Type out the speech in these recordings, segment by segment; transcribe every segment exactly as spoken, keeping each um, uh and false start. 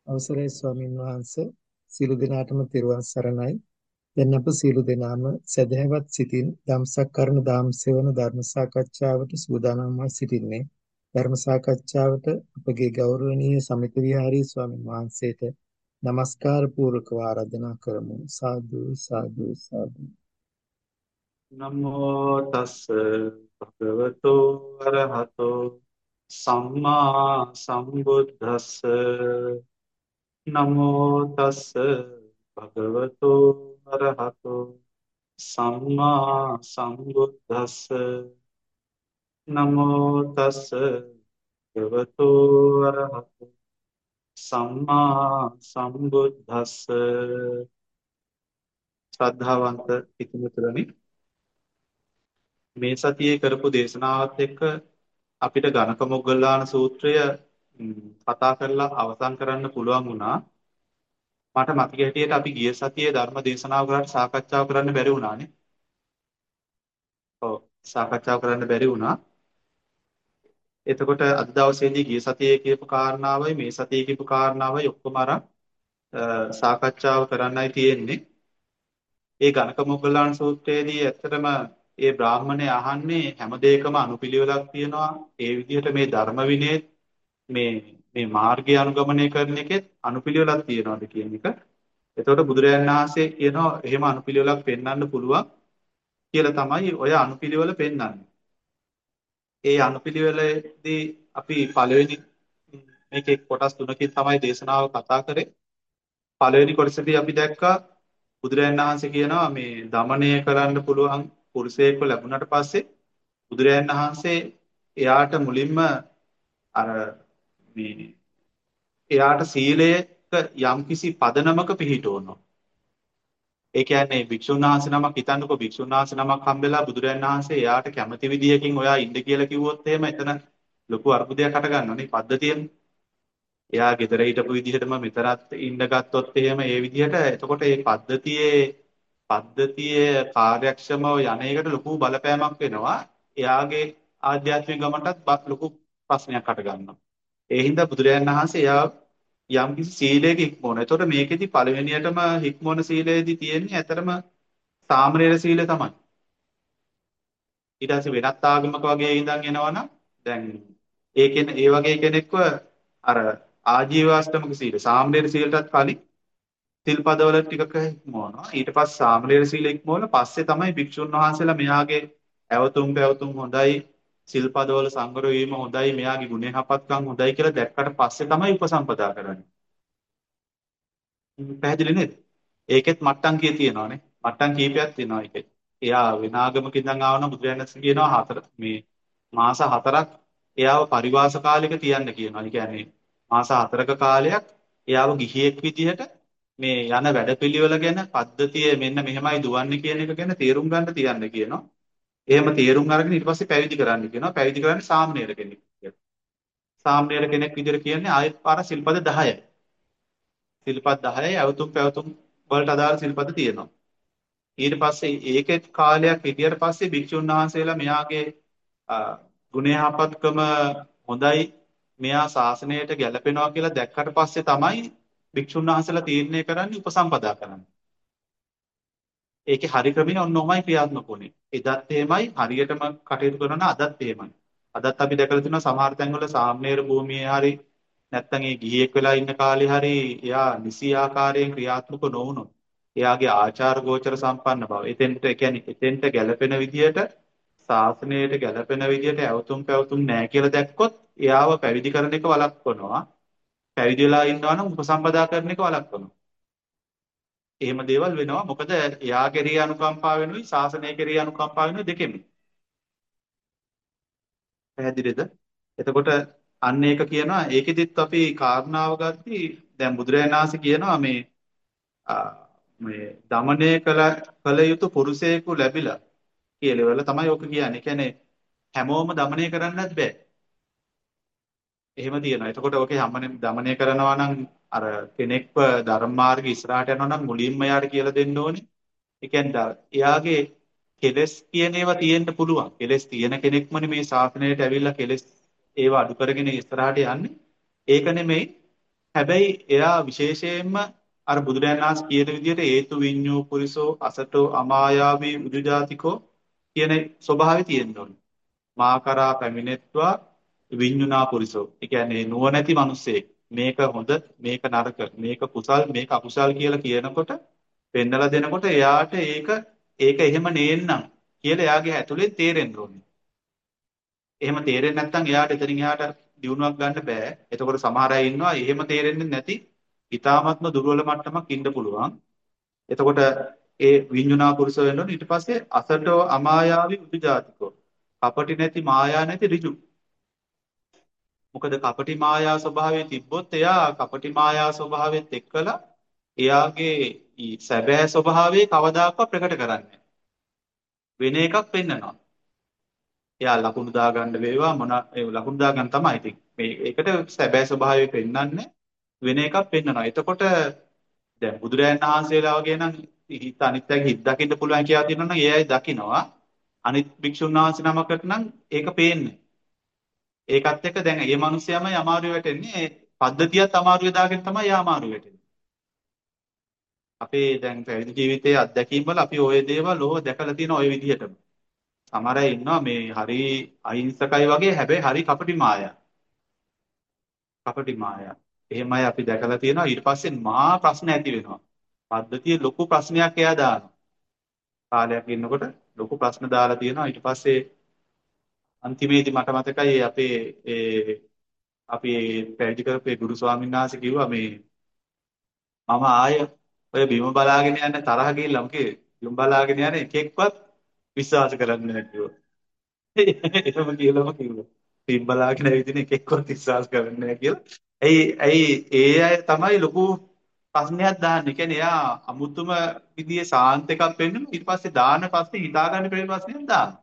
අවසරයි ස්වාමීන් වහන්සේ සියලු දෙනාටම තෙරුවන් සරණයි. දැන් අප සියලු දෙනාම සදහැවත් සිතින් ධම්සක් කරන දාම් සෙවන ධර්ම සාකච්ඡාවට සූදානම් වී සිටින්නේ. ධර්ම සාකච්ඡාවට අපගේ ගෞරවනීය සමිත විහාරී ස්වාමීන් වහන්සේට নমස්කාර පූර්වකව ආරාධනා කරමු. සාදු සාදු සාදු. නමෝ තස් භගවතු අරහතෝ සම්මා සම්බුද්දස්ස නමෝ තස් භගවතු අරහතෝ සම්මා සම්බුද්දස්ස නමෝ තස් භගවතු අරහතෝ සම්මා සම්බුද්දස්ස ශ්‍රද්ධාවන්ත පිටුතුනි මේ සතියේ කරපු දේශනාවත් එක්ක අපිට ගණක මොග්ගල්ලාන සූත්‍රය ම්, කතා කරලා අවසන් කරන්න පුළුවන් වුණා. මට මතක හැටියට අපි ගිය සතියේ ධර්ම දේශනාව කරලා සාකච්ඡාව කරන්න බැරි වුණානේ. ඔව් සාකච්ඡාව කරන්න බැරි වුණා. එතකොට අද දවසේදී ගිය සතියේ කියපු කාරණාවයි මේ සතියේ කියපු කාරණාවයි ඔක්කොම අරන් අ, සාකච්ඡාව කරන්නයි තියෙන්නේ. ඒ ගණක මොග්ගල්ලාන සූත්‍රයේදී ඇත්තටම ඒ බ්‍රාහමණය අහන්නේ හැම දෙයකම අනුපිළිවෙලක් තියෙනවා. ඒ විදිහට මේ ධර්ම විනය මේ මේ මාර්ගය අනුගමනය කරන එකෙත් අනුපිළිවෙලක් තියෙනවාද කියන එක. එතකොට බුදුරජාණන් වහන්සේ කියනවා එහෙම අනුපිළිවෙලක් පෙන්වන්න පුළුවන් කියලා තමයි ඔය අනුපිළිවෙල පෙන්වන්නේ. ඒ අනුපිළිවෙලදී අපි පළවෙනි මේකේ කොටස් තුනකින් තමයි දේශනාව කතා කරේ. පළවෙනි කොටසදී අපි දැක්කා බුදුරජාණන් වහන්සේ කියනවා මේ দমনය කරන්න පුළුවන් පුරුෂයෙක්ව ලැබුණාට පස්සේ බුදුරජාණන් වහන්සේ එයාට මුලින්ම අර මේ එයාට සීලයක යම්කිසි පදනමක පිහිටවනවා. ඒ කියන්නේ භික්ෂුන් වහන්සේ නමක් හිතන්නකෝ භික්ෂුන් වහන්සේ නමක් හම්බෙලා බුදුරජාණන් වහන්සේ එයාට කැමති විදියකින් ඔයා ඉන්න කියලා කිව්වොත් එහෙම එතන ලොකු අර්බුදයක් හට ගන්නවනේ පද්ධතියෙන්. එයා ගෙදර හිටපු විදිහටම මෙතරත් ඉන්න ගත්තොත් එහෙම ඒ විදිහට එතකොට මේ පද්ධතියේ පද්ධතියේ කාර්යක්ෂමව යන එකට ලොකු බලපෑමක් වෙනවා. එයාගේ ආධ්‍යාත්මික ගමනටත් බ- ලොකු ප්‍රශ්නයක් හට ගන්නවා. ඒ හින්දා බුදුරජාණන් වහන්සේ එයා යම් කිසි සීලයක හික්මවන. එතකොට මේකෙදි පළවෙනියටම හික්මවන සීලයේදී තියෙන්නේ ඇතරම සාමණේර සීලය තමයි. ඊට පස්සේ වෙනත් ආගමක වගේ ඉඳන් එනවනම් දැන් ඒකෙන් ඒ වගේ කෙනෙක්ව අර ආජීවාෂ්ටමක සීල සාමණේර සීලටත් කලින් සිල්පදවල ටිකක ඉක්මවනවා. ඊට පස්සේ සාමණේර සීල ඉක්මවල පස්සේ තමයි භික්ෂුන් වහන්සේලා මෙයාගේ ඇවතුම් පැවතුම් හොඳයි, සිල්පදවල සංවර වීම හොඳයි, මෙයාගේ ගුණ යහපත්කම් හොඳයි කියලා දැක්කට පස්සේ තමයි උපසම්පදා කරන්නේ. හ්ම්, පැහැදිලි නේද? ඒකෙත් මට්ටම් කිය තියෙනවානේ. මට්ටම් කීපයක් තියෙනවා ඒකේ. එයා වෙන ආගමක ඉඳන් ආවනම් බුදුරජාණන් වහන්සේ කියනවා හතර මේ මාස හතරක් එයාව පරිවාස කාලයක තියන්න කියනවා. ඒ කියන්නේ මාස හතරක කාලයක් එයාව ගිහියෙක් විදිහට මේ යන වැඩපිළිවෙල ගැන පද්ධතිය මෙන්න මෙහෙමයි දුවන්නේ කියන එක ගැන තේරුම් ගන්න තියන්න කියනවා. එහෙම තේරුම් අරගෙන ඊට පස්සේ පැවිදි කරන්න කියනවා. පැවිදි කරන්නේ සාමණේර කෙනෙක් කියලා. සාමණේර කෙනෙක් විදිහට කියන්නේ ආයෙත් පාර සිල්පද දහයයි. සිල්පද දහයයි අවතුම් පැවතුම් වලට අදාළ සිල්පද තියෙනවා. ඊට පස්සේ ඒකේ කාලයක් හිටියට පස්සේ භික්ෂුන් වහන්සේලා මෙයාගේ අ, ගුණයහපත්කම හොඳයි මෙයා ශාසනයට ගැලපෙනවා කියලා දැක්කට පස්සේ තමයි භික්ෂුන් වහන්සේලා තීරණය කරන්නේ උපසම්පදා කරන්න. ඒකේ හරි ක්‍රමය ඔන්න ඔහමයි ක්‍රියාත්මක වුනේ. එදත් එහෙමයි හරියටම කටයුතු කරනවා නම් අදත් එහෙමයි. අදත් අපි දැකලා තියෙනවා සමහර තැන්වල සාමණේර භූමියේ හරි නැත්තම් ඒ ගිහියෙක් වෙලා ඉන්න කාලේ හරි එයා නිසි ආකාරයෙන් ක්‍රියාත්මක නොවුනොත් එයාගේ ආචාර ගෝචර සම්පන්න බව. එතෙන්ට ඒ කියන්නේ එතෙන්ට ගැළපෙන විදියට ශාසනයට ගැළපෙන විදියට ඇවතුම් පැවතුම් නැහැ කියලා දැක්කොත් එයාව පැවිදි කරන එක වළක්වනවා. පැවිදි වෙලා ඉන්නවා නම් උපසම්පදා කරන එක වළක්වනවා. එහෙම දේවල් වෙනවා. මොකද එයා කෙරෙහි අනුකම්පා වෙනුයි ශාසනය කෙරෙහි අනුකම්පා වෙනුයි දෙකෙම. පැහැදිලිද? එතකොට අන්න ඒක කියනවා ඒකෙදිත් අපි කාරණාව ගත්තී දැන් බුදුරජාණන් වහන්සේ කියනවා මේ ආ, මේ দমনය කළ කළ යුතු පුරුෂයෙකු ලැබිලා කියලා තමයි ඔක කියන්නේ. කියන්නේ හැමෝම দমনය කරන්නත් බෑ. එහෙම තියෙනවා. එතකොට ඔකේ හැමෝම দমনය කරනවා නම් අර කෙනෙක්ව ධර්ම මාර්ගේ ඉස්සරහට යනවා නම් මුලින්ම යාට කියලා දෙන්න ඕනේ. ඒ කියන්නේ ද- එයාගේ කෙලස් කියන ඒවා තියෙන්න පුළුවන්. කෙලස් තියෙන කෙනෙක්මනේ මේ ශාසනයට ඇවිල්ලා කෙලස් ඒවා අඩු කරගෙන ඉස්සරහට යන්නේ. ඒක නෙමෙයි හැබැයි එයා විශේෂයෙන්ම අර බුදුරජාණන් වහන්සේ කියන විදිහට හේතු විඤ්ඤෝ පුරිසෝ අසටෝ අමායාවී උජුජාතිකෝ කියන ස්වභාවය තියෙන්න ඕනේ. මා කරා පැමිණෙත්වා විඤ්ඤුනා පුරිසෝ. ඒ කියන්නේ නුවණැති මිනිස්සෙක්. මේක හොඳ, මේක නරක, මේක කුසල්, මේක අකුසල් කියලා කියනකොට පෙන්නලා දෙනකොට එයාට ඒක ඒක එහෙම නේන්නම් කියලා එයාගේ ඇතුලෙන් තේරෙන්න ඕනේ. එහෙම තේරෙන්නේ නැත්නම් එයාට එතනින් එහාට දියුණුවක් ගන්න බෑ. එතකොට සමහර අය ඉන්නවා එහෙම තේරෙන්නේ නැති ඊ타ත්ම දුර්වල මට්ටමක් ඉන්න පුළුවන්. එතකොට ඒ විඤ්ඤුනා පුරුෂ වෙන්න ඕනේ. ඊට පස්සේ අසටෝ අමායාවි උද්ජාතිකෝ. කපටි නැති මායා නැති ඍජු. මොකද කපටි මායා ස්වභාවයේ තිබ්බොත් එයා කපටි මායා ස්වභාවයත් එක්කලා එයාගේ ඊ සැබෑ ස්වභාවය කවදාකවත් ප්‍රකට කරන්නේ නැහැ. වෙන එකක් පෙන්නනවා. එයා ලකුණු දාගන්න වේවා මොන ඒ ලකුණු දාගන්න තමයි ඉතින් මේ ඒකට සැබෑ ස්වභාවය පෙන්වන්නේ වෙන එකක් පෙන්වනවා. එතකොට දැන් බුදුරයන් වහන්සේලා වගේ නම් හිත අනිත්‍යයෙන් හිත දකින්න පුළුවන් කියලා තියෙනවා නම් ඒ අය දකිනවා. අනිත් භික්ෂුන් වහන්සේ නමකට නම් ඒක පේන්නේ. ඒකත් එක්ක දැන් මේ මිනිස්යාමයි අමාරු වෙටෙන්නේ. ඒ පද්ධතියත් අමාරු දාගෙන තමයි යා අමාරු වෙටෙන්නේ. අපේ දැන් පැවිදි ජීවිතයේ අත්දැකීම් වල අපි ওই දේවල් ඕව දැකලා තියෙන ওই විදිහටම. සමහර අය ඉන්නවා මේ හරි අහිංසකයි වගේ හැබැයි හරි කපටි මායා. කපටි මායා. එහෙම අය අපි දැකලා තියෙනවා. ඊට පස්සේ මහා ප්‍රශ්න ඇති වෙනවා. පද්ධතිය ලොකු ප්‍රශ්නයක් එයා දානවා. කාලයක් ඉන්නකොට ලොකු ප්‍රශ්න දාලා තියෙනවා. ඊට පස්සේ අන්තිමේදී මට මතකයි අපේ ඒ අපි පැවිදි කරපු ඒ ගුරු ස්වාමීන් වහන්සේ කිව්වා මේ මම ආය ඔය බිම බලාගෙන යන තරහ ගිහිල්ලා මොකේ බිම බලාගෙන යන එකෙක්වත් විශ්වාස කරන්නේ නැහැ කිව්වා. එහෙම කියලාම කිව්වා. බිම් බලාගෙන ඇවිදින එකෙක්වත් විශ්වාස කරන්නේ නැහැ කියලා. ඇයි ඇයි ඒ අය තමයි ලොකු ප්‍රශ්නයක් දාන්නේ. කියන්නේ එයා අමුතුම විදිහේ සාන්ත එකක් වෙන්න ඊට පස්සේ දාන පස්සේ හිතා ගන්න බැරි ප්‍රශ්නයක් දානවා.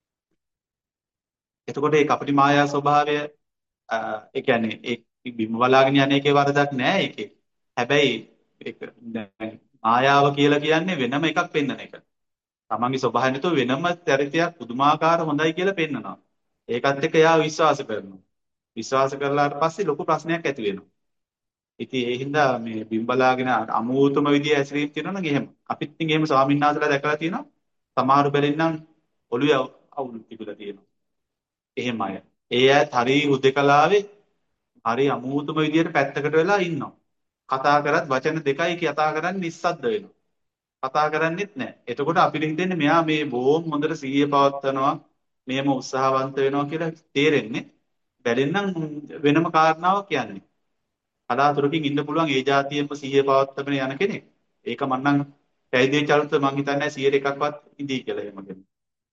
එතකොට මේ කපටි මායා ස්වභාවය ඒ කියන්නේ ඒ බිම බලාගෙන යන එකේ වරදක් නෑ ඒකේ. හැබැයි ඒක දැන් මායාව කියලා කියන්නේ වෙනම එකක් පෙන්වන එක. තමන්ගේ ස්වභාවය නැතුව වෙනම චරිතයක් පුදුමාකාර හොඳයි කියලා පෙන්වනවා. ඒකත් එක්ක එයා විශ්වාස කරනවා. විශ්වාස කරලාට පස්සේ ලොකු ප්‍රශ්නයක් ඇති වෙනවා. ඉතින් ඒ හින්දා මේ බිම් බලාගෙන අමූතම විදිය ඇසිරීම තියෙනවා නම් එහෙම. අපිත් ඉතින් එහෙම ස්වාමීන් වහන්සේලා දැකලා තියෙනවා. සමහරු බැලින්නම් ඔළුවේ අවුල් තිබුණා තියෙනවා. එහෙම අය. ඒ අයත් හරි හුදකලාවේ හරි අමූතම විදියට පැත්තකට වෙලා ඉන්නවා. කතා කරත් වචන දෙකයි කතා කරන්නේ නිස්සද්ද වෙනවා. කතා කරන්නේත් නැහැ. එතකොට අපිට හිතෙන්නේ මෙයා මේ බොහොම හොඳට සිහිය පවත්වනවා, මෙහෙම උත්සාහවන්ත වෙනවා කියලා තේරෙන්නේ. බැලෙන්නම් වෙනම කාරණාවක් කියන්නේ. කලාතුරකින් ඉන්න පුළුවන් ඒ જાතියෙම සිහිය පවත්වගෙන යන කෙනෙක්. ඒක මන්නම් පැවිදි චරිත මං හිතන්නේ සියයට එකක්වත් ඉදී කියලා එහෙම කියන්නේ.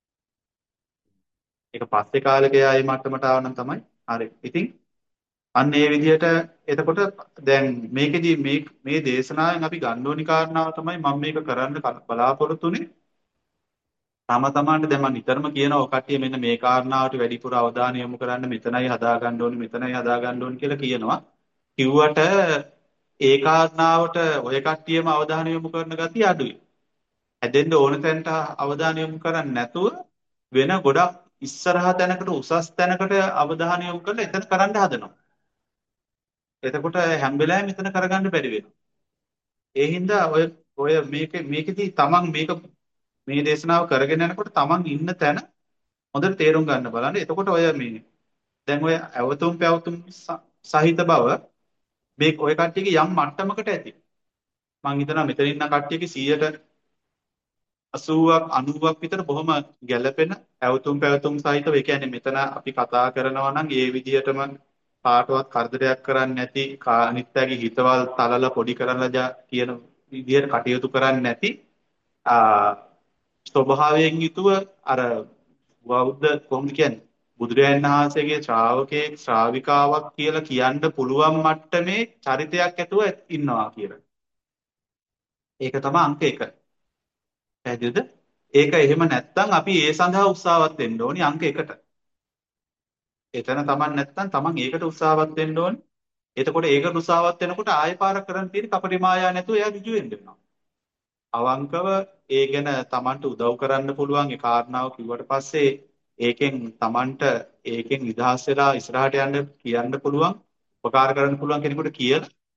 ඒක පස්සේ කාලෙක යා මේ මට්ටමට ආව නම් තමයි හරි. ඉතින් අන්න ඒ විදිහට එතකොට දැන් මේකෙදි මේ මේ දේශනාවෙන් අපි ගන්න ඕනි කාරණාව තමයි මම මේක කරන්න බලාපොරොත්තු වෙන්නේ. තම තමාන්ට දැන් මම නිතරම කියනවා කට්ටිය මෙන්න මේ කාරණාවට වැඩිපුර අවධානය යොමු කරන්න මෙතනයි හදා ගන්න ඕනි මෙතනයි හදා ගන්න ඕනි කියලා කියනවා. කිව්වට ඒ කාරණාවට ඔය කට්ටියම අවධානය යොමු කරන ගතිය අඩුයි. හැදෙන්න ඕන තැනට අවධානය යොමු කරන්නේ නැතුව වෙන ගොඩක් ඉස්සරහා තැනකට උසස් තැනකට අවධානය යොමු කරලා එතන කරන්න හදනවා. එතකොට හැම වෙලාවෙම මෙතන කරගන්න බැරි වෙනවා. ඒ හින්දා ඔය ඔය මේක මේකෙදි තමන් මේක මේ දේශනාව කරගෙන යනකොට තමන් ඉන්න තැන හොඳට තේරුම් ගන්න බලන්න. එතකොට ඔය මේ දැන් ඔය අවතුම් පැවතුම් සහිත බව මේ ඔය කට්ටියගේ යම් මට්ටමකට ඇති. මං හිතනවා මෙතන ඉන්න කට්ටියගේ සීයට අසූවක් අනූවක් විතර බොහොම ගැළපෙන අවතුම් පැවතුම් සහිතව. ඒ කියන්නේ මෙතන අපි කතා කරනවා නම් ඒ විදිහටම කාටවත් කරදරයක් කරන්නේ නැති අනිත්‍යගේ හිතවල් තලල පොඩි කරලා කියන විදිහට කටයුතු කරන්නේ නැති ස්වභාවයෙන් යුතුව අර බෞද්ධ කොහොමද කියන්නේ බුදුරජාණන් වහන්සේගේ ශ්‍රාවකේ ශ්‍රාවිකාවක් කියලා කියන්න පුළුවන් මට්ටමේ චරිතයක් ඇතුව ඉන්නවා කියලා. ඒක තමයි අංක එක. පැහැදිලිද? ඒක එහෙම නැත්නම් අපි ඒ සඳහා උත්සාහවත් වෙන්න ඕනි අංක එකට. එතන තමන් නැත්නම් තමන් ඒකට උත්සාහවත් වෙන්න ඕනේ. එතකොට ඒකට උත්සාහවත් වෙනකොට ආයෙ පාරක් කරන් තියෙන කපටි මායා නැතුව එයා ඍජු වෙන්න වෙනවා. අවංකව ඒ ගැන තමන්ට උදව් කරන්න පුළුවන් ඒ කාරණාව කිව්වට පස්සේ ඒකෙන් තමන්ට ඒකෙන් නිදහස් වෙලා ඉස්සරහට යන්න කියන්න පුළුවන් උපකාර කරන්න පුළුවන් කෙනෙකුට කියලා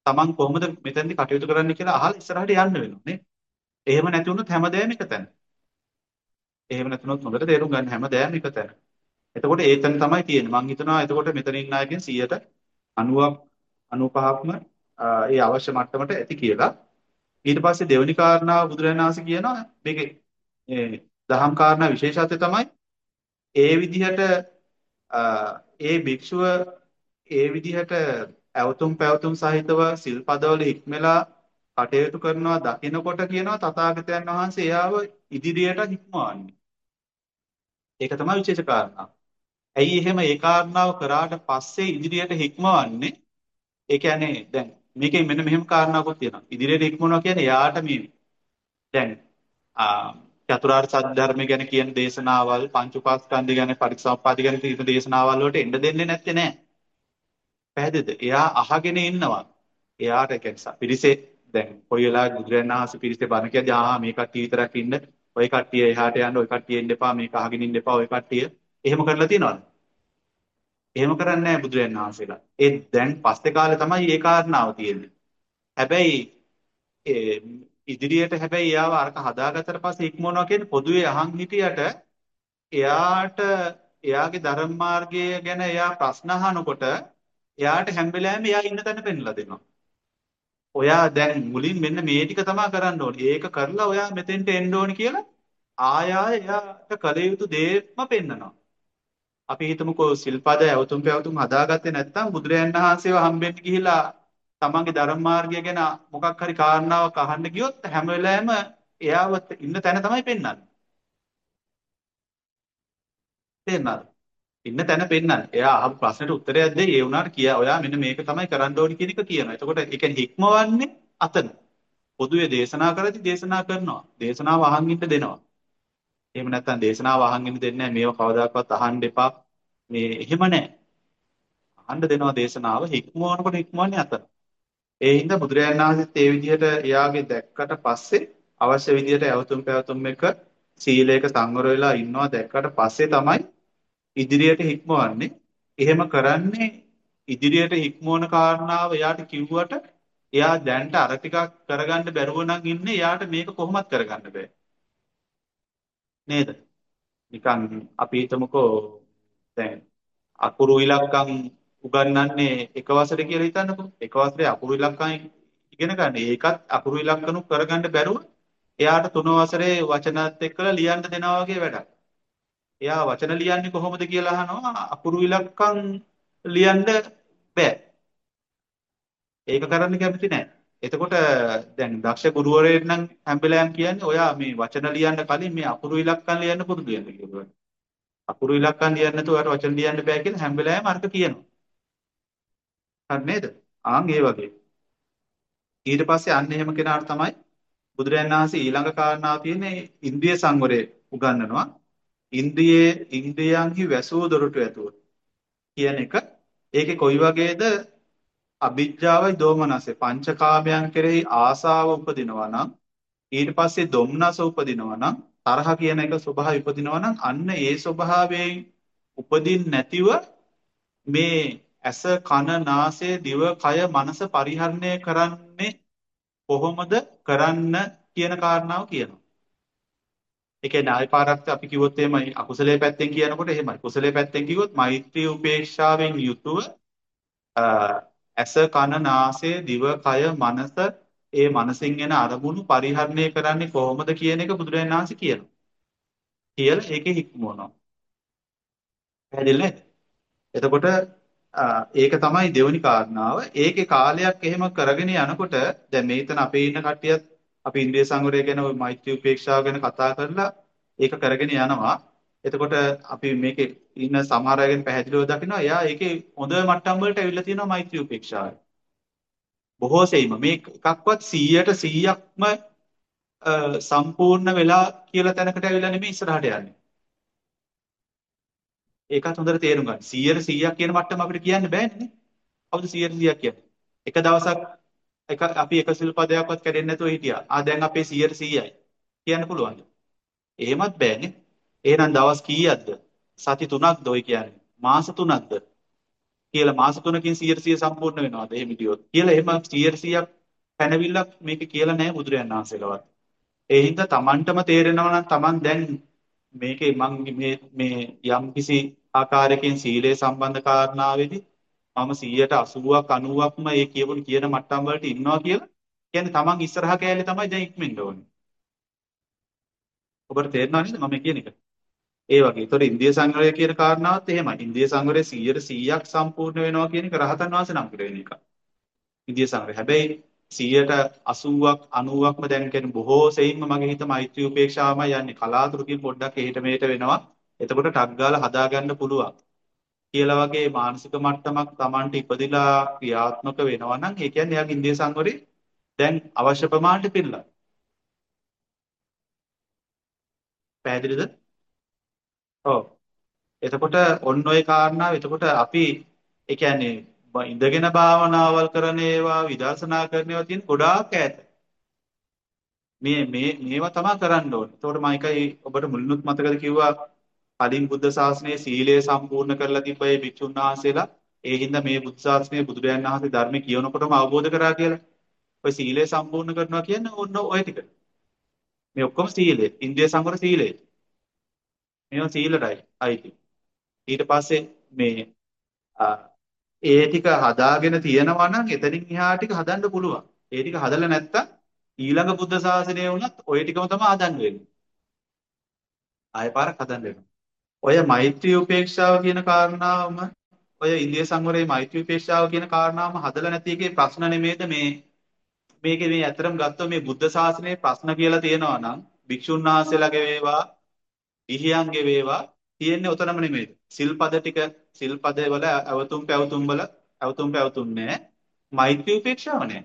තමන් කොහොමද මෙතෙන්දි කටයුතු කරන්න කියලා අහලා ඉස්සරහට යන්න වෙනවා නේ. එහෙම නැති වුණොත් හැමදේම එක තැන. එහෙම නැතුනොත් හොඳට තේරුම් ගන්න හැමදේම එක තැන. එතකොට ඒ තැන තමයි තියෙන්නේ. මම හිතනවා එතකොට මෙතන ඉන්න අයගෙන් සියයට අනූවක් අනූපහක්ම ඒ අවශ්‍ය මට්ටමට ඇති කියලා. ඊට පස්සේ දෙවෙනි කාරණාව බුදුරජාණන් වහන්සේ කියනවා මේකේ ඒ දහම් කාරණා විශේෂත්වය තමයි ඒ විදිහට ඒ භික්ෂුව ඒ විදිහට ඇවතුම් පැවතුම් සහිතව සිල්පදවල හික්මලා කටයුතු කරනවා දකිනකොට කියනවා තථාගතයන් වහන්සේ එයාව ඉදිරියට හික්මවන්නේ. ඒක තමයි විශේෂ කාරණාව. ඇයි එහෙම ඒ කාරණාව කරාට පස්සේ ඉදිරියට හික්මවන්නේ? ඒ කියන්නේ දැන් මේකෙන් මෙන්න මෙහෙම කාරණාවක් තියෙනවා. ඉදිරියට හික්මවනවා කියන්නේ එයාට මේ දැන් ආ චතුරාර්ය සත්‍ය ධර්මය ගැන කියන දේශනාවල් පංච උපාස්කන්ධය ගැන පරිසම්පාද ගැන කියන දේශනාවල් වලට එන්න දෙන්නේ නැත්තේ නෑ. පැහැදිලිද? එයා අහගෙන ඉන්නවා. එයාට ඒ කියන්නේ පිරිසේ දැන් කොයි වෙලාවෙ බුදුරජාණන් වහන්සේ පිරිසේ බණ කියද්දී ආ මේ කට්ටිය විතරක් ඉන්න ඔය කට්ටිය එහාට යන්න ඔය කට්ටිය එන්න එපා මේක අහගෙන ඉන්න එපා ඔය කට්ටිය එහෙම කරලා තියනවද? එහෙම කරන්නේ නැහැ බුදුරජාණන් වහන්සේලා. ඒ දැන් පස්සේ කාලේ තමයි ඒ කාරණාව තියෙන්නේ. හැබැයි ඒ ඉදිරියට හැබැයි එයාව අරක හදාගත්තට පස්සේ ඉක්මවනවා කියන්නේ පොදුවේ අහන් හිටියට එයාට එයාගේ ධර්ම මාර්ගය ගැන එයා ප්‍රශ්න අහනකොට එයාට හැම වෙලාවෙම එයා ඉන්න තැන පෙන්නලා දෙනවා. ඔයා දැන් මුලින් මෙන්න මේ ටික තමයි කරන්න ඕනේ. ඒක කරලා ඔයා මෙතෙන්ට එන්න ඕනේ කියලා ආය ආය එයාට කල යුතු දේම පෙන්නනවා. අපි හිතමුකෝ සිල්පද ඇවතුම් පැවතුම් හදාගත්තේ නැත්නම් බුදුරයන් වහන්සේව හම්බෙන්න ගිහිලා තමන්ගේ ධර්ම මාර්ගය ගැන මොකක් හරි කාරණාවක් අහන්න ගියොත් හැම වෙලාවෙම එයාව ඉන්න තැන තමයි පෙන්වන්නේ. තේරුණාද? ඉන්න තැන පෙන්වන්නේ. එයා අහපු ප්‍රශ්නෙට උත්තරයක් දෙයි. ඒ වුණාට කියා ඔයා මෙන්න මේක තමයි කරන්න ඕනි කියන එක කියනවා. එතකොට ඒ කියන්නේ හික්මවන්නේ අතන. පොදුවේ දේශනා කරද්දී දේශනා කරනවා. දේශනාව අහන් ඉන්න දෙනවා. එහෙම නැත්නම් දේශනාව අහන් ඉන්න දෙන්නේ නැහැ. මේව කවදාකවත් අහන්න එපා. මේ එහෙම නැහැ. අහන්න දෙනවා දේශනාව. හික්මවනකොට හික්මවන්නේ අතන. ඒ හින්දා බුදුරජාණන් වහන්සේත් ඒ විදිහට එයාගේ දැක්කට පස්සේ අවශ්‍ය විදිහට ඇවතුම් පැවතුම් එක සීලයක සංවර වෙලා ඉන්නවා දැක්කට පස්සේ තමයි ඉදිරියට හික්මවන්නේ. එහෙම කරන්නේ ඉදිරියට හික්මවන කාරණාව එයාට කිව්වට එයා දැන්ට අර ටිකක් කරගන්න බැරුව නම් ඉන්නේ එයාට මේක කොහොමත් කරගන්න බෑ. නේද? නිකන් අපි හිතමුකෝ දැන් අකුරු ඉලක්කම් උගන්වන්නේ එක වසරේ කියලා හිතන්නකෝ. එක වසරේ අකුරු ඉලක්කම් ඉගෙන ගන්න. ඒකත් අකුරු ඉලක්කනු කරගන්න බැරුව එයාට තුන වසරේ වචනත් එක්කලා ලියන්න දෙනවා වගේ වැඩක්. එයා වචන ලියන්නේ කොහොමද කියලා අහනවා අකුරු ඉලක්කම් ලියන්න බෑ. ඒක කරන්න කැමති නැහැ. එතකොට දැන් දක්ෂ ගුරුවරයෙක් නම් හැම වෙලාවෙම කියන්නේ ඔයා මේ වචන ලියන්න කලින් මේ අකුරු ඉලක්කම් ලියන්න පුරුදු වෙන්න කියලා. අකුරු ඉලක්කම් ලියන්න නැතුව ඔයාට වචන ලියන්න බෑ කියලා හැම වෙලාවෙම අර්ථ කියනවා. හරි නේද? ආන් ඒ වගේ. ඊට පස්සේ අන්න එහෙම කෙනාට තමයි බුදුරජාණන් වහන්සේ ඊළඟ කාරණාව තියෙන්නේ ඉන්ද්‍රිය සංවරය උගන්වනවා. ඉන්ද්‍රියේ ඉන්ද්‍රියන්හි වැසූ දොරටු ඇතුව කියන එක ඒකේ කොයි වගේද අභිජ්ජාවයි දෝමනසයි පංචකාමයන් කෙරෙහි ආසාව උපදිනවා නම් ඊට පස්සේ දොම්නස උපදිනවා නම් තරහ කියන එක ස්වභාවය උපදිනවා නම් අන්න ඒ ස්වභාවයෙන් උපදින් නැතිව මේ ඇස කන නාසය දිව කය මනස පරිහරණය කරන්නේ කොහොමද කරන්න කියන කාරණාව කියනවා. ඒ කියන්නේ ආය පාරක් අපි කිව්වොත් එහෙමයි අකුසලයේ පැත්තෙන් කියනකොට එහෙමයි. කුසලයේ පැත්තෙන් කිව්වොත් මෛත්‍රී උපේක්ෂාවෙන් යුතුව ඇස කන නාසය දිව කය මනස ඒ මනසින් එන අරමුණු පරිහරණය කරන්නේ කොහොමද කියන එක බුදුරජාණන් වහන්සේ කියනවා. කියලා ඒකේ හික්මවනවා. පැහැදිලි නේද? එතකොට ඒක තමයි දෙවෙනි කාරණාව. ඒකේ කාලයක් එහෙම කරගෙන යනකොට දැන් මේතන අපේ ඉන්න කට්ටියත් අපි ඉන්ද්‍රිය සංවරය ගැන ওই මෛත්‍රී උපේක්ෂාව ගැන කතා කරලා ඒක කරගෙන යනවා. එතකොට අපි මේකේ ඉන්න සමහර අයගෙන් පැහැදිලිව දකිනවා එයා ඒකේ හොඳ මට්ටම් වලට ඇවිල්ලා තියෙනවා මෛත්‍රී උපේක්ෂාව. බොහෝ සෙයිම මේ එකක්වත් සීයට සීයක්ම සම්පූර්ණ වෙලා කියලා තැනකට ඇවිල්ලා නෙමෙයි ඉස්සරහට යන්නේ. ඒකත් හොඳට තේරුම් ගන්න. සීයට සීයක් කියන මට්ටම අපිට කියන්න බෑනේ නේ. කවුද සීයට සීයක් කියන්නේ? එක දවසක් එක අපි එක සිල්පදයක්වත් කැඩෙන්නේ නැතුව හිටියා. ආ දැන් අපේ සීයට සීයයි. කියන්න පුළුවන්ද? එහෙමත් බෑනේ. එහෙනම් දවස් කීයක්ද? සති තුනක්ද ඔය කියන්නේ? මාස තුනක්ද? කියලා මාස තුනකින් සියයට සියය සම්පූර්ණ වෙනවද එහෙම හිටියොත් කියලා එහෙම සියයට සියයක් පැනවිල්ලක් මේක කියලා නැහැ බුදුරයන් වහන්සේලවත්. ඒ හින්දා Tamanටම තේරෙනවා නම් Taman දැන් මේකේ මං මේ මේ යම් කිසි ආකාරයකින් සීලය සම්බන්ධ කාරණාවේදී මම සියයට අසූවක් අනූවක්ම ඒ කියවුණු කියන මට්ටම් වලට ඉන්නවා කියලා කියන්නේ Taman ඉස්සරහ කෑල්ලේ තමයි දැන් ඉක්මෙන්න ඕනේ. ඔබට තේරෙනව නේද මම කියන එක? ඒ වගේ. ඒතකොට ඉන්ද්‍රිය සංවරය කියන කාරණාවත් එහෙමයි. ඉන්ද්‍රිය සංවරය සියයට සියයක් සම්පූර්ණ වෙනවා කියන එක රහතන් වහන්සේ නම් පිට වෙන එක. ඉන්ද්‍රිය සංවරය. හැබැයි සියයට අසූවක් අනූවක්ම දැන් කියන්නේ බොහෝ සෙයින්ම මගේ හිත මෛත්‍රී උපේක්ෂාවමයි යන්නේ. කලාතුරකින් පොඩ්ඩක් එහෙට මෙහෙට වෙනවා. එතකොට ටක් ගාලා හදාගන්න පුළුවන්. කියලා වගේ මානසික මට්ටමක් Tamanට ඉපදිලා ක්‍රියාත්මක වෙනවා නම් ඒ කියන්නේ එයාගේ ඉන්ද්‍රිය සංවරය දැන් අවශ්‍ය ප්‍රමාණයට පිරලා. පැහැදිලිද? ඔව්. එතකොට ඔන්න ඔය කාරණාව එතකොට අපි ඒ කියන්නේ ब- ඉඳගෙන භාවනාවල් කරන ඒවා විදර්ශනා කරන ඒවා තියෙන ගොඩාක් ඈත. මේ මේ මේවා තමයි කරන්න ඕනේ. එතකොට මම එකයි ඔබට මුලිනුත් මතකද කිව්වා කලින් බුද්ධ ශාසනයේ සීලය සම්පූර්ණ කරලා තිබ්බ ඒ භික්ෂුන් වහන්සේලා ඒ හින්දා මේ බුද්ධ ශාසනයේ බුදුරජාණන් වහන්සේ ධර්මයේ කියනකොටම අවබෝධ කරා කියලා. ඔය සීලය සම්පූර්ණ කරනවා කියන්නේ ඔන්න ඔය ටික. මේ ඔක්කොම සීලය. ඉන්ද්‍රිය සංවර සීලය. මේවා සීලටයි අයිති. ඊට පස්සේ මේ ආ, ඒ ටික හදාගෙන තියෙනවා නම් එතනින් එහා ටික හදන්න පුළුවන්. ඒ ටික හදලා නැත්තම් ඊළඟ බුද්ධ ශාසනය වුණත් ওই ටිකම තමයි හදන්න වෙන්නේ. ආයෙ පාරක් හදන්න වෙනවා. ඔය මෛත්‍රී උපේක්ෂාව කියන කාරණාවම ඔය ඉන්දිය සංවරයේ මෛත්‍රී උපේක්ෂාව කියන කාරණාවම හදලා නැති එකේ ප්‍රශ්න නෙමේද මේ මේකේ මේ ඇත්තටම ගත්තොත් මේ බුද්ධ ශාසනයේ ප්‍රශ්න කියලා තියෙනවා නම් භික්ෂුන් වහන්සේලාගේ වේවා ගිහියන්ගේ වේවා තියෙන්නේ උතනම නෙමෙයි. සිල්පද ටික සිල්පද වල අවතුම් පැවතුම් වල අවතුම් පැවතුම් නෑ. මෛත්‍රී උපේක්ෂාව නෑ.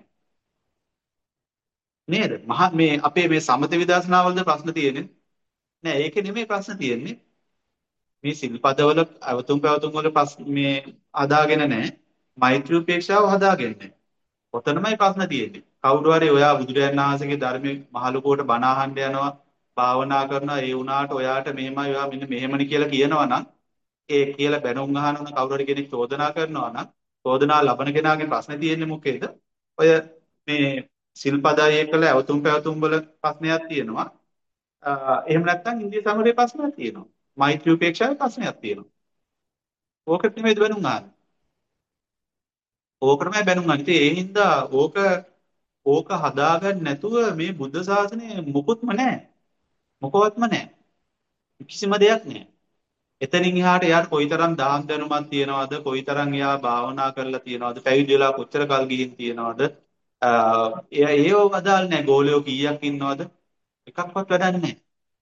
නේද? මහා මේ අපේ මේ සමත විදර්ශනාවලද ප්‍රශ්න තියෙන්නේ නෑ. ඒකේ නෙමෙයි ප්‍රශ්න තියෙන්නේ. මේ සිල්පද වල අවතුම් පැවතුම් වල ප්‍රශ්න මේ අදාගෙන නෑ. මෛත්‍රී උපේක්ෂාව හදාගෙන නෑ. ඔතනමයි ප්‍රශ්න තියෙන්නේ. කවුරු හරි ඔයා බුදුරජාණන් වහන්සේගේ ධර්මයේ මහලුකෝට බණ අහන්න යනවා භාවනා කරනවා ඒ වුණාට ඔයාට මෙහෙමයි ඔයා මෙන්න මෙහෙමනි කියලා කියනවා නම් ඒ කියලා බැනුම් අහනවා නම් කවුරු හරි කෙනෙක් චෝදනා කරනවා නම් චෝදනා ලබන කෙනාගේ ප්‍රශ්නේ තියෙන්නේ මොකේද? ඔය මේ සිල්පදයේ කළ අවතුම් පැවතුම් වල ප්‍රශ්නයක් තියෙනවා. අ, එහෙම නැත්නම් ඉන්දිය සමරේ ප්‍රශ්නයක් තියෙනවා. මෛත්‍රී උපේක්ෂාවේ ප්‍රශ්නයක් තියෙනවා. ඕකට නෙමෙයි බැනුම් අහන්නේ. ඕකටමයි බැනුම් අහන්නේ. ඉතින් ඒ හින්දා ඕක ඕක හදාගන්න නැතුව මේ බුද්ධ ශාසනය මොකුත්ම නැහැ. මොකවත්ම නැහැ. කිසිම දෙයක් නැහැ. එතනින් එහාට එයාට කොයිතරම් දාන දැනුමක් තියනවද කොයිතරම් එයා භාවනා කරලා තියනවද පැවිදි වෙලා කොච්චර කල් ගිහින් තියනවද එයා ඒව අදාළ නැහැ ගෝලියෝ කීයක් ඉන්නවද එකක්වත් වැඩක් නැහැ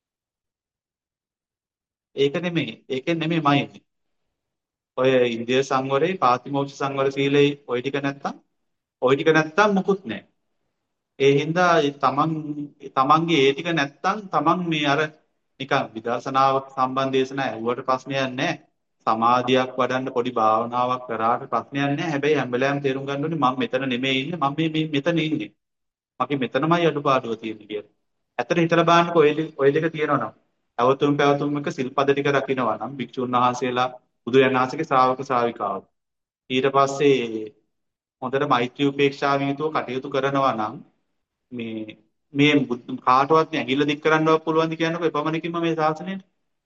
ඒක නෙමෙයි ඒකෙන් නෙමෙයි මයින්නේ ඔය ඉන්දිය සංවරේ පාතිමෝක්ෂ සංවර සීලේ ඔය ටික නැත්තම් ඔය ටික නැත්තම් මුකුත් නැහැ ඒ හින්දා තමන් තමන්ගේ ඒ ටික නැත්තම් තමන් මේ අර නිකන් විදර්ශනාව සම්බන්ධ දේශනා ඇහුවට ප්‍රශ්නයක් නැහැ. සමාධියක් වඩන්න පොඩි භාවනාවක් කරාට ප්‍රශ්නයක් නැහැ. හැබැයි හැම වෙලාවෙම තේරුම් ගන්න ඕනේ මම මෙතන නෙමෙයි ඉන්නේ. මම මේ මේ මෙතන ඉන්නේ. මගේ මෙතනමයි අඩුපාඩුව තියෙන්නේ කියලා. ඇත්තට හිතලා බලන්නකො ඔය දෙක ඔය දෙක තියෙනවා නම්. අවතුම් පැවතුම් එක සිල්පද ටික රකින්නවා නම් භික්ෂුන් වහන්සේලා බුදුරජාණන් වහන්සේගේ ශ්‍රාවක ශ්‍රාවිකාව. ඊට පස්සේ හොඳට මෛත්‍රී උපේක්ෂාවෙන් යුතුව කටයුතු කරනවා නම් මේ මේ බුදු- කාටවත් මේ ඇඟිල්ල දික් කරන්නවත් පුළුවන් ද කියන්නකො එපමණකින්ම මේ ශාසනයට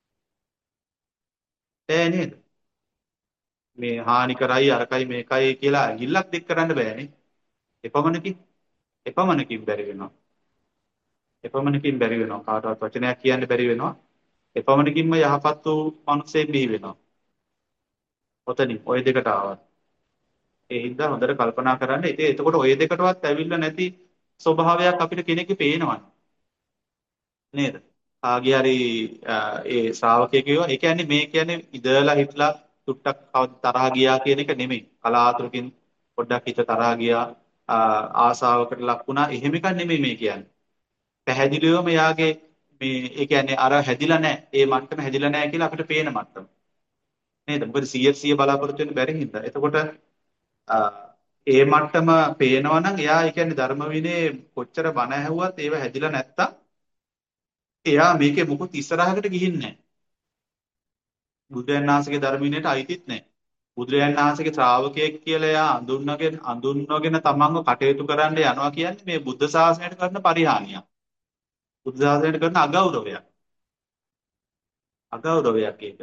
බෑ නේද මේ හානි කරයි අරකයි මේකයි කියලා ඇඟිල්ලක් දික් කරන්න බෑනේ එපමණකින් එපමණකින් බැරි වෙනවා එපමණකින් බැරි වෙනවා කාටවත් වචනයක් කියන්න බැරි වෙනවා එපමණකින්ම යහපත් වූ මිනිසෙක් බිහි වෙනවා ඔතනින් ওই දෙකට ආවත් ඒ හින්දා හොඳට කල්පනා කරන්න ඉතින් එතකොට ওই දෙකටවත් ඇවිල්ලා නැති ස්වභාවයක් අපිට කෙනෙක්ගේ පේනවනේ නේද? ආගේ හරි අ, ඒ ශ්‍රාවකයෙක් වේවා. ඒ කියන්නේ මේ කියන්නේ ඉඳලා හිටලා චුට්ටක් කවද තරහ ගියා කියන එක නෙමෙයි. කලාතුරකින් පොඩ්ඩක් හිත තරහ ගියා අ, ආසාවකට ලක් වුණා. එහෙම එකක් නෙමෙයි මේ කියන්නේ. පැහැදිලිවම යාගේ මේ ඒ කියන්නේ අර හැදිලා නැහැ. ඒ මට්ටම හැදිලා නැහැ කියලා අපිට පේන මට්ටම. නේද? මොකද සියයට සියය බලාපොරොත්තු වෙන්න බැරි හින්දා. එතකොට අ, ඒ මට්ටම පේනවා නම් එයා ඒ කියන්නේ ධර්ම විනයේ කොච්චර බණ ඇහුවත් ඒව හැදිලා නැත්තම් එයා මේකේ මොකුත් ඉස්සරහකට ගිහින් නැහැ. බුදුන් වහන්සේගේ ධර්ම විනයට අයිතිත් නැහැ. බුදුරජාණන් වහන්සේගේ ශ්‍රාවකයෙක් කියලා එයා අඳුන්වගෙන අඳුන්වගෙන තමන්ව කටයුතු කරන්න යනවා කියන්නේ මේ බුද්ධ ශාසනයට කරන පරිහානියක්. බුද්ධ ශාසනයට කරන අගෞරවයක්. අගෞරවයක් ඒක.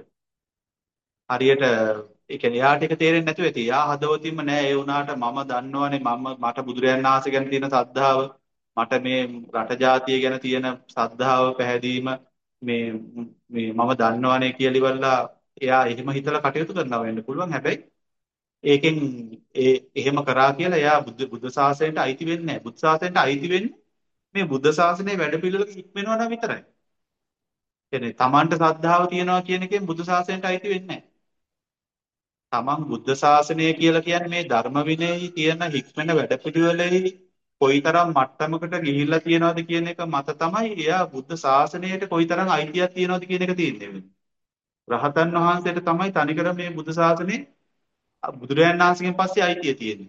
හරියට ඒ කියන්නේ එයාට ඒක තේරෙන්නේ නැතුව ඇති. එයා හදවතින්ම නෑ ඒ වුණාට මම දන්නවනේ මම මට බුදුරජාණන් වහන්සේ ගැන තියෙන ශ්‍රද්ධාව මට මේ රට ජාතිය ගැන තියෙන ශ්‍රද්ධාව පැහැදීම මේ මේ මම දන්නවනේ කියලා ඉවරලා එයා එහෙම හිතලා කටයුතු කරනවා වෙන්න පුළුවන්. හැබැයි ඒකෙන් ඒ එහෙම කරා කියලා එයා බුද්ධ බුද්ධ ශාසනයට අයිති වෙන්නේ නැහැ. බුද්ධ ශාසනයට අයිති වෙන්නේ මේ බුද්ධ ශාසනයේ වැඩපිළිවෙලක ඉක්මනවා නම් විතරයි. කියන්නේ Tamanට ශ්‍රද්ධාව තියනවා කියන එකෙන් බුද්ධ ශාසනයට අයිති වෙන්නේ නැහැ. තමන් බුද්ධ ශාසනය කියලා කියන්නේ මේ ධර්ම විනයෙහි තියෙන හික්මන වැඩපිළිවෙලෙහි කොයිතරම් මට්ටමකට ගිහිල්ලා තියෙනවද කියන එක මත තමයි එයා බුද්ධ ශාසනයට කොයිතරම් අයිතියක් තියෙනවද කියන එක තියෙන්නේ. රහතන් වහන්සේට තමයි තනිකර මේ බුද්ධ ශාසනේ බුදුරජාණන් වහන්සේගෙන් පස්සේ අයිතිය තියෙන්නේ.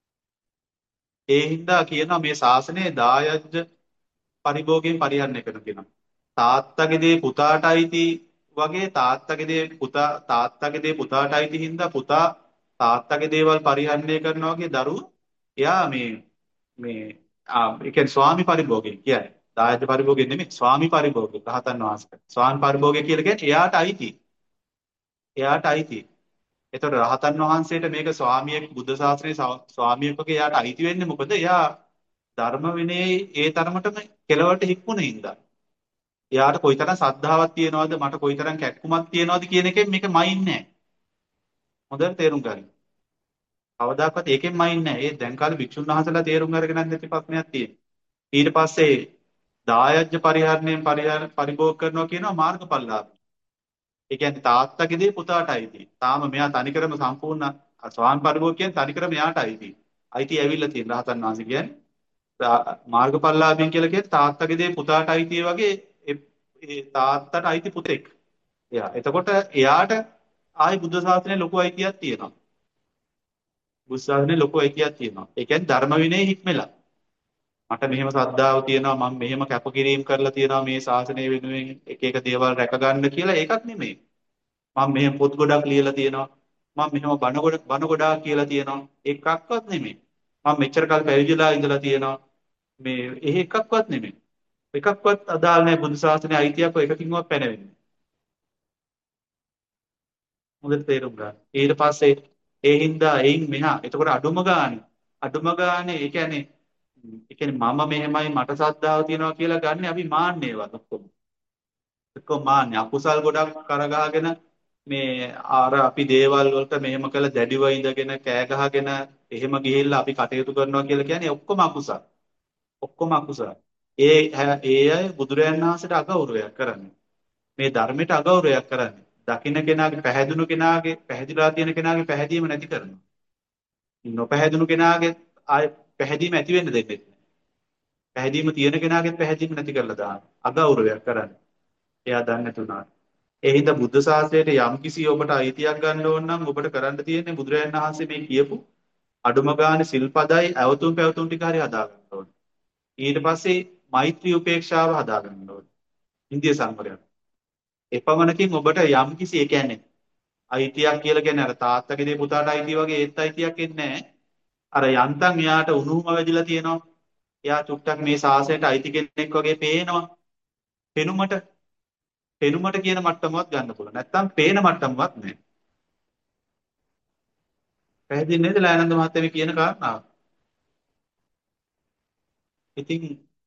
ඒ හින්දා කියනවා මේ ශාසනය දායජ්‍ය පරිභෝගයෙන් පරිහරණය කරන කෙනා. තාත්තගේ දේ පුතාට අයිති වගේ තාත්තගේ දේ පුතා තාත්තගේ දේ පුතාට අයිති හින්දා පුතා තාත්තගේ දේවල් පරිහරණය කරනවා වගේ දරුවෝ එයා මේ මේ ආ ඒ කියන්නේ ස්වාමි පරිභෝගය කියන්නේ දායජ්‍ය පරිභෝගය නෙමෙයි ස්වාමි පරිභෝගය රහතන් වහන්සේ. ස්වාමි පරිභෝගය කියලා කියන්නේ එයාට අයිති. එයාට අයිති. ඒතකොට රහතන් වහන්සේට මේක ස්වාමියෙක් බුද්ධ ශාසනයේ ස්වාමියෙක්ගේ එයාට අයිති වෙන්නේ මොකද? එයා ධර්ම විනයේ ඒ තරමටම කෙලවට හික්මුනේ හින්දා. එයාට කොයිතරම් ශ්‍රද්ධාවක් තියෙනවද මට කොයිතරම් කැක්කුමක් තියෙනවද කියන එකෙන් මේක මයින් නැහැ. හොඳට තේරුම් ගන්න. කවදාකවත් ඒකෙන් මයින් නැහැ. ඒ දැන් කාලේ භික්ෂුන් වහන්සේලා තේරුම් අරගෙන නැති ප්‍රශ්නයක් තියෙනවා. ඊට පස්සේ දායජ්‍ය පරිහරණයෙන් පරිහර පරිභෝග කරනවා කියනවා මාර්ගඵලලාභී. ඒ කියන්නේ තාත්තගේ දේ පුතාට අයිති. තාම මෙයා තනිකරම සම්පූර්ණ ස්වාමි පරිභෝග කියන්නේ තනිකරම එයාට අයිති. අයිති ඇවිල්ලා තියෙන රහතන් වහන්සේ කියන්නේ මාර්ගඵලලාභීන් කියලා කියන්නේ තාත්තගේ දේ පුතාට අයිති වගේ ඒ තාත්තට අයිති පුතෙක්. එයා. එතකොට එයාට ආයි බුද්ධ ශාසනයේ ලොකු අයිතියක් තියෙනවා. බුද්ධ ශාසනයේ ලොකු අයිතියක් තියෙනවා. ඒ කියන්නේ ධර්ම විනය හික්මෙලා. මට මෙහෙම ශ්‍රද්ධාව තියෙනවා මම මෙහෙම කැපකිරීම කරලා තියෙනවා මේ ශාසනය වෙනුවෙන් එක එක දේවල් රැක ගන්න කියලා ඒකක් නෙමෙයි. මම මෙහෙම පොත් ගොඩක් ලියලා තියෙනවා. මම මෙහෙම බණ ගොඩ බණ ගොඩාක් කියලා තියෙනවා. එකක්වත් නෙමෙයි. මම මෙච්චර කල් පැවිදිලා ඉඳලා තියෙනවා. මේ එහෙ එකක්වත් නෙමෙයි. එකක්වත් අදාළ නැහැ බුදු සාසනයේ අයිතියක් ඔය එකකින්වත් පැනවෙන්නේ. හොඳට තේරුම් ගන්න. ඊට පස්සේ ඒ හින්දා එයින් මෙහා එතකොට අඩුම ගානේ අඩුම ගානේ ඒ කියන්නේ ඒ කියන්නේ මම මෙහෙමයි මට ශ්‍රද්ධාව තියෙනවා කියලා ගන්න අපි මාන්නේවත් ඔක්කොම. ඔක්කොම මාන්නේ අකුසල් ගොඩක් කරගහගෙන මේ අර අපි දේවල් වලට මෙහෙම කළ දැඩිව ඉඳගෙන කෑ ගහගෙන එහෙම ගිහිල්ලා අපි කටයුතු කරනවා කියලා කියන්නේ ඔක්කොම අකුසල්. ඔක්කොම අකුසල. ඒ ඒ අය බුදුරයන් වහන්සේට අගෞරවයක් කරන්නේ. මේ ධර්මයට අගෞරවයක් කරන්නේ. දකින්න කෙනාගේ පැහැදුණු කෙනාගේ පැහැදිලා තියෙන කෙනාගේ පැහැදීම නැති කරනවා. නොපැහැදුණු කෙනාගේ ආය පැහැදීම ඇති වෙන්න දෙන්නේ නැහැ. පැහැදීම තියෙන කෙනාගේ පැහැදීම නැති කරලා දානවා. අගෞරවයක් කරන්නේ. එයා දන්නේ නැතුණා. ඒ හින්දා බුද්ධ ශාසනයට යම්කිසි ඔබට අයිතියක් ගන්න ඕන නම් ඔබට කරන්න තියෙන්නේ බුදුරයන් වහන්සේ මේ කියපු අඩුම ගානේ සිල්පදයි අවතුම් පැවතුම් ටික හරි හදා ගන්න ඕනේ. ඊට පස්සේ මෛත්‍රී උපේක්ෂාව හදා ගන්න ඕනේ. ඉන්දිය සංවරය. එපමණකින් ඔබට යම්කිසි ඒ කියන්නේ අයිතියක් කියලා කියන්නේ අර තාත්තගේ දේ පුතාට අයිති වගේ ඒත් අයිතියක් එන්නේ නැහැ. අර යන්තම් එයාට උණුහුම වැදිලා තියෙනවා. එයා චුට්ටක් මේ සාසයට අයිති කෙනෙක් වගේ පේනවා. පෙනුමට පෙනුමට කියන මට්ටමවත් ගන්න පුළුවන්. නැත්තම් පේන මට්ටමවත් නැහැ. පැහැදිලි නේද ලයනන්ද මහත්තයා මේ කියන කාරණාව? ඉතින්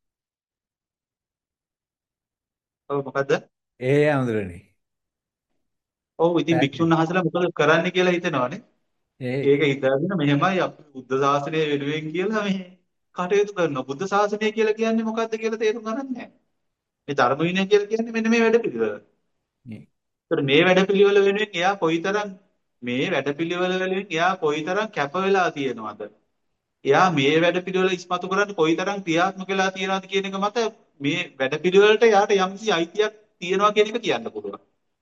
ඔව් මොකද්ද? ඒ අඳුරනේ. ඔව් ඉතින් භික්ෂුන් වහන්සේලා මොකද කරන්න කියලා හිතනවානේ. ඒ ඒක හිතාගෙන මෙහෙමයි අපි බුද්ධ ශාසනය වෙනුවෙන් කියලා මේ කටයුතු කරනවා. බුද්ධ ශාසනය කියලා කියන්නේ මොකද්ද කියලා තේරුම් ගන්නත් නැහැ. මේ ධර්ම විනය කියලා කියන්නේ මෙන්න මේ වැඩපිළිවෙල. ඒතර මේ වැඩපිළිවෙල වෙනුවෙන් එයා කොයිතරම් මේ වැඩපිළිවෙල වලින් එයා කොයිතරම් කැප වෙලා තියෙනවද? එයා මේ වැඩපිළිවෙල ඉස්මතු කරන්න කොයිතරම් ක්‍රියාත්මක වෙලා තියෙනවද කියන එක මත මේ වැඩපිළිවෙලට එයාට යම්කිසි අයිතියක් තියෙනවා කියන එක කියන්න පුළුවන්.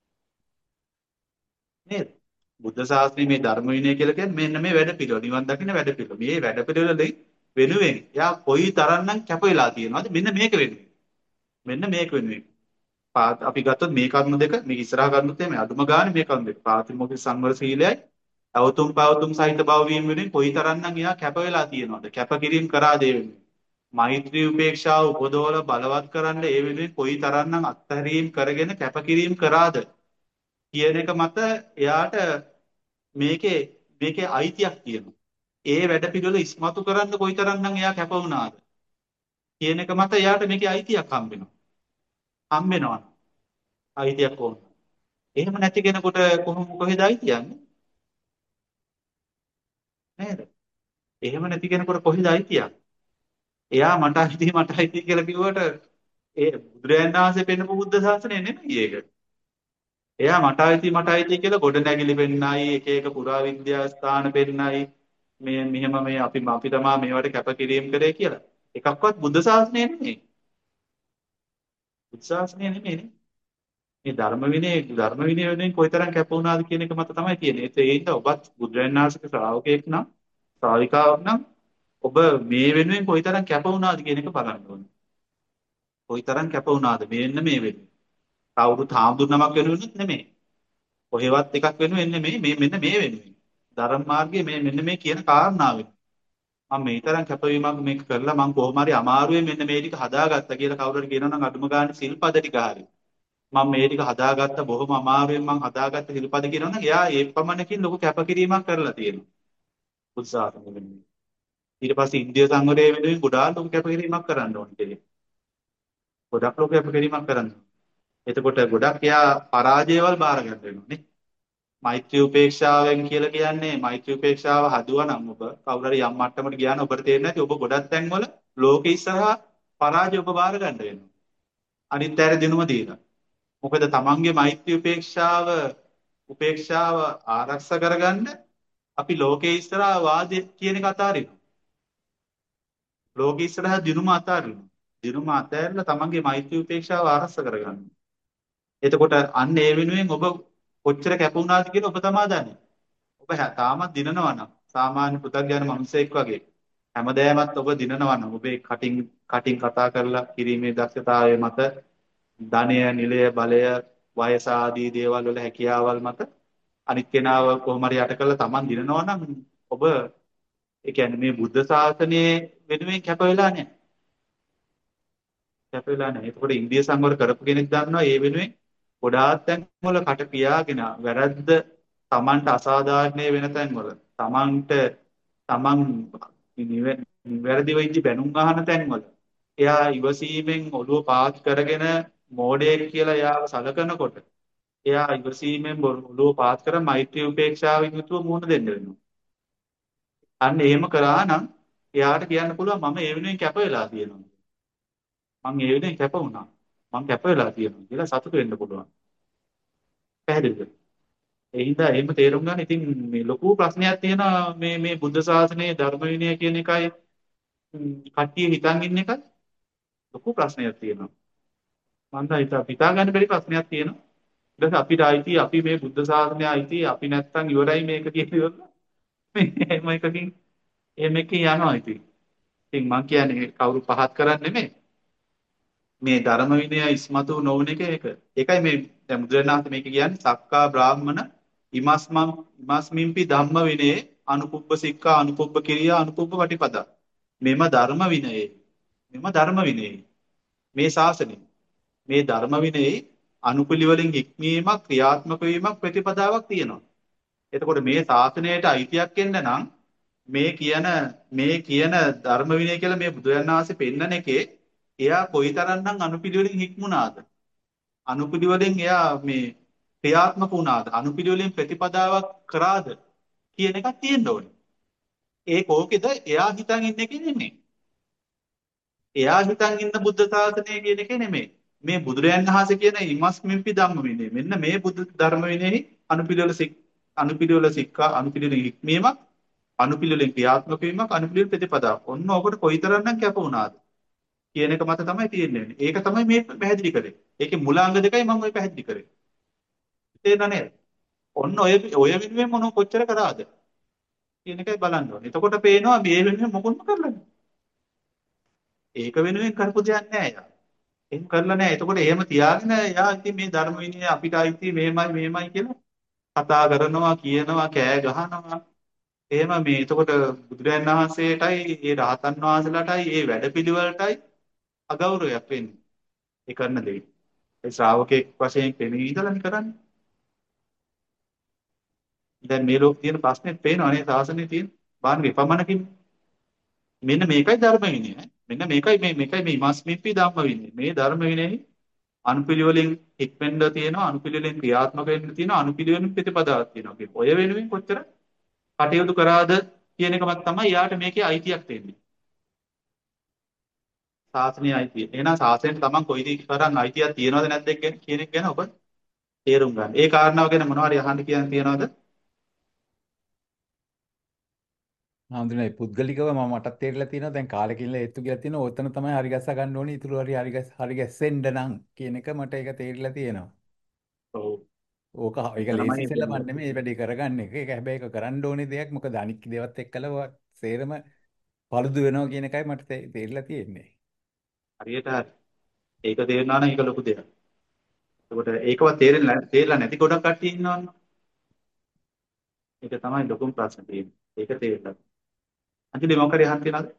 නේද? බුද්ධ ශාස්ත්‍රයේ මේ ධර්ම විනය කියලා කියන්නේ මෙන්න මේ වැඩපිළිවෙල. නිවන් දකින්න වැඩපිළිවෙල. මේ වැඩපිළිවෙලෙන් වෙනුවෙන් එයා කොයිතරම්නම් කැප වෙලා තියෙනවද? මෙන්න මේක වෙනුවෙන්. මෙන්න මේක වෙනුවෙන්. අපි ගත්තොත් මේ කරුණු දෙක මේ ඉස්සරහා කරුණුත් එමේ අඩුම ගානේ මේ කරුණු දෙක. පාතිමොක්ඛ සංවර සීලයයි අවතුම් පැවතුම් සහිත බව වීම වෙනුවෙන් කොයිතරම්නම් එයා කැප වෙලා තියෙනවද? කැපකිරීම කරාද ඒ වෙනුවෙන්? මෛත්‍රී උපේක්ෂාව උපදවල බලවත් කරන්න ඒ වෙනුවෙන් කොයිතරම්නම් අත්හැරීම් කරගෙන කැපකිරීම කරාද කියන එක මත එයාට මේකේ මේකේ අයිතියක් තියෙනවා. ඒ වැඩ පිළිවෙල ඉස්මතු කරන්න කොයිතරම්නම් එයා කැප වුණාද කියන එක මත එයාට මේකේ අයිතියක් හම්බ වෙනවා. හම්බ වෙනවා. අයිතියක් ඕන. එහෙම නැති කෙනෙකුට කොහොම කොහෙද අයිතියන්නේ? නේද? එහෙම නැති කෙනෙකුට කොහෙද අයිතියක්? එයා මට අයිති මට අයිති කියලා කිව්වට ඒ බුදුරජාණන් වහන්සේ පෙන්නපු බුද්ධ ශාසනය නෙමෙයි ඒක. එයා මට අයිති මට අයිති කියලා ගොඩනැගිලි පෙන්නයි එක එක පුරාවිද්‍යා ස්ථාන පෙන්නයි මේ මෙහෙම මේ අපි අපි තමා මේවට කැපකිරීම කරේ කියලා. එකක්වත් බුද්ධ ශාසනය නෙමෙයි. බුද්ධ ශාසනය නෙමෙයි. මේ ධර්ම විනය ධර්ම විනය වෙනුවෙන් කොයිතරම් කැප වුණාද කියන එක මත තමයි තියෙන්නේ. ඒ ඒින්ද ඔබත් බුදුරජාණන් වහන්සේගේ ශ්‍රාවකයෙක් නම් ශ්‍රාවිකාවක් නම් ඔබ මේ වෙනුවෙන් කොයිතරම් කැප වුණාද කියන එක බලන්න ඕනේ. කොයිතරම් කැප වුණාද මෙන්න මේ වෙනුවෙන්. කවුරුත් හාමුදුරුවමක් වෙනුවෙන්වත් නෙමෙයි. කොහෙවත් එකක් වෙනුවෙන් නෙමෙයි මේ මෙන්න මේ වෙනුවෙන්. ධර්ම මාර්ගයේ මේ මෙන්න මේ කියන කාරණාවෙන්. මම මේ තරම් කැපවීමක් මේක කරලා මම කොහොම හරි අමාරුවේ මෙන්න මේ ටික හදාගත්තා කියලා කවුරු හරි කියනවා නම් අඩුම ගානේ සිල්පද ටික හරි. මම මේ ටික හදාගත්ත බොහොම අමාරුවෙන් මම හදාගත්ත සිල්පද කියනවා නම් එයා ඒ පමණකින් ලොකු කැපකිරීමක් කරලා තියෙනවා. උත්සාහ වෙන්නේ. ඊට පස්සේ ඉන්දිය සංවරය වෙනුවෙන් ගොඩාක් ලොකු කැපකිරීමක් කරන්න ඕනේ කෙනෙක්. ගොඩක් ලොකු කැපකිරීමක් කරන්න. එතකොට ගොඩක් එයා පරාජයවල් බාර ගන්න වෙනවා නේ. මෛත්‍රී උපේක්ෂාවෙන් කියලා කියන්නේ මෛත්‍රී උපේක්ෂාව හදුවා නම් ඔබ කවුරු හරි යම් මට්ටමකට ගියා නම් ඔබට තේරෙන්නේ නැති ඔබ ගොඩක් තැන්වල ලෝකෙ ඉස්සරහා පරාජය ඔබ බාර ගන්න වෙනවා. අනිත් ඇර දිනුම දීලා. මොකද තමන්ගේ මෛත්‍රී උපේක්ෂාව උපේක්ෂාව ආරක්ෂා කරගන්න අපි ලෝකේ ඉස්සරහා වාදය කියන එක අතාරිනවා. ලෝකේ ඉස්සරහා දිනුම අතාරිනවා. දිනුම අතෑරලා තමන්ගේ මෛත්‍රී උපේක්ෂාව ආරක්ෂා කරගන්න. එතකොට අන්න ඒ වෙනුවෙන් ඔබ කොච්චර කැප වුණාද කියලා ඔබ තමා දන්නේ. ඔබ හැ- තාමත් දිනනවා නම් සාමාන්‍ය පෘථග්ජන මනුස්සයෙක් වගේ හැමදෑමත් ඔබ දිනනවා නම් ඔබේ කටින් කටින් කතා කරලා කිරීමේ දක්ෂතාවය මත ධනය, නිලය, බලය, වයස ආදී දේවල් වල හැකියාවල් මත අනිත් කෙනාව කොහොම හරි යට කරලා Taman දිනනවා නම් ඔබ ඒ කියන්නේ මේ බුද්ධ ශාසනයේ වෙනුවෙන් කැප වෙලා නැහැ. කැප වෙලා නැහැ. ඒකෝට ඉන්දිය සංවර කරපු කෙනෙක් දන්නවා ඒ වෙනුවෙන් ගොඩාක් තැන් වල කට පියාගෙන වැරද්ද Tamanට අසාධාරණේ වෙන තැන් වල Tamanට Taman වැරදි වෙච්ච බැනුම් අහන තැන් වල එයා ඉවසීමෙන් ඔළුව පාත් කරගෙන මෝඩයෙක් කියලා එයාව සලකනකොට එයා ඉවසීමෙන් ඔළුව පාත් කර මෛත්‍රී උපේක්ෂාවෙන් යුතුව මුහුණ දෙන්න වෙනවා. අන්න එහෙම කරා නම් එයාට කියන්න පුළුවන් මම ඒ වෙනුවෙන් කැප වෙලා තියෙනවා. මම ඒ වෙනුවෙන් කැප වුණා. මම කැප වෙලා තියෙනවා කියලා සතුටු වෙන්න පුළුවන්. පැහැදිලිද? ඒ හින්දා එහෙම තේරුම් ගන්න ඉතින් මේ ලොකු ප්‍රශ්නයක් තියෙනවා මේ මේ බුද්ධ ශාසනයේ ධර්ම විනය කියන එකයි ම්, කට්ටිය හිතන් ඉන්න එකයි ලොකු ප්‍රශ්නයක් තියෙනවා. මම හිතා හිතා ගන්න බැරි ප්‍රශ්නයක් තියෙනවා. ඊට පස්සේ අපිට අයිති අපි මේ බුද්ධ ශාසනය අයිති අපි නැත්තම් ඉවරයි මේක කියලා එහෙම එකකින් එහෙම එකකින් යනවා ඉතින්. ඉතින් මම කියන්නේ කවුරු පහත් කරන්නේ නෙමෙයි. මේ ධර්ම විනය ඉස්මතු නොවන එක ඒක. ඒකයි මේ දැන් බුදුරණාහි මේක කියන්නේ සක්කා බ්‍රාහ්මණ ඉමස්මම් ඉමස්මින්පි ධම්ම විනයේ අනුපුබ්බ සික්ඛා අනුපුබ්බ කිරියා අනුපුබ්බ වටිපදා. මෙම ධර්ම විනයේ මෙම ධර්ම විනයේ මේ ශාසනය මේ ධර්ම විනයේ අනුපිළිවෙලින් හික්මීමක් ක්‍රියාත්මක වීමක් ප්‍රතිපදාවක් තියෙනවා. එතකොට මේ ශාසනයට අයිතියක් එන්න නම් මේ කියන මේ කියන ධර්ම විනය කියලා මේ බුදුරජාණන් වහන්සේ පෙන්නන එකේ එයා කොයිතරම්නම් අනුපිළිවෙලින් හික්මුණාද? අනුපිළිවෙලින් එයා මේ ක්‍රියාත්මක වුණාද? අනුපිළිවෙලින් ප්‍රතිපදාවක් කරාද කියන එකක් තියෙන්න ඕනේ. ඒ කෝකෙද එයා හිතන් ඉන්න එකේ නෙමෙයි. එයා හිතන් ඉන්න බුද්ධ ශාසනය කියන එකේ නෙමෙයි. මේ බුදුරයන් වහන්සේ කියන ඉමස්මින්පි ධම්ම විනය. මෙන්න මේ බුද්ධ ධර්ම විනයෙහි අනුපිළිවෙල සික් අනුපිළිවෙල සික්ඛා අනුපිළිවෙල හික්මීමක් අනුපිළිවෙලින් ක්‍රියාත්මක වීමක් අනුපිළිවෙල ප්‍රතිපදාවක්. ඔන්න ඔකට කොයිතරම්නම් කැප වුණාද කියන එක මත තමයි තියෙන්නේ. ඒක තමයි මේ පැහැදිලි කරේ. ඒකේ මුලාංග දෙකයි මම ඔය පැහැදිලි කරේ. තේරුණා නේද? ඔන්න ඔය ඔය වෙනුවෙන් මොන කොච්චර කරාද කියන එකයි බලන්න ඕනේ. එතකොට පේනවා මේ වෙනුවෙන් මොකොත්ම කරලා නැහැ. ඒක වෙනුවෙන් කරපු දෙයක් නෑ යා. එහෙම කරලා නෑ. එතකොට එහෙම තියාගෙන යා ඉතින් මේ ධර්ම විනය අපිට අයිති මෙහෙමයි මෙහෙමයි කියලා කතා කරනවා, කියනවා, කෑ ගහනවා. එහෙම මේ එතකොට බුදුරජාණන් වහන්සේටයි ඒ රහතන් වහන්සේලාටයි ඒ වැඩපිළිවෙලටයි අගෞරවයක් වෙන්නේ. ඒ කරන දේ. ඒ ශ්‍රාවකෙක් වශයෙන් පෙනී ඉඳලානේ කරන්නේ. දැන් මේ ලෝකේ තියෙන ප්‍රශ්නේ පේනවා නේ සාසනේ තියෙන. බාහිර විපමණකින් මෙන්න මේකයි ධර්ම විනය. මෙන්න මේකයි මේ මේකයි මේ ඉමස්මිප්පි ධම්ම විනය. මේ ධර්ම විනයෙහි අනුපිළිවෙලින් හික්මෙන්න තියෙනවා, අනුපිළිවෙලින් ක්‍රියාත්මක වෙන්න තියෙනවා, අනුපිළිවෙලින් ප්‍රතිපදාවක් තියෙනවා කියන. ඔය වෙනුවෙන් කොච්චර කටයුතු කරාද කියන එකමත් තමයි යාට මේකේ අයිතියක් තියෙන්නේ. ශාසනීය අයිතිය. එහෙනම් ශාසනයට තමන් කොයි දේ තරම් අයිතියක් තියනවද නැද්ද කියන එක ගැන ඔබ තේරුම් ගන්න. ඒ කාරණාව ගැන මොනවද අහන්න කියන්න තියනවද? හඳුනයි පුද්ගලිකව මම මටත් තේරිලා තියෙනවා දැන් කාලෙකින්ලා ඒත්තු කියලා තියෙනවා ඔතන තමයි හරි ගස්ස ගන්න ඕනේ ඉතුරු හරි හරි ගස් හරි ගැස්සෙන්න නම් කියන එක මට ඒක තේරිලා තියෙනවා. ඔව්. ඕක ඒක ඒක ලේසි තමයි සෙල්ලමක් නෙමෙයි මේ වැඩේ කරගන්න එක. ඒක හැබැයි ඒක කරන්න ඕනේ දෙයක්. මොකද අනික් දේවත් එක්කලා සේරම පළුදු වෙනවා කියන එකයි මට තේ- තේරිලා තියෙන්නේ. හරියට හරි. ඒක තේරෙනවා නම් ඒක ලොකු දෙයක්. ඒකට ඒකවත් තේරෙන්නේ නැ- තේරෙලා නැති ගොඩක් කට්ටිය ඉන්නවනේ. ඒක තමයි ලොකුම ප්‍රශ්නේ තියෙන්නේ. ඒක තේරෙලා. අන්තිමේ මොකක් හරි අහන්න තියනවද?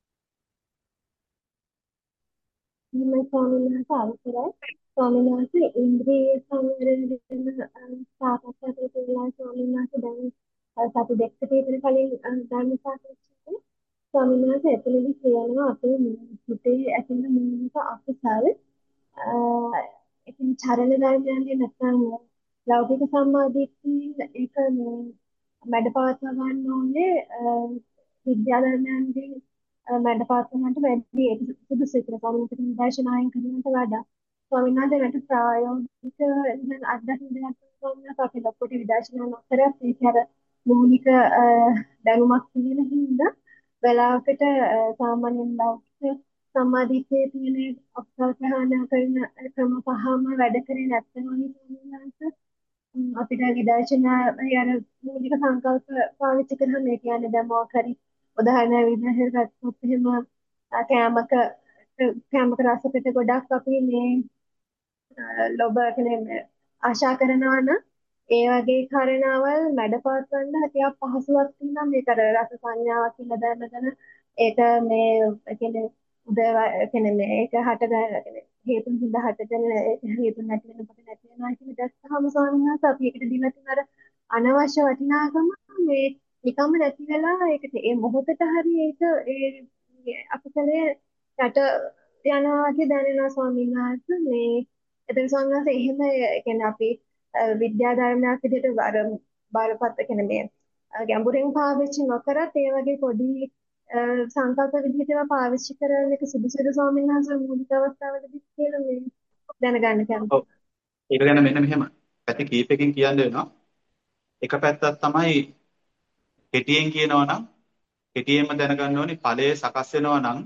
එහෙමයි ස්වාමීන් වහන්සේ අවසරයි. ස්වාමීන් වහන්සේ ඉන්ද්‍රිය සංවරය ගැන සාකච්ඡා කරලා ස්වාමීන් වහන්සේ දැන් අ, සති දෙකකට විතර කලින් අ, ධර්ම සාකච්ඡාවේ ස්වාමීන් වහන්සේ එතනදි කියනවා අපේ හිතේ ඇතිවන මූලික අකුසල් අ, ඉතින් චරණ ධර්මයන්ගේ නැත්නම් ලෞකික සම්මාදිට්ඨිය ඒක මේ මැඩපවත්වා ගන්න ඕනේ අ, විද්‍යා ධර්මයන්ගේ අ, මැඩපවත්වා ගන්නට වැඩි ඒක සුදුසු කියලා ස්වාමීන් වහන්සේ දර්ශනායන් කරනට වඩා ස්වාමීන් වහන්සේ මට ප්‍රායෝගික දැන් අත්දැකීම් දෙයක් ස්වාමීන් වහන්සේ අපි ලොකුට විදර්ශනා නොකරත් ඒක අර මූලික අ, දැනුමක් තියෙන හින්දා වෙලාවකට අ, සාමාන්‍යයෙන් ලෞකික සම්මාදිට්ඨියේ තියෙන අක්ෂර ප්‍රහාණය කරන ක්‍රම පහම වැඩ කරේ නැත්නම් ස්වාමීන් වහන්සේ උම්, අපිට විදර්ශනා යන මූලික සංකල්ප පාවිච්චි කරාම ඒ කියන්නේ දැන් මොකක් හරි උදාහරණයක් විදිහට ගත්තොත් එහෙම අ, කෑමක කෑමක රසකට ගොඩක් අපි මේ අ, ලොබ කියන්නේ ආශා කරනවා නම් ඒ වගේ කාරණාවල් මැඩපවත්වන්න හැකියාව පහසුවක් තියෙනවා මේක අර රස සංඥාවක් කියලා දැනගෙන ඒක මේ ඒ කියන්නේ උදේව ඒ කියන්නේ මේ ඒක හටගන්න හේතුන් හින්දා හටගෙන ඒක හේතුන් නැති වෙනකොට නැති වෙනවා කියලා දැක්කහම ස්වාමීන් වහන්සේ අපි ඒකට දීලා තියෙන අර අනවශ්‍ය වටිනාකම මේ නිකම්ම නැති වෙලා ඒකට ඒ මොහොතට හරි ඒක ඒ අපසලේ යට යනවා වගේ දැනෙනවා ස්වාමීන් වහන්සේ මේ එතන ස්වාමීන් වහන්සේ එහෙම ඒ කියන්නේ අපි අ, විද්‍යා ධර්මයක් විදිහට අර බාරපත් කියන්නේ මේ අ, ගැඹුරින් පාවිච්චි නොකරත් ඒ වගේ පොඩි අ, සංකල්ප විදිහට ඒවා පාවිච්චි කරන එක සුදුසුද ස්වාමීන් වහන්සේ මූලික අවස්ථාවලදී කියලා මේ දැනගන්න ඔව්. කැමතියි. ඒක ගැන මෙන්න මෙහෙම. පැති කීපකින් කියන්න වෙනවා. එක පැත්තක් තමයි කෙටියෙන් කියනවා නම් කෙටියෙන්ම දැනගන්න ඕනේ ඵලය සකස් වෙනවා නම්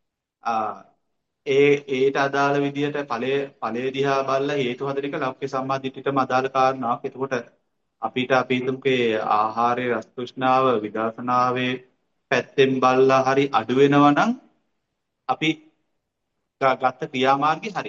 ආ, ඒ ඒට අදාළ විදිහට ඵලය ඵලය දිහා බලලා හේතු හදන එක ලෞකික සම්මාදිටියටම අදාළ කාරණාවක්. එතකොට අපිට අපි හිතමුකේ ආහාරයේ රස තෘෂ්ණාව විදර්ශනාවේ පැත්තෙන් බලලා හරි අඩු වෙනවා නම් අපි ග- ගත්ත ක්‍රියාමාර්ගය හරි.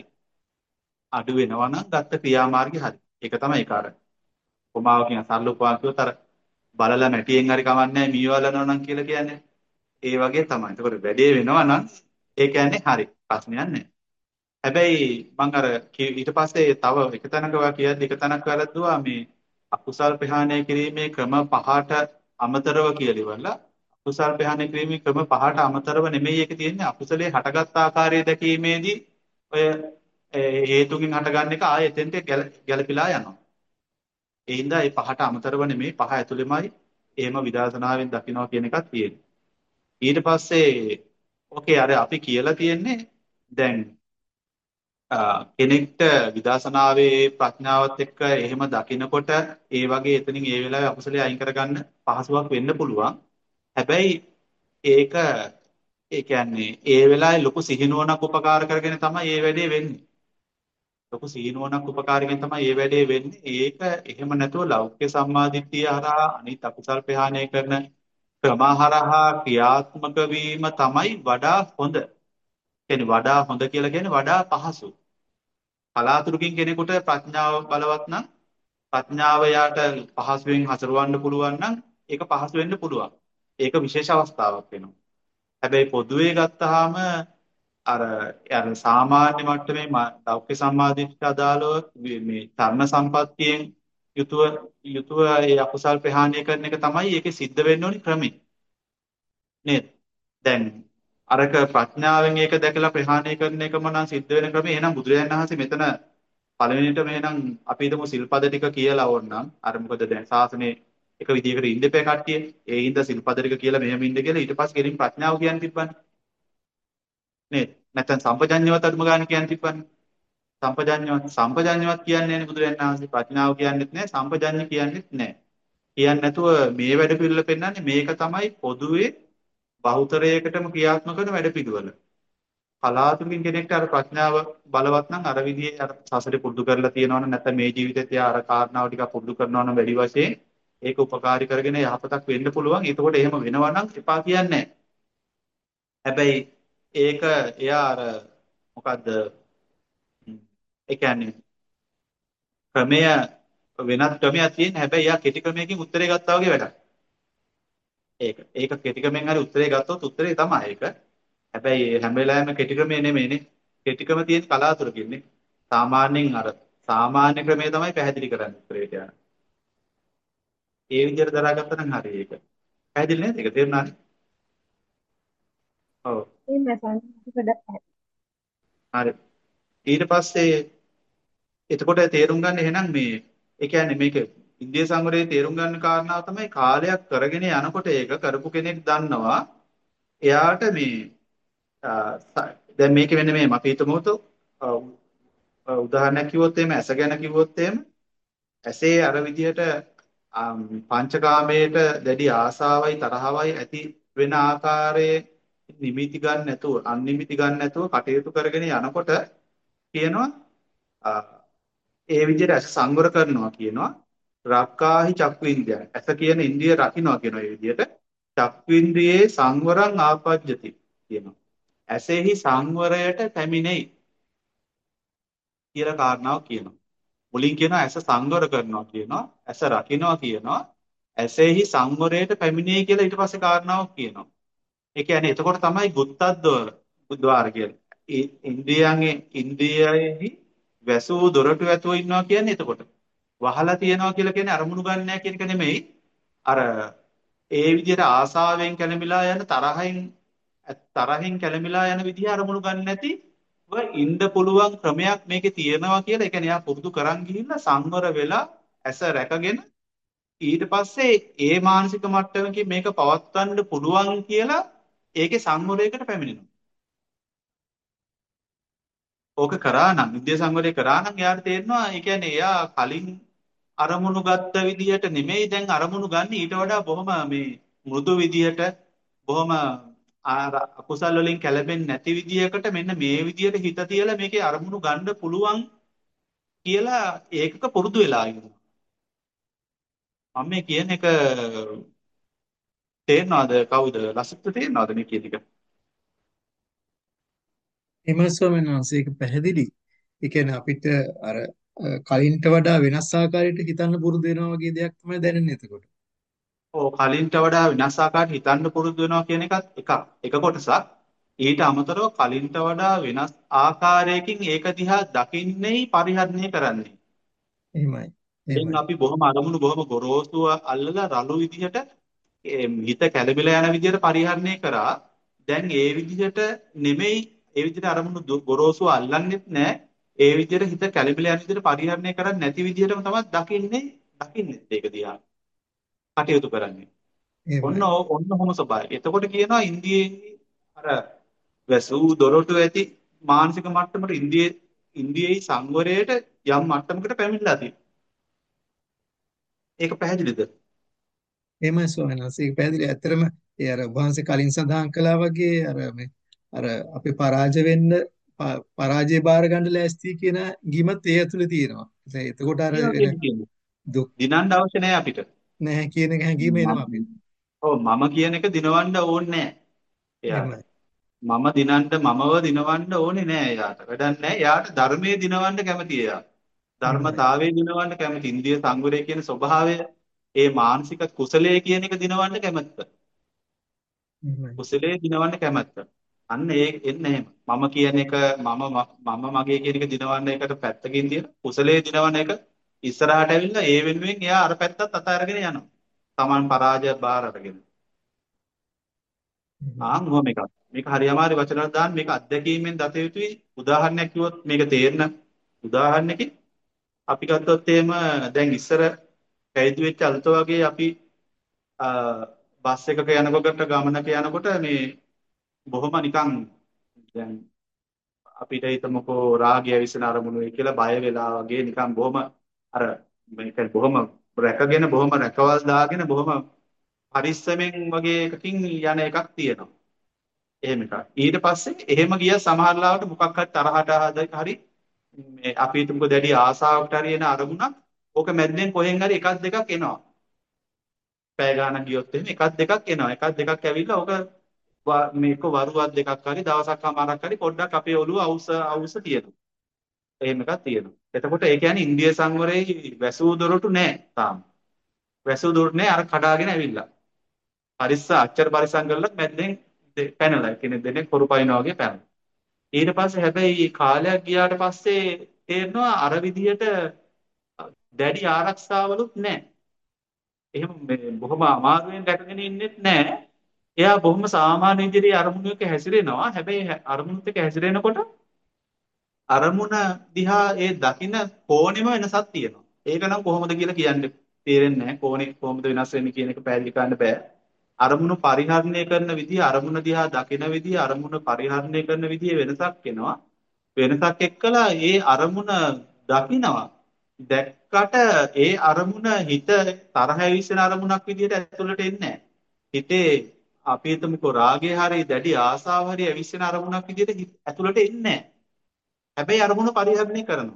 අඩු වෙනවා නම් ගත්ත ක්‍රියාමාර්ගය හරි. ඒක තමයි ඒ කාරණා. උපමාවකින් සරල උපමාවක් කිව්වොත් අර බලලා මැටියෙන් හරි කවන්නේ මීවලනවා නම් කියලා කියන්නේ. ඒ වගේ තමයි. එතකොට වැඩේ වෙනවා නම් ඒ කියන්නේ හරි. ප්‍රශ්නයක් නැහැ. හැබැයි මම අර කි- ඊට පස්සේ තව එක තැනක ඔයා කියද්දි එක තැනක් වැරද්දුවා මේ අකුසල් ප්‍රහාණය කිරීමේ ක්‍රම පහට අමතරව කියලා ඉවරලා අකුසල් ප්‍රහාණය කිරීමේ ක්‍රම පහට අමතරව නෙමෙයි ඒක තියෙන්නේ අකුසලයේ හටගත් ආකාරය දැකීමේදී ඔය ඒ හේතුකින් හටගන්න එක ආයෙ එතෙන්ට ගැල- ගැලපිලා යනවා. ඒ හින්දා මේ පහට අමතරව නෙමෙයි පහ ඇතුළෙමයි එහෙම විදර්ශනාවෙන් දකින්නවා කියන එකක් තියෙන්නේ. ඊට පස්සේ ඕකේ අර අපි කියලා තියෙන්නේ දැන් අ, කෙනෙක්ට විදර්ශනාවේ ප්‍රඥාවත් එක්ක එහෙම දකිනකොට ඒ වගේ එතනින් ඒ වෙලාවේ අකුසලයේ අයින් කරගන්න පහසුවක් වෙන්න පුළුවන්. හැබැයි ඒක ඒ කියන්නේ ඒ වෙලාවේ ලොකු සිහිනුවණක් උපකාර කරගෙන තමයි මේ වැඩේ වෙන්නේ. ලොකු සිහිනුවණක් උපකාරයෙන් තමයි මේ වැඩේ වෙන්නේ. ඒක එහෙම නැතුව ලෞකික සම්මාදිට්ඨිය හරහා අනිත් අකුසල් ප්‍රහාණය කරන ක්‍රමහරහා ක්‍රියාත්මක වීම තමයි වඩා හොඳ. කියන්නේ වඩා හොඳ කියලා කියන්නේ වඩා පහසු. කලාතුරකින් කෙනෙකුට ප්‍රඥාව බලවත් නම් ප්‍රඥාව යාට පහසුවෙන් හසුරවන්න පුළුවන් නම් ඒක පහසු වෙන්න පුළුවන්. ඒක විශේෂ අවස්ථාවක් වෙනවා. හැබැයි පොදුවේ ගත්තාම අර අර සාමාන්‍ය මට්ටමේ මා- ලෞකික සම්මාදිට්ඨිය අදාළව මේ මේ ධර්ම සම්පත්තියෙන් යුතුව යුතුව ඒ අකුසල් ප්‍රහාණය කරන එක තමයි ඒකේ සිද්ධ වෙන්න ඕනි ක්‍රමය නේද? දැන් අරක ප්‍රඥාවෙන් ඒක දැකලා ප්‍රහාණය කරන එකම නම් සිද්ධ වෙන ක්‍රමය. එහෙනම් බුදුරජාණන් වහන්සේ මෙතන පළවෙනිට මෙහෙනම් අපි හිතමු සිල්පද ටික කියලා ඕනනම් අර මොකද දැන් ශාසනයේ එක විදියකට ඉන්න එපා කට්ටිය. ඒ හින්දා සිල්පද ටික කියලා මෙහෙම ඉන්න කියලා ඊට පස්සේ ගෙලින් ප්‍රඥාව කියන්නේ තිබ්බනේ. නේද? නැත්නම් සම්පජඤ්ඤවත් අදුම ගන්න කියන්නේ තිබ්බනේ. සම්පජඤ්ඤවත් සම්පජඤ්ඤවත් කියන්නේ නැහැ බුදුරජාණන් වහන්සේ. ප්‍රඥාව කියන්නේත් නැහැ සම්පජඤ්ඤ කියන්නේත් නැහැ. කියන්නේ නැතුව මේ වැඩ පිළිවෙල පෙන්වන්නේ මේක තමයි පොදුවේ බහුතරයකටම ක්‍රියාත්මක කරන වැඩ පිළිවෙල. කලාතුරකින් කෙනෙක්ට අර ප්‍රඥාව බලවත් නම් අර විදිහේ අර සසරේ පුරුදු කරලා තියෙනවනම් නැත්නම් මේ ජීවිතේත් එයා අර කාරණාව ටිකක් පුරුදු කරනවා නම් වැඩි වශයෙන් ඒක උපකාරී කරගෙන යහපතක් වෙන්න පුළුවන්. එතකොට එහෙම වෙනවා නම් එපා කියන්නේ නැහැ. හැබැයි ඒක එයා අර මොකද්ද? හ්ම්, ඒ කියන්නේ ක්‍රමය වෙනත් ක්‍රමයක් තියෙන. හැබැයි එයා කෙටි ක්‍රමයකින් උත්තරේ ගත්තා වගේ වැඩක්. ඒක ඒක කෙටි ක්‍රමෙන් හරි උත්තරේ ගත්තොත් උත්තරේ තමයි ඒක. හැබැයි හැම වෙලාවෙම කෙටි ක්‍රමය නෙමෙයිනේ. කෙටි ක්‍රම තියෙන කලාතුරකින්නේ. සාමාන්‍යයෙන් අර සාමාන්‍ය ක්‍රමය තමයි පැහැදිලි කරන්නේ උත්තරේට යන. ඒ විදිහට දරාගත්තා නම් හරි ඒක. පැහැදිලි නේද? ඒක තේරුණානේ? ඔව්. එහෙමයි සාමාන්‍යයෙන් ගොඩක් පැහැදිලි. හරි. ඊට පස්සේ එතකොට තේරුම් ගන්න එහෙනම් මේ ඒ කියන්නේ මේක ඉන්දිය සංවරයේ තේරුම් ගන්න කාරණාව තමයි කාලයක් කරගෙන යනකොට ඒක කරපු කෙනෙක් දන්නවා එයාට මේ අ, ස- දැන් මේක වෙන්නේ මේ අපි හිතමු તો උදාහරණයක් කිව්වොත් එහෙම ඇස ගැන කිව්වොත් එහෙම ඇසේ අර විදිහට අම්, පංචකාමයට දැඩි ආසාවයි තරහවයි ඇති වෙන ආකාරයේ නිමිති ගන්න නැතුව අනිමිති ගන්න නැතුව කටයුතු කරගෙන යනකොට කියනවා අ, ඒ විදිහට ඇස සංවර කරනවා කියනවා රක්කාහි චක්ඛු ඇස කියන ඉන්ද්‍රිය රකින්නවා කියන ඒ විදිහට චක්ඛුඉන්ද්‍රියේ සංවරං ආපජ්ජති කියනවා. ඇසෙහි සංවරයට පැමිණෙයි කියලා කාරණාව කියනවා. මුලින් කියනවා ඇස සංවර කරනවා කියනවා. ඇස රකින්නවා කියනවා. ඇසෙහි සංවරයට පැමිණෙයි කියලා ඊට පස්සේ කාරණාවක් කියනවා. ඒ කියන්නේ එතකොට තමයි ගුත්තද්දවර බුද්ධවාර කියන්නේ. ඒ ඉන්ද්‍රියයන්ගේ ඉන්ද්‍රියයෙහි වැසූ දොරටු ඇතුව ඉන්නවා කියන්නේ එතකොට. වහලා තියනවා කියලා කියන්නේ අරමුණු ගන්න නැහැ කියන එක නෙමෙයි. අර ඒ විදිහට ආසාවෙන් කැළඹිලා යන තරහෙන් තරහින් කැළඹිලා යන විදිහ අරමුණු ගන්න නැති ඉන්න පුළුවන් ක්‍රමයක් මේකේ තියෙනවා කියලා. ඒ කියන්නේ යා පුරුදු කරන් ගිහිල්ලා සංවර වෙලා ඇස රැකගෙන ඊට පස්සේ ඒ මානසික මට්ටමකින් මේක පවත්වන්න පුළුවන් කියලා ඒකේ සංවරයකට පැමිණෙනවා. ඕක කරා නම් විද්‍යා සංවරය කරා නම් යාට තේරෙනවා ඒ කියන්නේ එයා කලින් අරමුණු ගත්ත විදිහට නෙමෙයි දැන් අරමුණු ගන්න ඊට වඩා බොහොම මේ මෘදු විදිහට බොහොම ආර අකුසල් වලින් කැළඹෙන්නේ නැති විදිහකට මෙන්න මේ විදිහට හිත තියලා මේකේ අරමුණු ගන්න පුළුවන් කියලා ඒකක පුරුදු වෙලා ඉන්නවා. මම මේ කියන එක තේරෙනවද කවුද? ලසිත තේරෙනවද මේ කියන එක? එහෙමයි ස්වාමීන් වහන්සේ ඒක පැහැදිලි. ඒ කියන්නේ අපිට අර අ, කලින්ට වඩා වෙනස් ආකාරයකට හිතන්න පුරුදු වෙනවා වගේ දෙයක් තමයි දැනෙන්නේ එතකොට. ඔව් කලින්ට වඩා වෙනස් ආකාරයට හිතන්න පුරුදු වෙනවා කියන එකත් එකක් එක කොටසක්. ඊට අමතරව කලින්ට වඩා වෙනස් ආකාරයකින් ඒක දිහා දකින්නේ පරිහරණය කරන්නේ. එහෙමයි. දැන් එහෙමයි. අපි බොහොම අරමුණු බොහොම ගොරෝසුව අල්ලලා රළු විදිහට එම්, හිත කැළඹිලා යන විදිහට පරිහරණය කරා. දැන් ඒ විදිහට නෙමෙයි ඒ විදිහට අරමුණු දු- ගොරෝසුව අල්ලන්නෙත් නැහැ. ඒ විදිහට හිත කැළඹිලා යන විදිහට පරිහරණය කරන්නේ නැති විදිහටම තමයි දකින්නේ දකින්නේ ඒක දිහා කටයුතු කරන්නේ. ඔන්න එහෙමයි. ඕ- ඔන්න ඔහොම ස්වභාවය. එතකොට කියනවා ඉන්දියේ අර වැසූ දොරටු ඇති මානසික මට්ටමට ඉන්දියේ ඉන්දියේ සංවරයට යම් මට්ටමකට පැමිණලා තියෙනවා. ඒක පැහැදිලිද? එහෙමයි ස්වාමීන් වහන්සේ ඒක පැහැදිලි. ඇත්තටම ඒ අර වහන්සේ කලින් සඳහන් කළා වගේ අර මේ අර අපි පරාජය වෙන්න ප- පරාජය බාර ගන්න ලෑස්ති කියන ගිමත් ඒ ඇතුලේ තියෙනවා. ඒ එතකොට අර ඒ වෙන වගේම කියන්නේ. දුක් දිනන්න අවශ්‍ය නැහැ අපිට. නැහැ කියන එක හැඟීම එනවා අපිට. මම- ඔව් මම කියන එක දිනවන්න ඕනේ නැහැ එයාට. එහෙමයි. මම දිනන්න මමව දිනවන්න ඕනේ නැහැ එයාට. වැඩක් නැහැ. එයාට ධර්මයේ දිනවන්න කැමති එයා. එහෙමයි. ධර්මතාවයේ දිනවන්න කැමති. ඉන්ද්‍රිය සංවරය කියන ස්වභාවය, ඒ මානසික කුසලයේ කියන එක දිනවන්න කැමැත්ත. එහෙමයි. කුසලයේ දිනවන්න කැමැත්ත. අන්න ඒ එන්න එහෙම. මම කියන එක මම මම මගේ කියන එක දිනවන්න එකට පැත්තකින් තියලා කුසලයේ දිනවන එක ඉස්සරහට ඇවිල්ලා ඒ වෙනුවෙන් එයා අර පැත්තත් අතාරගෙන යනවා. Taman පරාජය බාර අරගෙන. එහෙමයි. ආන් ඔහොම එකක්. මේක හරි අමාරු වචන වලට දාන්න මේක අත්දැකීමෙන් දත යුතුයි. උදාහරණයක් කිව්වොත් මේක තේරෙන උදාහරණයකින් අපි ගත්තොත් එහෙම දැන් ඉස්සර පැවිදි වෙච්ච අලුත වගේ අපි අ, බස් එකක යනකොට ගමනක යනකොට මේ බොහොම නිකන් දැන් අපිට හිතමුකෝ රාගය විසින අරමුණුයි කියලා බය වෙලා වගේ නිකන් බොහොම අර මේක බොහොම රැකගෙන බොහොම රැකවල් දාගෙන බොහොම පරිස්සමෙන් වගේ එකකින් යන එකක් තියෙනවා. එහෙම එකක්. ඊට පස්සේ එහෙම ගිය සමහර ලාවට මොකක් හරි තරහට හරි මේ අපි හිතමුකෝ දැඩි ආසාවකට හරි එන අරමුණක් ඕක මැද්දෙන් කොහෙන් හරි එකක් දෙකක් එනවා. පැය ගාණක් ගියොත් එහෙම එකක් දෙකක් එනවා. එකක් දෙකක් ඇවිල්ලා ඕක වා- මේක වරුවක් දෙකක් හරි දවසක් හමාරක් හරි පොඩ්ඩක් අපේ ඔළුව අවුස අවුස තියෙනවා. එහෙම එකක් තියෙනවා. එතකොට ඒ කියන්නේ ඉන්දිය සංවරයේ වැසූ දොරටු නෑ තාම. වැසූ දොරටු නෑ අර කඩාගෙන ඇවිල්ලා. පරිස්ස අච්චර පරිස්සම් කරලත් මැද්දෙන් දෙ- පැනලා කෙනෙක් දෙනෙක් පොරු පයින්නා වගේ පැනලා. ඊට පස්සේ හැබැයි කාලයක් ගියාට පස්සේ තේරෙනවා අර විදිහට දැඩි ආරක්ෂාවලුත් නැහැ. එහෙම මේ බොහොම අමාරුවෙන් රැකගෙන ඉන්නෙත් නැහැ. එයා බොහොම සාමාන්‍ය විදිහේ අරමුණක හැසිරෙනවා. හැබැයි හැ- අරමුණත් එක්ක හැසිරෙනකොට අරමුණ දිහා ඒ දකින්න කෝණෙම වෙනසක් තියෙනවා. ඒක නම් කොහොමද කියලා කියන්න තේරෙන්නේ නැහැ. කෝණේ කොහොමද වෙනස් වෙන්නේ කියන එක පැහැදිලි කරන්න බෑ. අරමුණු පරිහරණය කරන විදිහ, අරමුණ දිහා දකින විදිහ, අරමුණ පරිහරණය කරන විදිහේ වෙනසක් එනවා. වෙනසක් එක්කලා ඒ අරමුණ දකිනවා. දැක්කට ඒ අරමුණ හිත තරහ විසින අරමුණක් විදිහට ඇතුළට එන්නේ නැහැ. හිතේ අපි හිතමුකෝ රාගය හරි දැඩි ආසාව හරි ඇවිස්සෙන අරමුණක් විදිහට හිත ඇතුළට එන්නේ නැහැ. හැබැයි අරමුණ පරිහරණය කරනවා.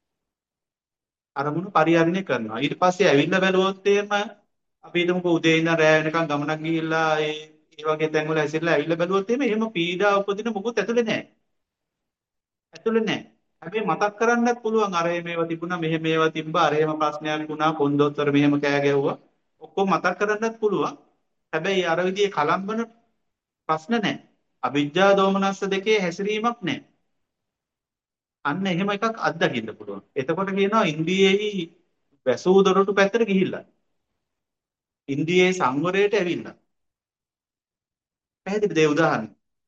අරමුණු පරිහරණය කරනවා. ඊට පස්සේ ඇවිල්ලා බැලුවොත් එහෙම අපි හිතමුකෝ උදේ ඉඳන් රෑ වෙනකන් ගමනක් ගිහිල්ලා ඒ ඒ වගේ තැන්වල ඇසිරලා ඇවිල්ලා බැලුවොත් එහෙම එහෙම පීඩා උපදින මොකුත් ඇතුලේ නැහැ. ඇතුලේ නැහැ. හැබැයි මතක් කරන්නත් පුළුවන් අර එහෙම මේවා තිබුණා මෙහෙම මේවා තිබ්බා අර එහෙම ප්‍රශ්නයක් වුණා කොන්දොස්තර මෙහෙම කෑ ගැව්වා. ඔක්කොම මතක් කරන්නත් පුළුවන්. හැබැයි අර විදිහේ කලම්බන ප්‍රශ්න නැහැ. අවිජ්ජා දෝමනස්ස දෙකේ හැසිරීමක් නැහැ. අන්න එහෙම එකක් අත්දකින්න පුළුවන්. එතකොට කියනවා ඉන්ද්‍රියෙහි වැසූ දොරටු පැත්තට ගිහිල්ලා. ඉන්ද්‍රියේ සංවරයට ඇවිල්ලා. පැහැදිලිද ඒ උදාහරණ?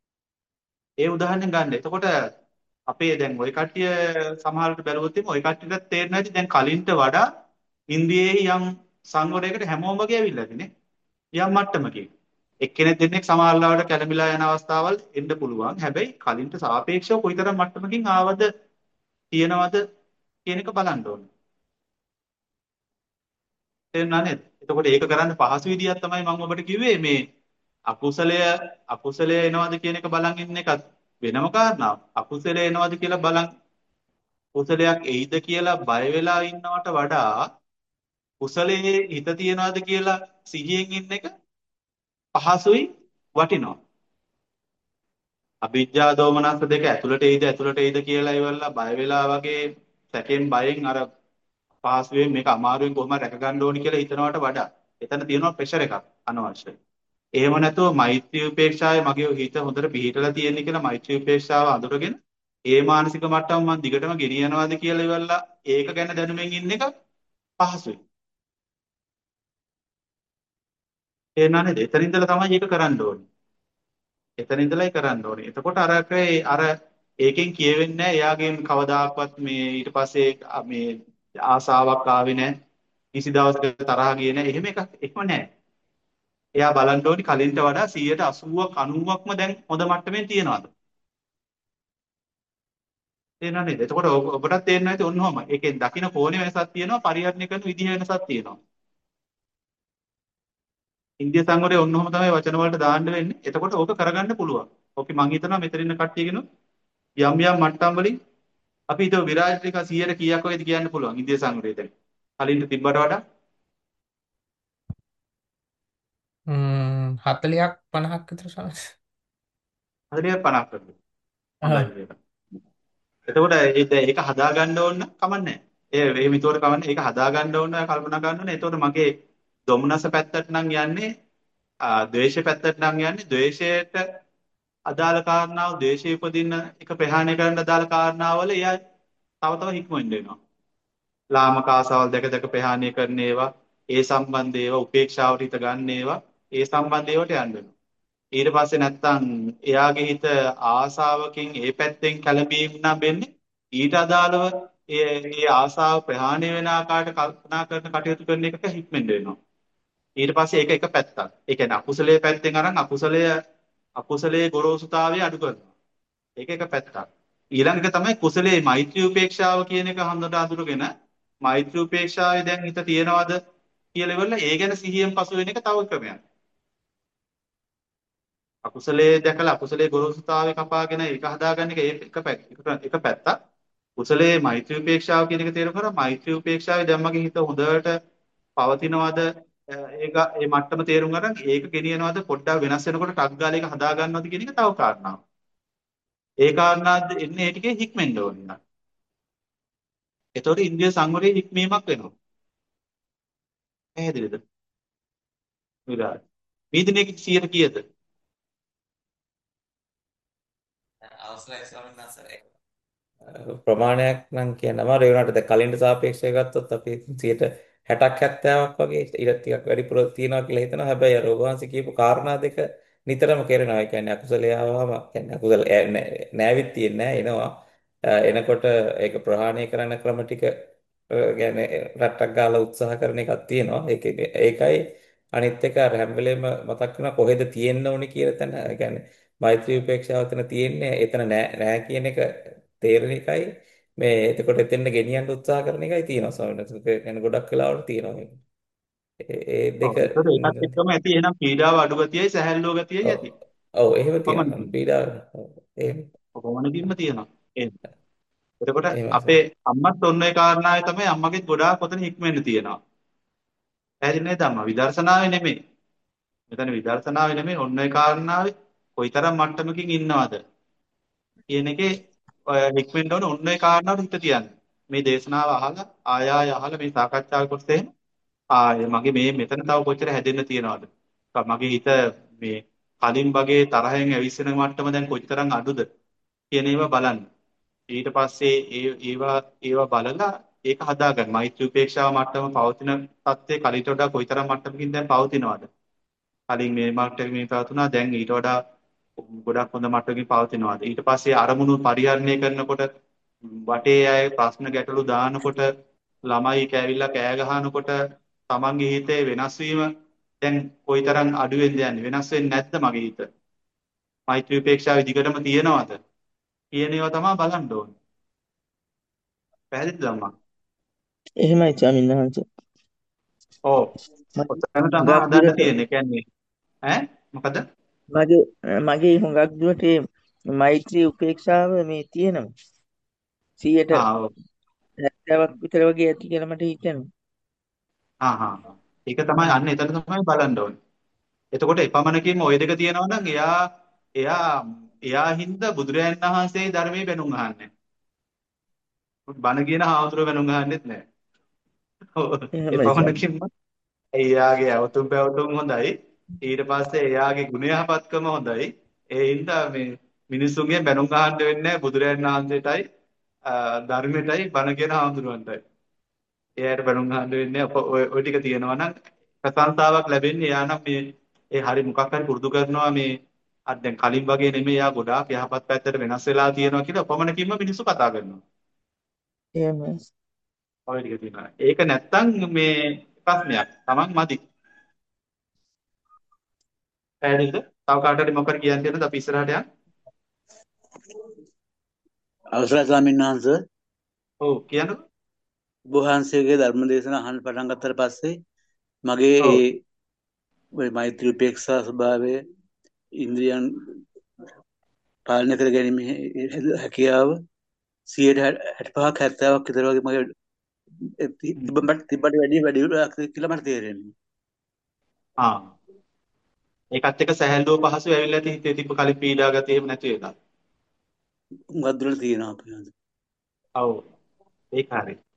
ඒ උදාහරණය ගන්න. එතකොට අපේ දැන් ওই කට්ටිය සමහරවිට බැලුවොත් එimhe ওই කට්ටියට තේරෙන්නේ නැති දැන් කලින්ට වඩා ඉන්ද්‍රියෙහි යම් සංවරයකට හැමෝම වගේ ඇවිල්ලානේ. යම් මට්ටමකින්. එක්කෙනෙක් දෙන්නෙක් සමහරවිට කැළඹිලා යන අවස්ථාවල් එන්න පුළුවන්. හැබැයි කලින්ට සාපේක්ෂව කොයිතරම් මට්ටමකින් ආවද තියෙනවද කියන එක බලන්න ඕනේ. තේරුණා නේද? එතකොට ඒක කරන්න පහසු විදියක් තමයි මම ඔබට කිව්වේ මේ අකුසලය අකුසලය එනවද කියන එක බලන් ඉන්න එකත් වෙනම කාරණාවක්. අකුසලය එනවද කියලා බලන් කුසලයක් එයිද කියලා බය වෙලා ඉන්නවට වඩා කුසලයේ හිත තියනවද කියලා සිහියෙන් ඉන්න එක පහසුයි වටිනවා. අවිජ්ජා දෝමනස්ස දෙක ඇතුළට එයිද ඇතුළට එයිද කියලා ඉවරලා බය වෙලා වගේ සැකෙන් බයෙන් අර පහසුවෙන් මේක අමාරුවෙන් කොහොම රැක ගන්න ඕනි කියලා හිතනවට වඩා එතන තියෙනවා ප්‍රෙෂර් එකක් අනවශ්‍යයි. එහෙම නැතුව මෛත්‍රී උපේක්ෂාවේ මගේ හිත හොඳට පිහිටලා තියෙන කියලා මෛත්‍රී උපේක්ෂාව අඳුරගෙන ඒ මානසික මට්ටම මම දිගටම ගෙනියනවාද කියලා ඉවරලා ඒක ගැන දැනුමින් ඉන්න එක පහසුයි. ඒ නේද? එතන ඉඳලා තමයි ඒක කරන්න ඕනේ. එතන ඉඳලායි කරන්න ඕනේ. එතකොට අර අර ඒකෙන් කියවෙන්නේ නැහැ එයාගෙන් කවදාකවත් මේ ඊට පස්සේ අ- මේ ආසාවක් ආවේ නැහැ. කිසි දවසක තරහ ගියේ නැහැ. එහෙම එකක් එහෙම නැහැ. එයා බලන්න ඕනි කලින්ට වඩා සීයට අසූවක් අනූවක්ම දැන් හොඳ මට්ටමින් තියනවාද? තේරෙනව නේද? එතකොට ඔබ- ඔබටත් තේරෙනවා ඇති ඔන්නෝම. ඒකෙන් දකින්න කෝණේ වෙනසක් තියෙනවා, පරිහරණය කරන විදිහ වෙනසක් තියෙනවා. ඉන්දිය සංවරය ඔන්නෝම තමයි වචන වලට දාන්න වෙන්නේ. එතකොට ඕක කරගන්න පුළුවන්. ඕකේ මං හිතනවා මෙතන ඉන්න කට්ටියගෙන යම් යම් මට්ටම් වලින් අපි හිතුව විරාජ් ටික සීයට කීයක් වගේද කියන්න පුළුවන් ඉන්දිය සංවරය දැන්. කලින්ට තිබ්බට වඩා ම්ම් හතලිහක් පනහක් විතර සමස්. හරියට පනහක් කරනවා. ආ. හොඳයි ඒක. එතකොට ඒක ඒක හදා ගන්න ඕන නම් කමන්නේ නැහැ. ඒ ඒ විතෝර කවන්නේ ඒක හදා ගන්න ඕන කල්පනා ගන්න ඕනේ. එතකොට මගේ දොම්නස පැත්තට නම් යන්නේ ආ ද්වේෂ පැත්තට නම් යන්නේ ද්වේෂයට අදාළ කාරණාව ද්වේෂය උපදින්න එක ප්‍රහාණය කරන්න අදාළ කාරණාවල එයා තව තව හික්මෙන්න වෙනවා. ලාමක ආසාවල් දැක දැක ප්‍රහාණය කරන ඒවා, ඒ සම්බන්ධ ඒවා, උපේක්ෂාවට හිත ගන්න ඒවා, ඒ සම්බන්ධ ඒවාට යන්න වෙනවා. ඊට පස්සේ නැත්තම් එයාගේ හිත ආසාවකින් ඒ පැත්තෙන් කැළඹීම නම් වෙන්නේ ඊට අදාළව ඒ ඒ ආසාව ප්‍රහාණය වෙන ආකාරයට කල්පනා කරන කටයුතු කරන එකට හික්මෙන්න වෙනවා. ඊට පස්සේ ඒක එක පැත්තක්. ඒ කියන්නේ අකුසලයේ පැත්තෙන් අරන් අකුසලය අකුසලයේ ගොරෝසුතාවය අඩු කරනවා. ඒක එක පැත්තක්. ඊළඟ එක තමයි කුසලයේ මෛත්‍රී උපේක්ෂාව කියන එක හඳුනට අඳුරගෙන මෛත්‍රී උපේක්ෂාවේ දැන් හිත තියනවද කියලා ඉවරලා ඒ ගැන සිහියෙන් පසු වෙන එක තව ක්‍රමයක්. අකුසලයේ දැකලා අකුසලයේ ගොරෝසුතාවය කපාගෙන ඒක හදාගන්න එක ඒ එක පැත්ත එක පැත්තක්. කුසලයේ මෛත්‍රී උපේක්ෂාව කියන එක තේරුම් කරා මෛත්‍රී උපේක්ෂාවේ දැන් මගේ හිත හොඳට පවතිනවද ඒක ඒ මට්ටම තේරුම් ගන්න ඒක ගෙනියනවද පොඩ්ඩක් වෙනස් වෙනකොට ටක් ගාලා ඒක හදා ගන්නවද කියන එක තව කාරණාවක්. ඒ කාරණාද එන්නේ ඒ ටිකේ හික්මෙන්න ඕනේ නේද? එතකොට ඉන්ද්‍රිය සංවරයේ හික්මීමක් වෙනවා. පැහැදිලිද? විරාජ්. මේ දිනේ සියයට කීයද? අවසරයි ස්වාමීන් වහන්සේ. ප්‍රමාණයක් නම් කියනවා ඒ වුණාට දැන් කලින්ට සාපේක්ෂව ගත්තොත් අපි සියයට හැටක් හැත්තෑවක් වගේ ඊට ටිකක් වැඩිපුර තියනවා කියලා හිතනවා. හැබැයි අර ඔබ වහන්සේ කියපු කාරණා දෙක නිතරම කරනවා. ඒ කියන්නේ අකුසලය ආවම කියන්නේ අකුසල ඈ නෑ- නෑවිත් තියෙන්නේ නෑ එනවා. අ, එනකොට ඒක ප්‍රහාණය කරන්න ක්‍රම ටික කියන්නේ රට්ටක් ගාලා උත්සාහ කරන එකක් තියෙනවා. ඒක ඒකයි අනිත් එක අර හැම වෙලේම මතක් වෙනවා කොහෙද තියෙන්න ඕනේ කියන තැන. ඒ කියන්නේ මෛත්‍රී උපේක්ෂාව එතන තියෙන්නේ එතන නෑ නෑ කියන එක තේරෙන එකයි මේ එතකොට එතෙන්ට ගෙනියන්න උත්සාහ කරන එකයි තියෙනවා ස්වාමීන් වහන්සේ. ඒක يعني ගොඩක් වෙලාවට තියෙනවා මේක. ඒ ඒ දෙක ඔව්. එතකොට ඒකත් එක්කම ඇති එහෙනම් පීඩාව අඩු ගතියයි සැහැල්ලුව ගතියයි ඔව් ඇති. ඔව් එහෙම තියෙනවා. කොපමණකින්? පීඩාව ඔව් එහෙම කොපමණකින්ම තියෙනවා. එහෙනම්. එතකොට එහෙමයි අපේ ස්වාමීන්. අම්මත් ඔන්න ඒ කාරණාවේ තමයි අම්මගෙත් ගොඩාක් ඔතන හික්මෙන්න තියෙනවා. පැහැදිලි නේද අම්මා? විදර්ශනාවේ නෙමෙයි. මෙතන විදර්ශනාවේ නෙමෙයි ඔන්න ඒ කාරණාවේ කොයිතරම් මට්ටමකින් ඉන්නවද කියන එකේ ඔය හික්මෙන්න ඕන ඔන්න ඒ කාරණාවට හිත තියන්න. මේ දේශනාව අහලා ආය ආය අහලා මේ සාකච්ඡාව කොටසේ ආ මගේ මේ මෙතන තව කොච්චර හැදෙන්න තියනවද? මගේ හිත මේ කලින් වගේ තරහෙන් ඇවිස්සෙන මට්ටම දැන් කොච්චරම් අඩුද කියන ඒවා බලන්න. ඊට පස්සේ ඒ ඒවා ඒවා බලලා ඒක හදාගන්න. මෛත්‍රී උපේක්ෂාව මට්ටම පවතින තත්ත්වයේ කලිට වඩා කොයිතරම් මට්ටමකින් දැන් පවතිනවද? කලින් මේ මට්ටමකින් පවතුනා දැන් ඊට වඩා ගොඩක් හොඳ මට්ටමකින් පවතිනවද? ඊට පස්සේ අරමුණු පරිහරණය කරනකොට වටේ අය ප්‍රශ්න ගැටලු දානකොට ළමයි කෑවිල්ලා කෑ ගහනකොට තමන්ගේ හිතේ වෙනස් වීම දැන් කොයිතරම් අඩු වෙනද යන්නේ වෙනස් වෙන්නේ නැද්ද මගේ හිත? මෛත්‍රී උපේක්ෂාව දිගටම තියෙනවද? කියන ඒවා තමයි බලන්න ඕනේ. පැහැදිලිද අම්මා? එහෙමයි ස්වාමීන් වහන්සේ. ඔව්. මගේ ඔතන තමයි හුඟක් හදන්න දුරට තියෙන්නේ. කියන්නේ ඈ මොකද? මගේ මගේ හුඟක් දුරට මේ මෛත්‍රී උපේක්ෂාව මේ තියෙනවා. සියයට ආ ඔව්. හැත්තෑවක් විතර වගේ ඇති කියලා මට හිතෙනවා. ආ හා හා. ඒක තමයි අන්න එතන තමයි බලන්න ඕනේ. එතකොට එපමණකින්ම ওই දෙක තියෙනවා නම් එයා එයා එයා හින්දා බුදුරජාණන් වහන්සේ ධර්මයේ බැනුම් අහන්නේ. බණ කියන හාමුදුරුවෝ බැනුම් අහන්නෙත් නැහැ. ඔව්. එහෙමයි ස්වාමීන්. එපමණකින්ම එයාගේ අවතුම් පැවතුම් හොඳයි. ඊට පස්සේ එයාගේ ගුණ යහපත්කම හොඳයි. ඒ හින්දා මේ මිනිස්සුන්ගෙන් බැනුම් අහන්න වෙන්නේ නැහැ බුදුරජාණන් වහන්සේටයි ආ, ධර්මයටයි බණ කියන හාමුදුරුවන්ටයි. එයාට බැනුම් අහන්න වෙන්නේ නැහැ. ඔය ඔය ටික තියෙනවා නම් ප්‍රශංසාවක් ලැබෙන්නේ එයා නම් මේ ඒ හරි මොකක් හරි පුරුදු කරනවා මේ අර දැන් කලින් වගේ නෙමෙයි එයා ගොඩාක් යහපත් පැත්තට වෙනස් වෙලා තියෙනවා කියලා කොමනකින්ම මිනිස්සු කතා කරනවා. එහෙමයි. ඔය ටික තියෙනවා. ඒක නැත්තම් මේ ප්‍රශ්නයක්. Taman මදි. පැහැදිලිද? තව කාට හරි මොකක්ද කියන්න තියෙනවද? අපි ඉස්සරහට යන්න. අවසරයි ස්වාමීන් වහන්සේ ඔව් කියන්නකෝ. ඔබ වහන්සේගේ ධර්ම දේශන අහන්න පටන් ගත්තට පස්සේ මගේ ඔව්. ඒ ඔය මෛත්‍රී උපේක්ෂා ස්වභාවය ඉන්ද්‍රියන් පාලනය කර ගැනීම හැකියාව සියයට හැටපහක් හැත්තෑවක් විතර වගේ මගේ තිබ්බට තිබ්බට වැඩි වැඩි කියලා මට තේරෙනවා. ආ. ඒකත් එක්ක සැහැල්ලුව පහසු ඇවිල්ලා ඇති හිතේ තිබ්බ කලින් පීඩා ගතිය එහෙම නැති වෙලා. උගත් දුරට තියෙනවා අපේ. ඔව්. ඒක හරි.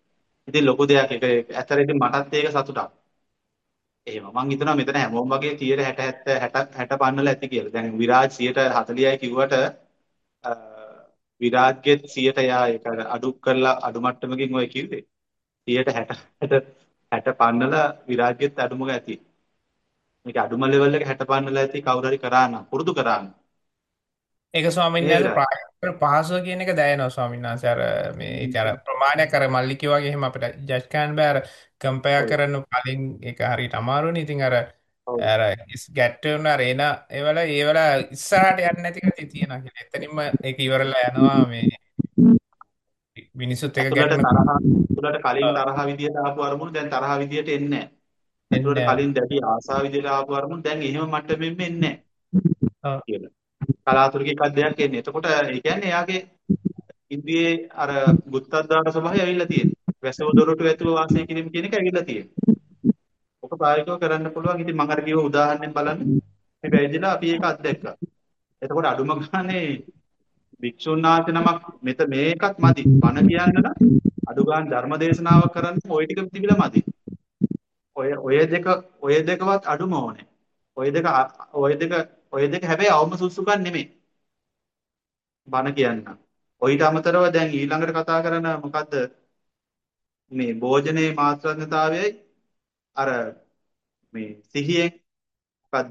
ඉතින් ලොකු දෙයක් ඒක ඇත්තට ඉතින් මටත් ඒක සතුටක්. එහෙම මං හිතනවා මෙතන හැමෝම වගේ සියයට හැට හැත්තෑ හැට හැට පන්නල ඇති කියලා. දැන් විරාජ් සියයට හතළිහයි කිව්වට අ, විරාජ්ගෙත් සියයට එයා ඒක අර අඩු කරලා අඩු මට්ටමකින් ඔය කිව්වේ. සියයට හැට හැට හැට පන්නල විරාජ්ගෙත් අඩුම ඇති. මේක අඩුම ලෙවල් එක හැට පන්නල ඇති කවුරු හරි කරා නම් පුරුදු කරා නම්. ඒක ස්වාමීන් නේ වහන්සේ විරාජ්? ප්‍රායෝගික පහසුව කියන එක දැනෙනවා ස්වාමීන් වහන්සේ අර මේ ඉතින් අර ප්‍රමාණයක් අර මල්ලිකේ වගේ එහෙම අපිට ජජ් කරන්න බෑ අර කම්පෙයාර් ඔව්. කරන්න කලින් ඒක හරියට අමාරුනේ ඉතින් අර ඔව්. අර ගැට්ටුන අර එන ඒවල ඒවල ඉස්සරහට යන්නේ නැති කතිය තියෙනවා කියලා. එතනින්ම ඒක ඉවරලා යනවා මේ මිනිසුත් එක ඇතුළට ගැටුම තරහ ඇතුළට කලින් තරහ විදියට ආපු අරමුණු දැන් තරහ විදියට එන්නේ නැහැ. ඇතුළට එන්නේ කලින් දැඩි ආසාව විදියට ආපු අරමුණු දැන් එහෙම මට්ටමින්ම එන්නේ නැහැ. නැහැ කියලා. කලාතුරකින් එකක් දෙයක් එන්නේ. එතකොට ඒ කියන්නේ එයාගේ ඉන්ද්‍රියේ අර බුත්තද්දාන ස්වභාවය ඇවිල්ලා තියෙන්නේ. වැසව දොරටු ඇතුව වාසය කිරීම කියන එක ඇවිල්ලා තියෙන්නේ. ඔක ප්‍රායෝගිකව කරන්න පුළුවන්. ඉතින් මම අර කිව්ව උදාහරණයෙන් බලන්න. මේ පැවිදිලා අපි ඒක අත්දැක්කා. එතකොට අඩුම ගානේ භික්ෂුන් වහන්සේ නමක් මෙත මේකත් මදි. බණ කියන්න නම් අඩු ගාන ධර්ම දේශනාවක් කරන්න ওই ටික තිබිලා මදි. ඔය ඔය දෙක ඔය දෙකවත් අඩුම ඕනේ. ඔය දෙක ඔය දෙක ඔය දෙක හැබැයි අවම සුසුකම් නෙමෙයි. බණ කියන්න. ඔයිට අමතරව දැන් ඊළඟට කතා කරන මොකද්ද මේ භෝජනයේ මාත්‍රාඥතාවයයි අර මේ සිහියෙන් මොකද්ද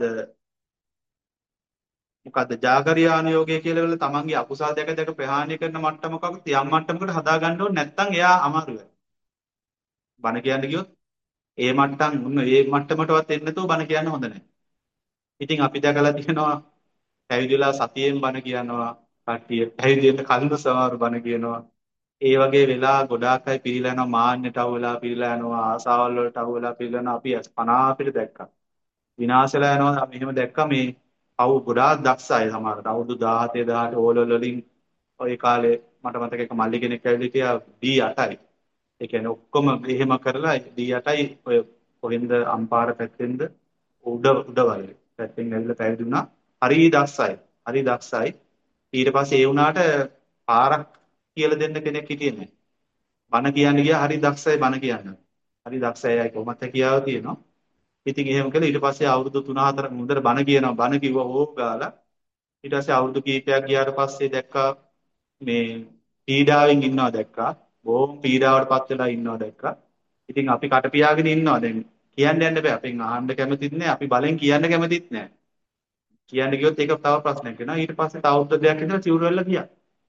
මොකද්ද ජාගරියානුയോഗය කියලා වල තමන්ගේ අකුසල් දැක දැක ප්‍රහාණය කරන මට්ටමක යම් මට්ටමකට හදා ගන්න ඕනේ නැත්නම් එයා අමාරුයි. බණ කියන්න ගියොත් ඒ මට්ටම් උන්න ඒ මට්ටමටවත් එන්න නැතුව බණ කියන්න හොඳ නැහැ. ඉතින් අපි දැකලා තියෙනවා පැවිදිලා සතියෙන් බණ කියනවා කට්ටිය පැවිදෙන්න කලින් සමහර බණ කියනවා. ඒ වගේ වෙලා ගොඩාක් අය පිරීලා යනවා මාන්නයට අහු වෙලා පිරීලා යනවා ආසාවල් වලට අහු වෙලා පිරීලා යනවා අපි පනා අපිට දැක්කා. විනාශලා යනවා අපි එහෙම දැක්කා මේ පව් ගොඩාක් දක්ෂ අය සමහරට අවුරුදු දාහතේ දහඅට ඕලෙවල් වලින් ওই කාලේ මට මතක එක මල්ලි කෙනෙක් ඇවිල්ලා හිටියා ඩී අටයි. ඒ කියන්නේ ඔක්කොම එහෙම කරලා ඩී අටයි ඔය කොහෙන්ද අම්පාර පැත්තෙන්ද උඩ උඩ වලේ පැත්තෙන් ඇවිල්ලා පැවිදි වුණා. හරි දක්ෂයි. හරි දක්ෂයි. ඊට පස්සේ ඒ වුණාට පාරක් කියලා දෙන්න කෙනෙක් හිටියේ නැහැ. බණ කියන්න ගියා හරි දක්ෂයි බණ කියන්න. හරි දක්ෂයි අය කොහොමද කියාව තියෙනවා. ඉතින් එහෙම කළා ඊට පස්සේ අවුරුදු තුන හතර මුදට බණ කියනවා බණ කිව්වා ඕක ගාලා ඊට පස්සේ අවුරුදු කීපයක් ගියාට පස්සේ දැක්කා මේ පීඩාවෙන් ඉන්නවා දැක්කා බොහොම පීඩාවටපත් වෙලා ඉන්නවා දැක්කා ඉතින් අපි කට පියාගෙන ඉන්නවා දැන් කියන්න යන්න බෑ අපෙන් අහන්න කැමතිත් නෑ අපි බලෙන් කියන්න කැමතිත් නෑ කියන්න ගියොත් ඒක තව ප්‍රශ්නයක් වෙනවා ඊට පස්සේ තව අවුරුදු දෙකක් ඉඳලා චිවුර වෙලා ගියා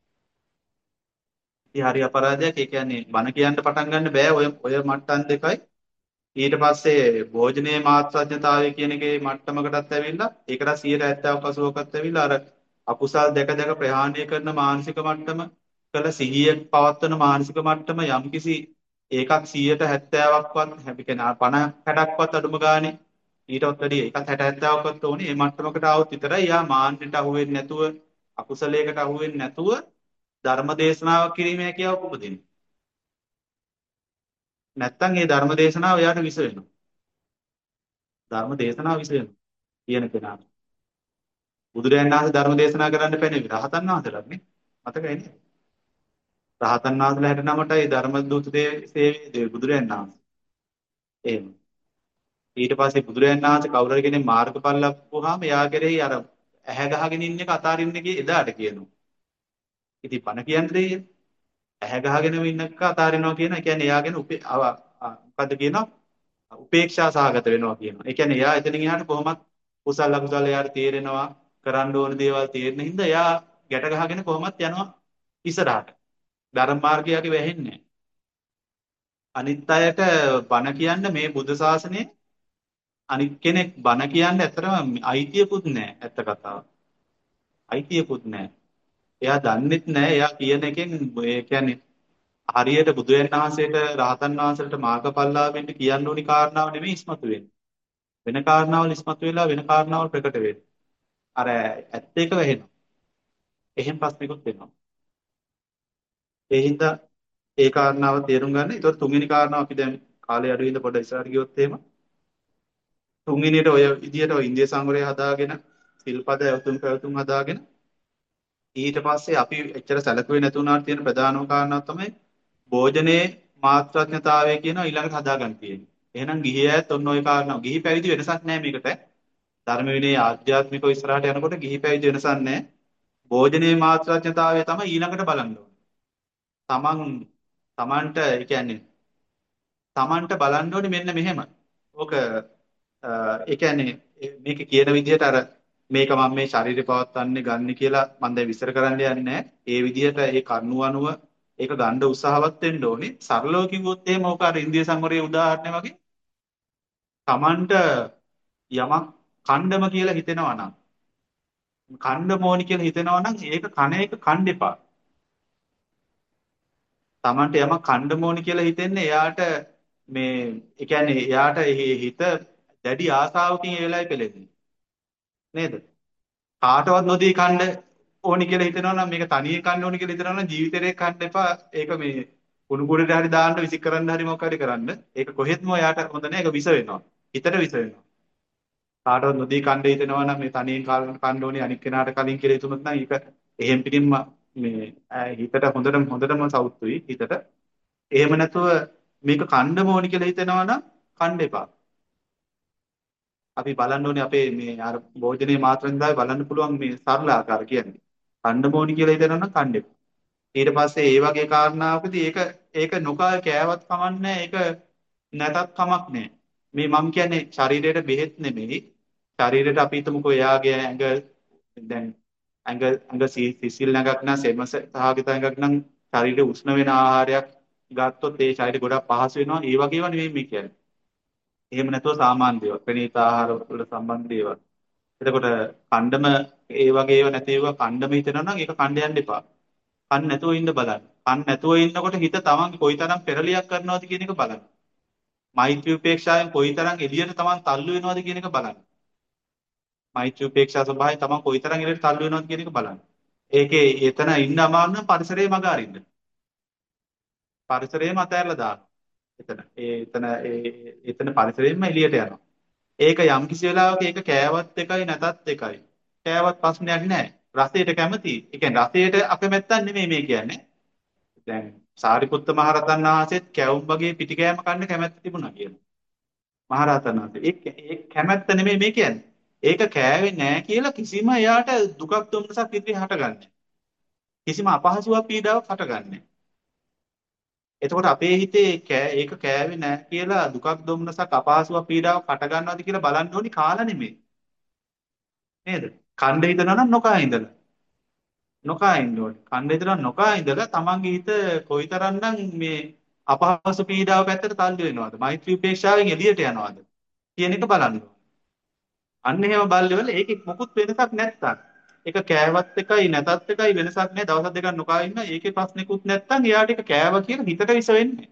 ඉතින් හරි අපරාධයක් ඒ කියන්නේ බණ කියන්න පටන් ගන්න බෑ ඔය ඔය මට්ටම් දෙකයි ඊට පස්සේ භෝජනයේ මාත්‍රාඥතාවය කියන එකේ මට්ටමකටත් ඇවිල්ලා ඒකට සියයට හැත්තෑවක් අසූවකත් ඇවිල්ලා අර අකුසල් දැක දැක ප්‍රහාණය කරන මානසික මට්ටම කළ සිහිය පවත්වන මානසික මට්ටම යම්කිසි ඒකක් සියයට හැත්තෑවක්වත් හැබි කියන්නේ පනහ හැටක්වත් අඩුම ගානේ ඊටත් වැඩිය ඒකත් හැට හැත්තෑවක්වත් ඕනේ මේ මට්ටමකට આવොත් විතරයි යා මාන්නයට අහු වෙන්නේ නැතුව අකුසලයකට අහු වෙන්නේ නැතුව ධර්ම දේශනාවක් කිරීමේ හැකියාවක් උපදින්නේ නැත්තම් ඒ ධර්ම දේශනාව එයාට විස වෙනවා. ධර්ම දේශනාව විස වෙනවා කියන කෙනාට. බුදුරයන් වහන්සේ ධර්ම දේශනා කරන්න පැනේ රහතන් වහන්සේලාත් නේ. මතකයි නේද? රහතන් වහන්සේලා හැට නමටයි ධර්ම දූත සේවයේ බුදුරයන් වහන්සේ. එහෙම. ඊට පස්සේ බුදුරයන් වහන්සේ කවුරු හරි කෙනෙක් මාර්ගඵල ලැබුවාම එයා කෙරෙහි අර ඇහැ ගහගෙන ඉන්න එක අතාරින්න ගියේ එදාට කියනවා. ඉතින් බණ කියන්න දෙයිය. ඇහැ ගහගෙන ඉන්න එක අතාරිනවා කියන එක කියන්නේ එයාගෙන උපේ මොකද්ද කියනවා? උපේක්ෂා සහගත වෙනවා කියනවා. ඒ කියන්නේ එයා එතනින් එහාට කොහොමත් කුසල අකුසල එයාට තේරෙනවා, කරන්න ඕන දේවල් තේරෙන හින්දා එයා ගැට ගහගෙන කොහොමත් යනවා ඉස්සරහට. ධර්ම මාර්ගයක වැහෙන්නේ අනිත් අයට බණ කියන්න මේ බුද්ධ ශාසනයේ අනිත් කෙනෙක් බණ කියන්න ඇත්තටම අයිතියකුත් නැහැ ඇත්ත කතාව. අයිතියකුත් නැහැ. එයා දන්නෙත් නැහැ. එයා කියන එකෙන් ඒ කියන්නේ හරියට බුදුන් වහන්සේට රහතන් වහන්සේට මාර්ගඵලලාභෙන්ට කියන්න ඕනි කාරණාව නෙමෙයි ඉස්මතු වෙන්නේ. වෙන කාරණාවල් ඉස්මතු වෙලා වෙන කාරණාවල් ප්‍රකට වෙන්නේ. අර ඇත්ත එක වැහෙනවා. එහෙන් ප්‍රශ්නිකුත් වෙනවා. ඒ හින්දා ඒ කාරණාව තේරුම් ගන්න. ඒතකොට තුන්වෙනි කාරණාව අපි දැන් කාලය අඩු වෙනද පොඩ්ඩක් ඉස්සරහට ගියොත් එහෙම තුන්වෙනියට ඔය විදියට ඔය ඉන්දිය සංවරය හදාගෙන සිල්පද යතුම් පැවතුම් හදාගෙන ඊට පස්සේ අපි එච්චර සැලකුවේ නැති වුණාට තියෙන ප්‍රධානම කාරණාව තමයි භෝජනයේ මාත්‍රඥතාවය කියන ඊළඟට හදාගන්න තියෙන්නේ. එහෙනම් ගිහි අයත් ඔන්න ඔය කාරණා ගිහි පැවිදි වෙනසක් නැහැ මේකට. ධර්ම විනය ආධ්‍යාත්මිකව ඉස්සරහට යනකොට ගිහි පැවිදි වෙනසක් නැහැ. භෝජනයේ මාත්‍රඥතාවය තමයි ඊළඟට බලන්න ඕනේ. තමන් තමන්ට ඒ කියන්නේ තමන්ට බලන්න ඕනේ මෙන්න මෙහෙම. ඕක ඒ කියන්නේ මේක කියන විදිහට අර මේක මම මේ ශරීරය පවත්වන්නේ ගන්න කියලා මම දැන් විස්තර කරන්න යන්නේ නැහැ. ඒ විදිහට ඒ කරුණු අනුව ඒක ගන්න උත්සාහවත් වෙන්න ඕනේ. සරලව කිව්වොත් එහෙම ඕක අර ඉන්දිය සංවරයේ උදාහරණය වගේ තමන්ට යමක් කණ්ඩම කියලා හිතෙනවා නම් කණ්ඩ මොනි කියලා හිතෙනවා නම් ඒක කණ එක කණ්ඩ එපා. තමන්ට යමක් කණ්ඩ මොනි කියලා හිතෙන්නේ එයාට මේ ඒ කියන්නේ එයාට හිත දැඩි ආසාවකින් ඒ වෙලාවේ පෙළෙන්නේ. නේද? කාටවත් නොදී කන්න ඕනි කියලා හිතනවා නම් මේක තනියෙන් කන්න ඕනි කියලා හිතනවා නම් ජීවිතේට කන්න එපා. ඒක මේ කුණු කුඩේට හරි දාන්න විසික් කරන්න හරි මොකක් හරි කරන්න. ඒක කොහෙත්ම යාට හොඳ නැහැ. ඒක විස වෙනවා. හිතට විස වෙනවා. කාටවත් නොදී කන්න හිතනවා නම් මේ තනියෙන් කන්න ඕනි අනික් කෙනාට කලින් කියලා හිතුනොත් නම් ඒක එහෙම් පිටින්ම මේ හිතට හොඳටම හොඳටම සෞතුයි හිතට. එහෙම නැතුව මේක කන්න ඕනි කියලා හිතනවා නම් කන්න එපා. අපි බලන්න ඕනේ අපේ මේ අර භෝජනයේ මාත්‍රෙන්දාවේ බලන්න පුළුවන් මේ සරල ආකාර කියන්නේ. කණ්ඩ මොනි කියලා හිතනවා නම් කණ්ඩ එපා. ඊට පස්සේ ඒ වගේ කාරණාවකදී ඒක ඒක නොකා කෑවත් කමන්නේ ඒක නැතත් කමක් නැහැ. මේ මම කියන්නේ ශරීරයට බෙහෙත් නෙමෙයි. ශරීරයට අපි හිතමුකෝ එයාගේ ඇඟ දැන් ඇඟ ඇඟ සිසිල් නැගක් නම් සෙමස සහගත ඇඟක් නම් ශරීරය උෂ්ණ වෙන ආහාරයක් ගත්තොත් ඒ ශරීරය ගොඩක් පහසු වෙනවා. ඒ වගේම නෙමෙයි මේ කියන්නේ. එහෙම නැතුව සාමාන්‍ය දේවල් ප්‍රණීත ආහාර වලට සම්බන්ධ දේවල්. එතකොට කණ්ඩම ඒ වගේ ඒවා නැති ඒවා කණ්ඩම හිතනවා නම් ඒක කණ්ඩ යන්න එපා. කන්න නැතුව ඉන්න බලන්න. කන්න නැතුව ඉන්නකොට හිත තමන්ගේ කොයිතරම් පෙරලියක් කරනවද කියන එක බලන්න. මෛත්‍රී උපේක්ෂාවෙන් කොයිතරම් එළියට තමන් තල්ලු වෙනවද කියන එක බලන්න. මෛත්‍රී උපේක්ෂා ස්වභාවයෙන් තමන් කොයිතරම් එළියට තල්ලු වෙනවද කියන එක බලන්න. ඒකේ එතන ඉන්න අමාරු නම් පරිසරයේ මග අරින්න. පරිසරයේම අතහැරලා දාන්න. එතන ඒ එතන ඒ එතන පරිසරයෙන්ම එළියට යනවා. ඒක යම් කිසි වෙලාවක ඒක කෑවත් එකයි නැතත් එකයි. කෑවත් ප්‍රශ්නයක් නැහැ. රසයට කැමති. ඒ කියන්නේ රසයට අකමැත්තක් නෙමෙයි මේ කියන්නේ. දැන් සාරිපුත්ත මහරහතන් වහන්සේත් කැවුම් වගේ පිටි කෑම කන්න කැමැත්ත තිබුණා කියනවා. මහරහතන් වහන්සේ. ඒ ඒ කැමැත්ත නෙමෙයි මේ කියන්නේ. ඒක කෑවේ නැහැ කියලා කිසිම එයාට දුකක් දුන්නසක් ඉදිරි හටගන්නේ. කිසිම අපහසුාවක් පීඩාවක් හටගන්නේ. එතකොට අපේ හිතේ ඒක කෑවේ නැහැ කියලා දුකක් දුම්නසක් අපහසුාවක් පීඩාවක් හට ගන්නවද කියලා බලන්න ඕනි කාලා නෙමෙයි. නේද? ඛණ්ඩ හිතනවා නම් නොකා ඉඳලා. නොකා ඉන්න ඕනේ. ඛණ්ඩ හිතනවා නොකා ඉඳලා තමන්ගේ හිත කොයිතරම්නම් මේ අපහසු පීඩාව පැත්තට තල්ලු වෙනවද? මෛත්‍රී උපේක්ෂාවෙන් එළියට යනවද? කියන එක බලන්න ඕනේ. අන්න එහෙම බලලෙවල ඒකේ මොකුත් වෙනසක් නැත්තම් ඒක කෑවත් එකයි නැතත් එකයි වෙනසක් නැහැ. දවස් දෙකක් නොකා ඉන්න ඒකේ ප්‍රශ්නිකුත් නැත්තම් එයාට ඒක කෑව කියලා හිතට විස වෙන්නේ.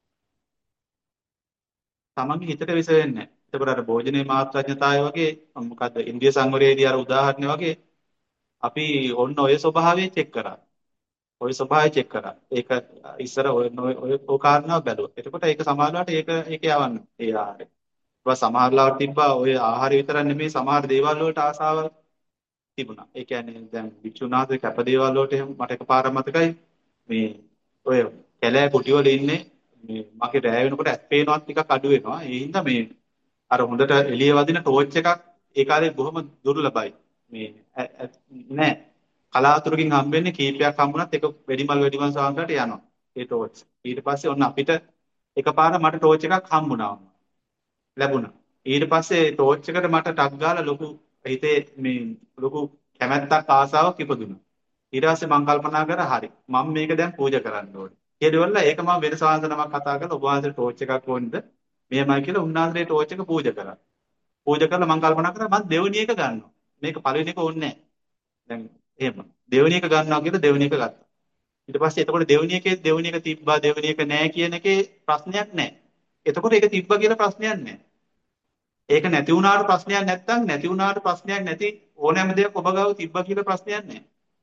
තමන්ගේ හිතට විස වෙන්නේ. එතකොට අර භෝජනයේ මාත්‍රඥතාවය වගේ මොකද්ද ඉන්දිය සංවරයේදී අර උදාහරණ වගේ අපි ඔන්න ඔය ස්වභාවය චෙක් කරා. ඔය ස්වභාවය චෙක් කරා. ඒක ඉස්සර ඔය ඔය ඔය කාරණාව බැලුවා. එතකොට ඒක සමානවට ඒක ඒක යවන්න. ඒ ආහාරය. ඊට සමහර ලාවට තිබ්බා ඔය ආහාරය විතරක් නෙමෙයි සමහර දේවල් වලට ආසාව තිබුණා. ඒ කියන්නේ දැන් විචුනාද කැප දේවල් වලට එහෙම මට එකපාරක් මතකයි මේ ඔය කැලෑ කුටි වල ඉන්නේ මේ මගේ රෑ වෙනකොට ඇස් පේනවත් ටිකක් අඩු වෙනවා. ඒ හින්දා මේ අර හොඳට එළිය වදින ටෝච් එකක් ඒ කාලේ බොහොම දුර්ලභයි. මේ නෑ කලාතුරකින් හම්බෙන්නේ කීපයක් හම්බුණත් එක වෙඩිමල් වෙඩිමල් සාන්දරට යනවා. ඒ ටෝච්. ඊට පස්සේ ඔන්න අපිට එකපාර මට ටෝච් එකක් හම්බුණා. ලැබුණා. ඊට පස්සේ ටෝච් එකට මට ටක් ගාලා ලොකු හිතේ මේ ලොකු කැමැත්තක් ආසාවක් ඉපදුණා. ඊට පස්සේ මම කල්පනා කරා හරි මම මේක දැන් පූජා කරන්න ඕනේ. ඊළඟට ඒක මම වෙන සාන්දනමක් කතා කරලා ඔබ වහන්සේ ටෝච් එකක් ඕනද? මෙහෙමයි කියලා උන්වහන්සේ ටෝච් එක පූජා කරා. පූජා කරලා මම කල්පනා කරා මම දෙවෙනි එක ගන්නවා. මේක පළවෙනි එක ඕනේ නැහැ. දැන් එහෙම. දෙවෙනි එක ගන්නවා කියලා දෙවෙනි එක ගත්තා. ඊට පස්සේ එතකොට දෙවෙනි එකේ දෙවෙනි එක තිබ්බා දෙවෙනි එක නැහැ කියන එකේ ප්‍රශ්නයක් නැහැ. එතකොට ඒක තිබ්බා කියලා ප්‍රශ්නයක් නැහැ. ඒක නැති වුණාට ප්‍රශ්නයක් නැත්නම් නැති වුණාට ප්‍රශ්නයක් නැති ඕනෑම දෙයක් ඔබ ගාව තිබ්බා කියලා ප්‍රශ්නයක් නැහැ.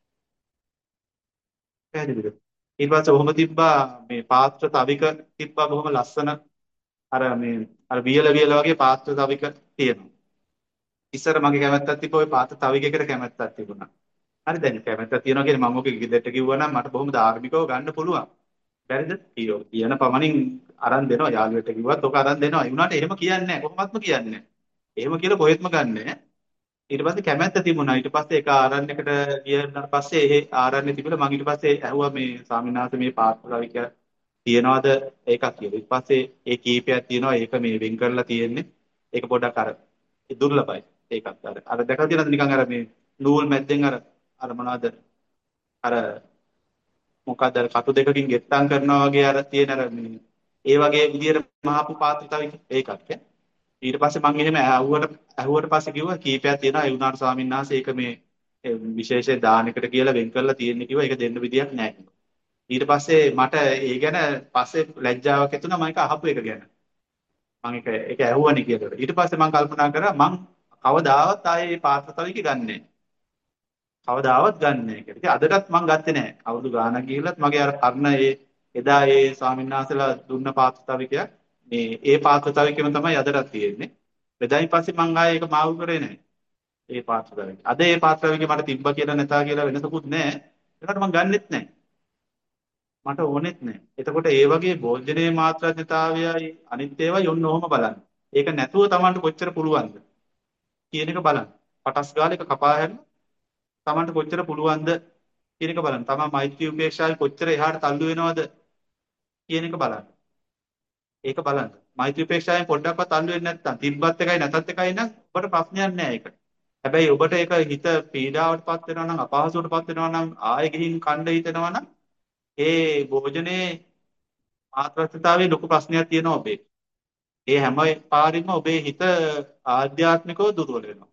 පැහැදිලිද? ඊට පස්සේ ඔහොම තිබ්බා මේ පාත්‍ර තවික තිබ්බා බොහොම ලස්සන අර මේ අර වියල වියල වගේ පාත්‍ර තවික තියෙනවා. ඉස්සර මගේ කැමැත්තක් තිබ්බා ওই පාත්‍ර තවිකයකට කැමැත්තක් තිබුණා. හරි දැන් කැමැත්තක් තියනවා කියන්නේ මම ඔක ගෙදරට කිව්වා නම් මට බොහොම ධාර්මිකව ගන්න පුළුවන්. බැරිද? කියෝ කියන පමණින් අරන් දෙනවා යාළුවෙට කිව්වත් ඔක අරන් දෙනවා. ඒ වුණාට එහෙම කියන්නේ නැහැ. කොහොමත්ම කියන්නේ නැහැ. එහෙම කියලා කොහෙත්ම ගන්නෑ. ඊට පස්සේ කැමැත්ත තිබුණා. ඊට පස්සේ ඒක ආරණ්‍යයකට ගියන් පස්සේ ඒ ආරණ්‍ය තිබුණා. මම ඊට පස්සේ ඇහුවා මේ ස්වාමීන් වහන්සේ මේ පාත්‍රාවික තියනවාද ඒකක් කියලා. ඊට පස්සේ ඒ කීපයක් තියෙනවා. ඒක මේ වෙන් කරලා තියෙන්නේ. ඒක පොඩ්ඩක් අර දුර්ලභයි. ඒකත් අර අර දැකලා තියෙනවද නිකන් අර මේ නූල් මැද්දෙන් අර අර මොනවද අර මොකක්ද අර කටු දෙකකින් ගෙත්තම් කරනවා වගේ අර තියෙන අර මේ ඒ වගේ විදියට මහපු පාත්‍රාවික ඒකක් ඈ. ඊට පස්සේ මම එහෙම ඇහුවට ඇහුවට පස්සේ කිව්වා කීපයක් තියෙනවා ඒ වුණාට ස්වාමීන් වහන්සේ ඒක මේ ඒ විශේෂයෙන් දානයකට කියලා වෙන් කරලා තියෙන්නේ කිව්වා ඒක දෙන්න විදියක් නැහැ කිව්වා. ඊට පස්සේ මට ඒ ගැන පස්සේ ලැජ්ජාවක් ඇති වුණා මම ඒක අහපු එක ගැන. මම ඒක ඒක ඇහුවනේ කියලා. ඊට පස්සේ මම කල්පනා කරා මං කවදාවත් ආයේ මේ පාත්‍රතවික ගන්නෑ. කවදාවත් ගන්නෑ කියලා. ඉතින් අදටත් මං ගත්තේ නැහැ. අවුරුදු ගාණක් ගිහිල්ලත් මගේ අර පරණ ඒ එදා ඒ ස්වාමීන් වහන්සේලා දුන්න පාත්‍රතවිකයක් මේ ඒ පාත්‍රතවිකෙම තමයි අදටත් තියෙන්නේ. එදායින් පස්සේ මං ආයේ ඒක මාරු කරේ නැහැ. ඒ පාත්‍රතවික. අද ඒ පාත්‍රතවික මට තිබ්බ කියලා නැතා කියලා වෙනසකුත් නැහැ. ඒකට මං ගන්නෙත් නැහැ. මට ඕනෙත් නැහැ. එතකොට ඒ වගේ භෝජනයේ මාත්‍රාඥතාවයයි අනිත් ඒවායි ඔන්න ඔහොම බලන්න. ඒක නැතුව Tamanට කොච්චර පුළුවන්ද කියන එක බලන්න. පටස් ගාලා එක කපා හැරලා Tamanට කොච්චර පුළුවන්ද කියන එක බලන්න. තමන් මෛත්‍රී උපේක්ෂාවේ කොච්චර එහාට තල්ලු වෙනවද කියන එක බලන්න. ඒක බලන්න. මෛත්‍රී උපේක්ෂාවෙන් පොඩ්ඩක්වත් තල්ලු වෙන්නේ නැත්නම් තිබ්බත් එකයි නැතත් එකයි නම් ඔබට ප්‍රශ්නයක් නැහැ ඒක. හැබැයි ඔබට ඒක හිත පීඩාවටපත් වෙනවා නම් අපහසුවටපත් වෙනවා නම් ආයෙ ගිහින් කණ්ඩ හිතෙනවා නම් ඒ භෝජනයේ ආත්‍රාත්‍යතාවයේ ලොකු ප්‍රශ්නයක් තියෙනවා ඔබේ. ඒ හැම පාරින්ම ඔබේ හිත ආධ්‍යාත්මිකව දුර්වල වෙනවා.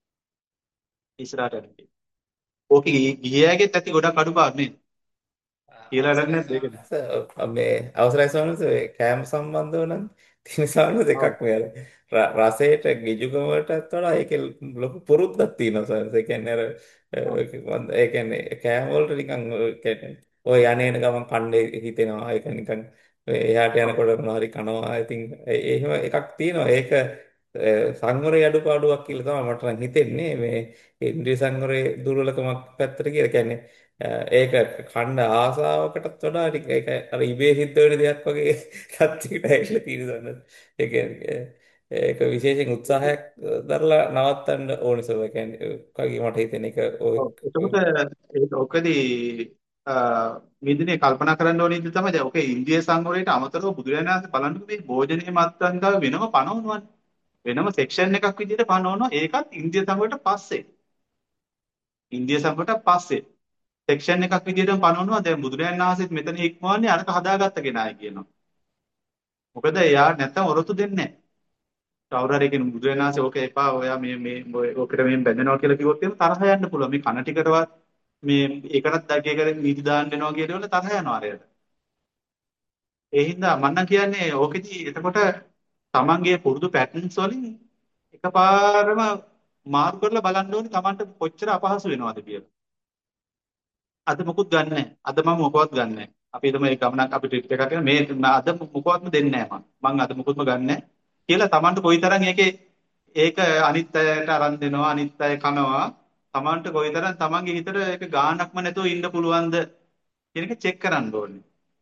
ඉස්සරහට යනකම්. ඕක ගිහියගෙත් ඇති ගොඩක් අඩුපාඩු නේද? කියලා අවසරයි ගන්න දෙක. ස්වාමීන් වහන්සේ මේ අවසරයි ස්වාමීන් වහන්සේ කෑම සම්බන්ධව නම් තියෙන ස්වාමීන් වහන්සේ ඔව්. එකක් මේ අර ර- රසයට ගිජුකමටත් වඩා ඒකේ ලොකු පුරුද්දක් තියෙනවා ස්වාමීන් වහන්සේ. ඒ කියන්නේ අර ඔව්. අ, මන්ද- ඒ කියන්නේ කෑම වලට නිකන් ඔය කියන්නේ ඔය යන්නේන ගමන් කණ්ඩේ හිතෙනවා. ඒක නිකන් ඔය එහාට ඔව්. යනකොට මොනවා හරි කනවා. ඉතින් ඒ- එහෙම එකක් තියෙනවා. ඒක අ, සංවරයේ අඩුපාඩුවක් කියලා තමයි මට නම් හිතෙන්නේ. මේ ඉන්ද්‍රිය සංවරයේ දුර්වලකමක් පැත්තට කියලා කියන්නේ ඒක කන්න ආසාවකටත් වඩා ටික ඒක අර ඉබේ සිද්ධ වෙන දෙයක් වගේ තත්ත්වයකට ඇවිල්ලා තියෙනවා. ඒ කියන්නේ ඒක විශේෂයෙන් උත්සාහයක් දරලා නවත්තන්න ඕනේ සෝ. ඒ කියන්නේ කගේ මට හිතෙන එක ඔය ඔව්. එතකොට ඒක ඔකදී අ මිදිනේ කල්පනා කරන්න ඕනේ ඉඳ තමයි දැන් ඔකේ ඉන්ද්‍රිය සංවරයට අමතරව බුදුරජාණන් වහන්සේ බලන්නකෝ මේ භෝජනයේ මත්සන්දාව වෙනම පනවනවානේ. වෙනම සෙක්ෂන් එකක් විදිහට පනවනවා. ඒකත් ඉන්ද්‍රිය සංවරයට පස්සේ. ඉන්ද්‍රිය සංවරයට පස්සේ. සෙක්ෂන් එකක් විදිහටම පනවනවා. දැන් බුදුරජාණන් වහන්සේත් මෙතන ඉක්මවන්නේ අරක හදාගත්ත කෙනායි කියනවා. මොකද එයා නැත්තම් ඔරොත්තු දෙන්නේ නැහැ. කවුරු හරි කියන බුදුරජාණන් වහන්සේ ඕක එපා ඔයා මේ මේ ඔකට මෙහෙම බැඳෙනවා කියලා කිව්වොත් එහෙම තරහ යන්න පුළුවන්. මේ කන ටිකටවත් මේ ඒකටත් දැකේ කර නීති දාන්න වෙනවා කියලා වල තරහ යනවා අරයට. ඒ හින්දා මම නම් කියන්නේ ඕකෙදි එතකොට තමන්ගේ පුරුදු පැටර්න්ස් වලින් එකපාරම මාරු කරලා බලන්න ඕනේ තමන්ට කොච්චර අපහසු වෙනවද කියලා. අද මොකුත් ගන්න නැහැ. අද මම මොකවත් ගන්න නැහැ. අපි හිතමු මේ ගමනක් අපි ට්‍රිප් එකක් කරන මේ අද මොකවත්ම දෙන්නේ නැහැ මම. මම අද මොකුත්ම ගන්න නැහැ කියලා තමන්ට කොයිතරම් ඒකේ ඒක අනිත් අයට අරන් දෙනවා අනිත් අය කනවා තමන්ට කොයිතරම් තමන්ගේ හිතට ඒක ගාණක්ම නැතුව ඉන්න පුළුවන්ද කියන එක චෙක් කරන්න ඕනේ.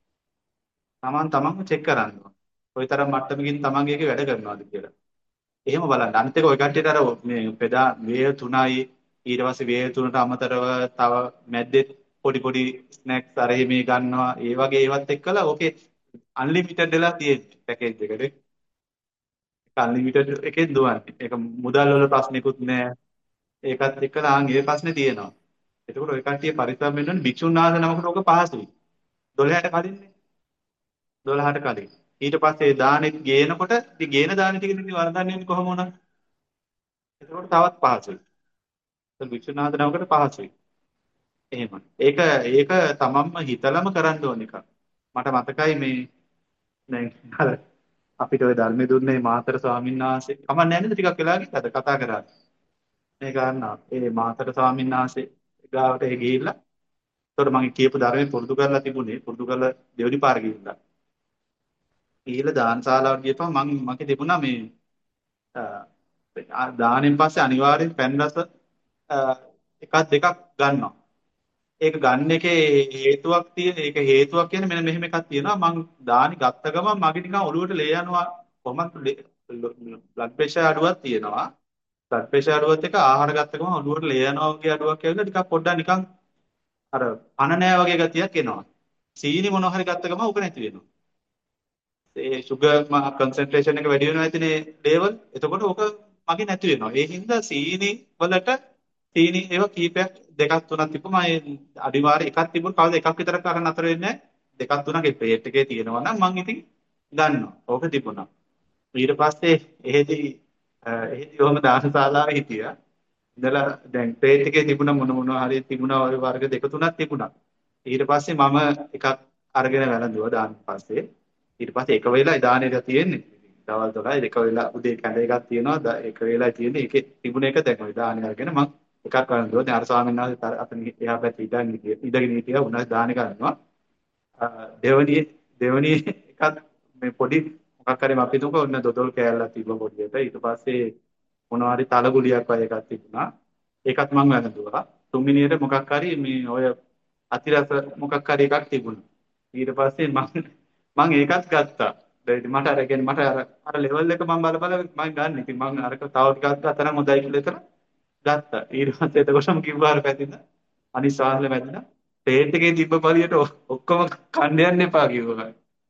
තමන් තමන්ව චෙක් කරන්න ඕනේ. කොයිතරම් මට්ටමකින් තමන්ගේ එකේ වැඩ කරනවද කියලා. එහෙම බලන්න. අනිත් එක ඔය කට්ටියට අර මේ පෙදා වේය තුනයි ඊට පස්සේ වේය තුනට අමතරව තව මැද්දේ පොඩි පොඩි ස්නැක්ස් අර මේ ගන්නවා. ඒ වගේ ඒවත් එක්කලා ඕකේ අන්ලිමිටඩ් වෙලා තියෙන්නේ පැකේජ් එකට. ඒක අන්ලිමිටඩ් එකෙන් දුවන්නේ. ඒක මුදල් වල ප්‍රශ්නිකුත් නෑ. ඒකත් එක්කලා ආන් ඒ ප්‍රශ්නේ තියෙනවා. එතකොට ඔය කට්ටිය පරිස්සම් වෙන්න ඕනේ. භික්ෂුන් වහන්සේ නමකට ඕක පහසුයි. දොළහට කලින්නේ. දොළහට කලින්. ඊට පස්සේ දානෙත් ගේනකොට ඉතින් ගේන දානෙ ටික ඉතින් වරදන්නේ කොහොම වුණත්. එතකොට තවත් පහසුයි. ඒක භික්ෂුන් වහන්සේ නමකට පහසුයි. එහෙම. ඒක ඒක තමන්ම හිතලම කරන්න ඕන එකක්. මට මතකයි මේ දැන් අර අපිට ওই ධර්මයේ දුන්නේ මාතර ස්වාමීන් වහන්සේ. කමක් නැහැ නේද ටිකක් වෙලා ගිහලා කතා කරා. මේ ගන්නවා. ඒ මාතර ස්වාමීන් වහන්සේ ගාවට ඒ ගිහිල්ලා එතකොට මම කියපු ධර්මයේ පුරුදු කරලා තිබුණේ පුරුදු කරලා දෙවෙනි පාර ගිහිල්ලා. ගිහිල්ලා දානශාලාවට ගියපම මම මගේ තිබුණා මේ අ, දානෙන් පස්සේ අනිවාර්යෙන් පැන් රස අ, එකක් දෙකක් ගන්නවා. ඒක ගන්න එකේ හේතුවක් තියෙන ඒක හේතුවක් කියන්නේ මෙන්න මෙහෙම එකක් තියෙනවා මං දානි ගත්ත ගමන් මගේ නිකන් ඔළුවට ලේ යනවා කොහොමද බ්ලඩ් ප්‍රෙෂර් අඩුවක් තියෙනවා බ්ලඩ් ප්‍රෙෂර් අඩුවත් එක ආහාර ගත්ත ගමන් ඔළුවට ලේ යනවා වගේ අඩුවක් ඇවිල්ලා ටිකක් පොඩ්ඩක් නිකන් අර පණ නෑ වගේ ගතියක් එනවා සීනි මොනවා හරි ගත්ත ගමන් උක නැති වෙනවා ඒ සුගර් කන්සන්ට්‍රේෂන් එක වැඩි වෙනවා ඇතිනේ ලේවල් එතකොට ඕක මගේ නැති වෙනවා ඒ හින්දා සීනි වලට සීනි ඒවා කීපයක් දෙකක් තුනක් තිබ්බා මම අනිවාර්ය එකක් තිබුණ කවද එකක් විතර කරන් අතර වෙන්නේ දෙකක් තුනක් ඒ ප්ලේට් එකේ තියෙනවා නම් මම ඉතින් ගන්නවා ඕක තිබුණා ඊට පස්සේ එහෙදි එහෙදි ඔහම දානශාලාවේ හිටියා ඉඳලා දැන් ප්ලේට් එකේ තිබුණ මොන මොනවා හරි තිබුණා වගේ වර්ග දෙක තුනක් තිබුණා ඊට පස්සේ මම එකක් අරගෙන වැළඳුවා දාන්න පස්සේ ඊට පස්සේ එක වෙලයි දාන එක තියෙන්නේ දවල් දොළහයි එක වෙලා උදේ කැඳ එකක් තියෙනවා එක වෙලයි තියෙන්නේ ඒකේ තිබුණ එක දැන් ඔය දාන අරගෙන මම එකක් කරනවා දැන් අර ස්වාමීන් වහන්සේ අතන එහා පැත්තේ ඉඳන් හිටිය ඉඳගෙන හිටියා උනාස් දාන කරනවා දෙවනි දෙවනි එකත් මේ පොඩි මොකක් හරි අපි තුක ඔන්න දොඩොල් කෑල්ලක් තිබ්බ පොඩියට ඊට පස්සේ මොනවා හරි තලගුලියක් වගේ එකක් තිබුණා ඒකත් මම වැළඳුවා තුන්වෙනියට මොකක් හරි මේ ඔය අතිරස මොකක් හරි එකක් තිබුණා ඊට පස්සේ මම මම ඒකත් ගත්තා දැන් මට අර කියන්නේ මට අර අර ලෙවල් එක මම බල බල මම ගන්න ඉතින් මම අරක තව ටිකක් ගත්තා නම් හොඳයි කියලා එතන ගත්තා ඊට පස්සේ එතකොටම කිව්වා අර පැතින අනිත් සාහල මැදින ප්ලේට් එකේ තිබ්බ පළියට ඔක්කොම කන්න යන්න එපා කිව්වා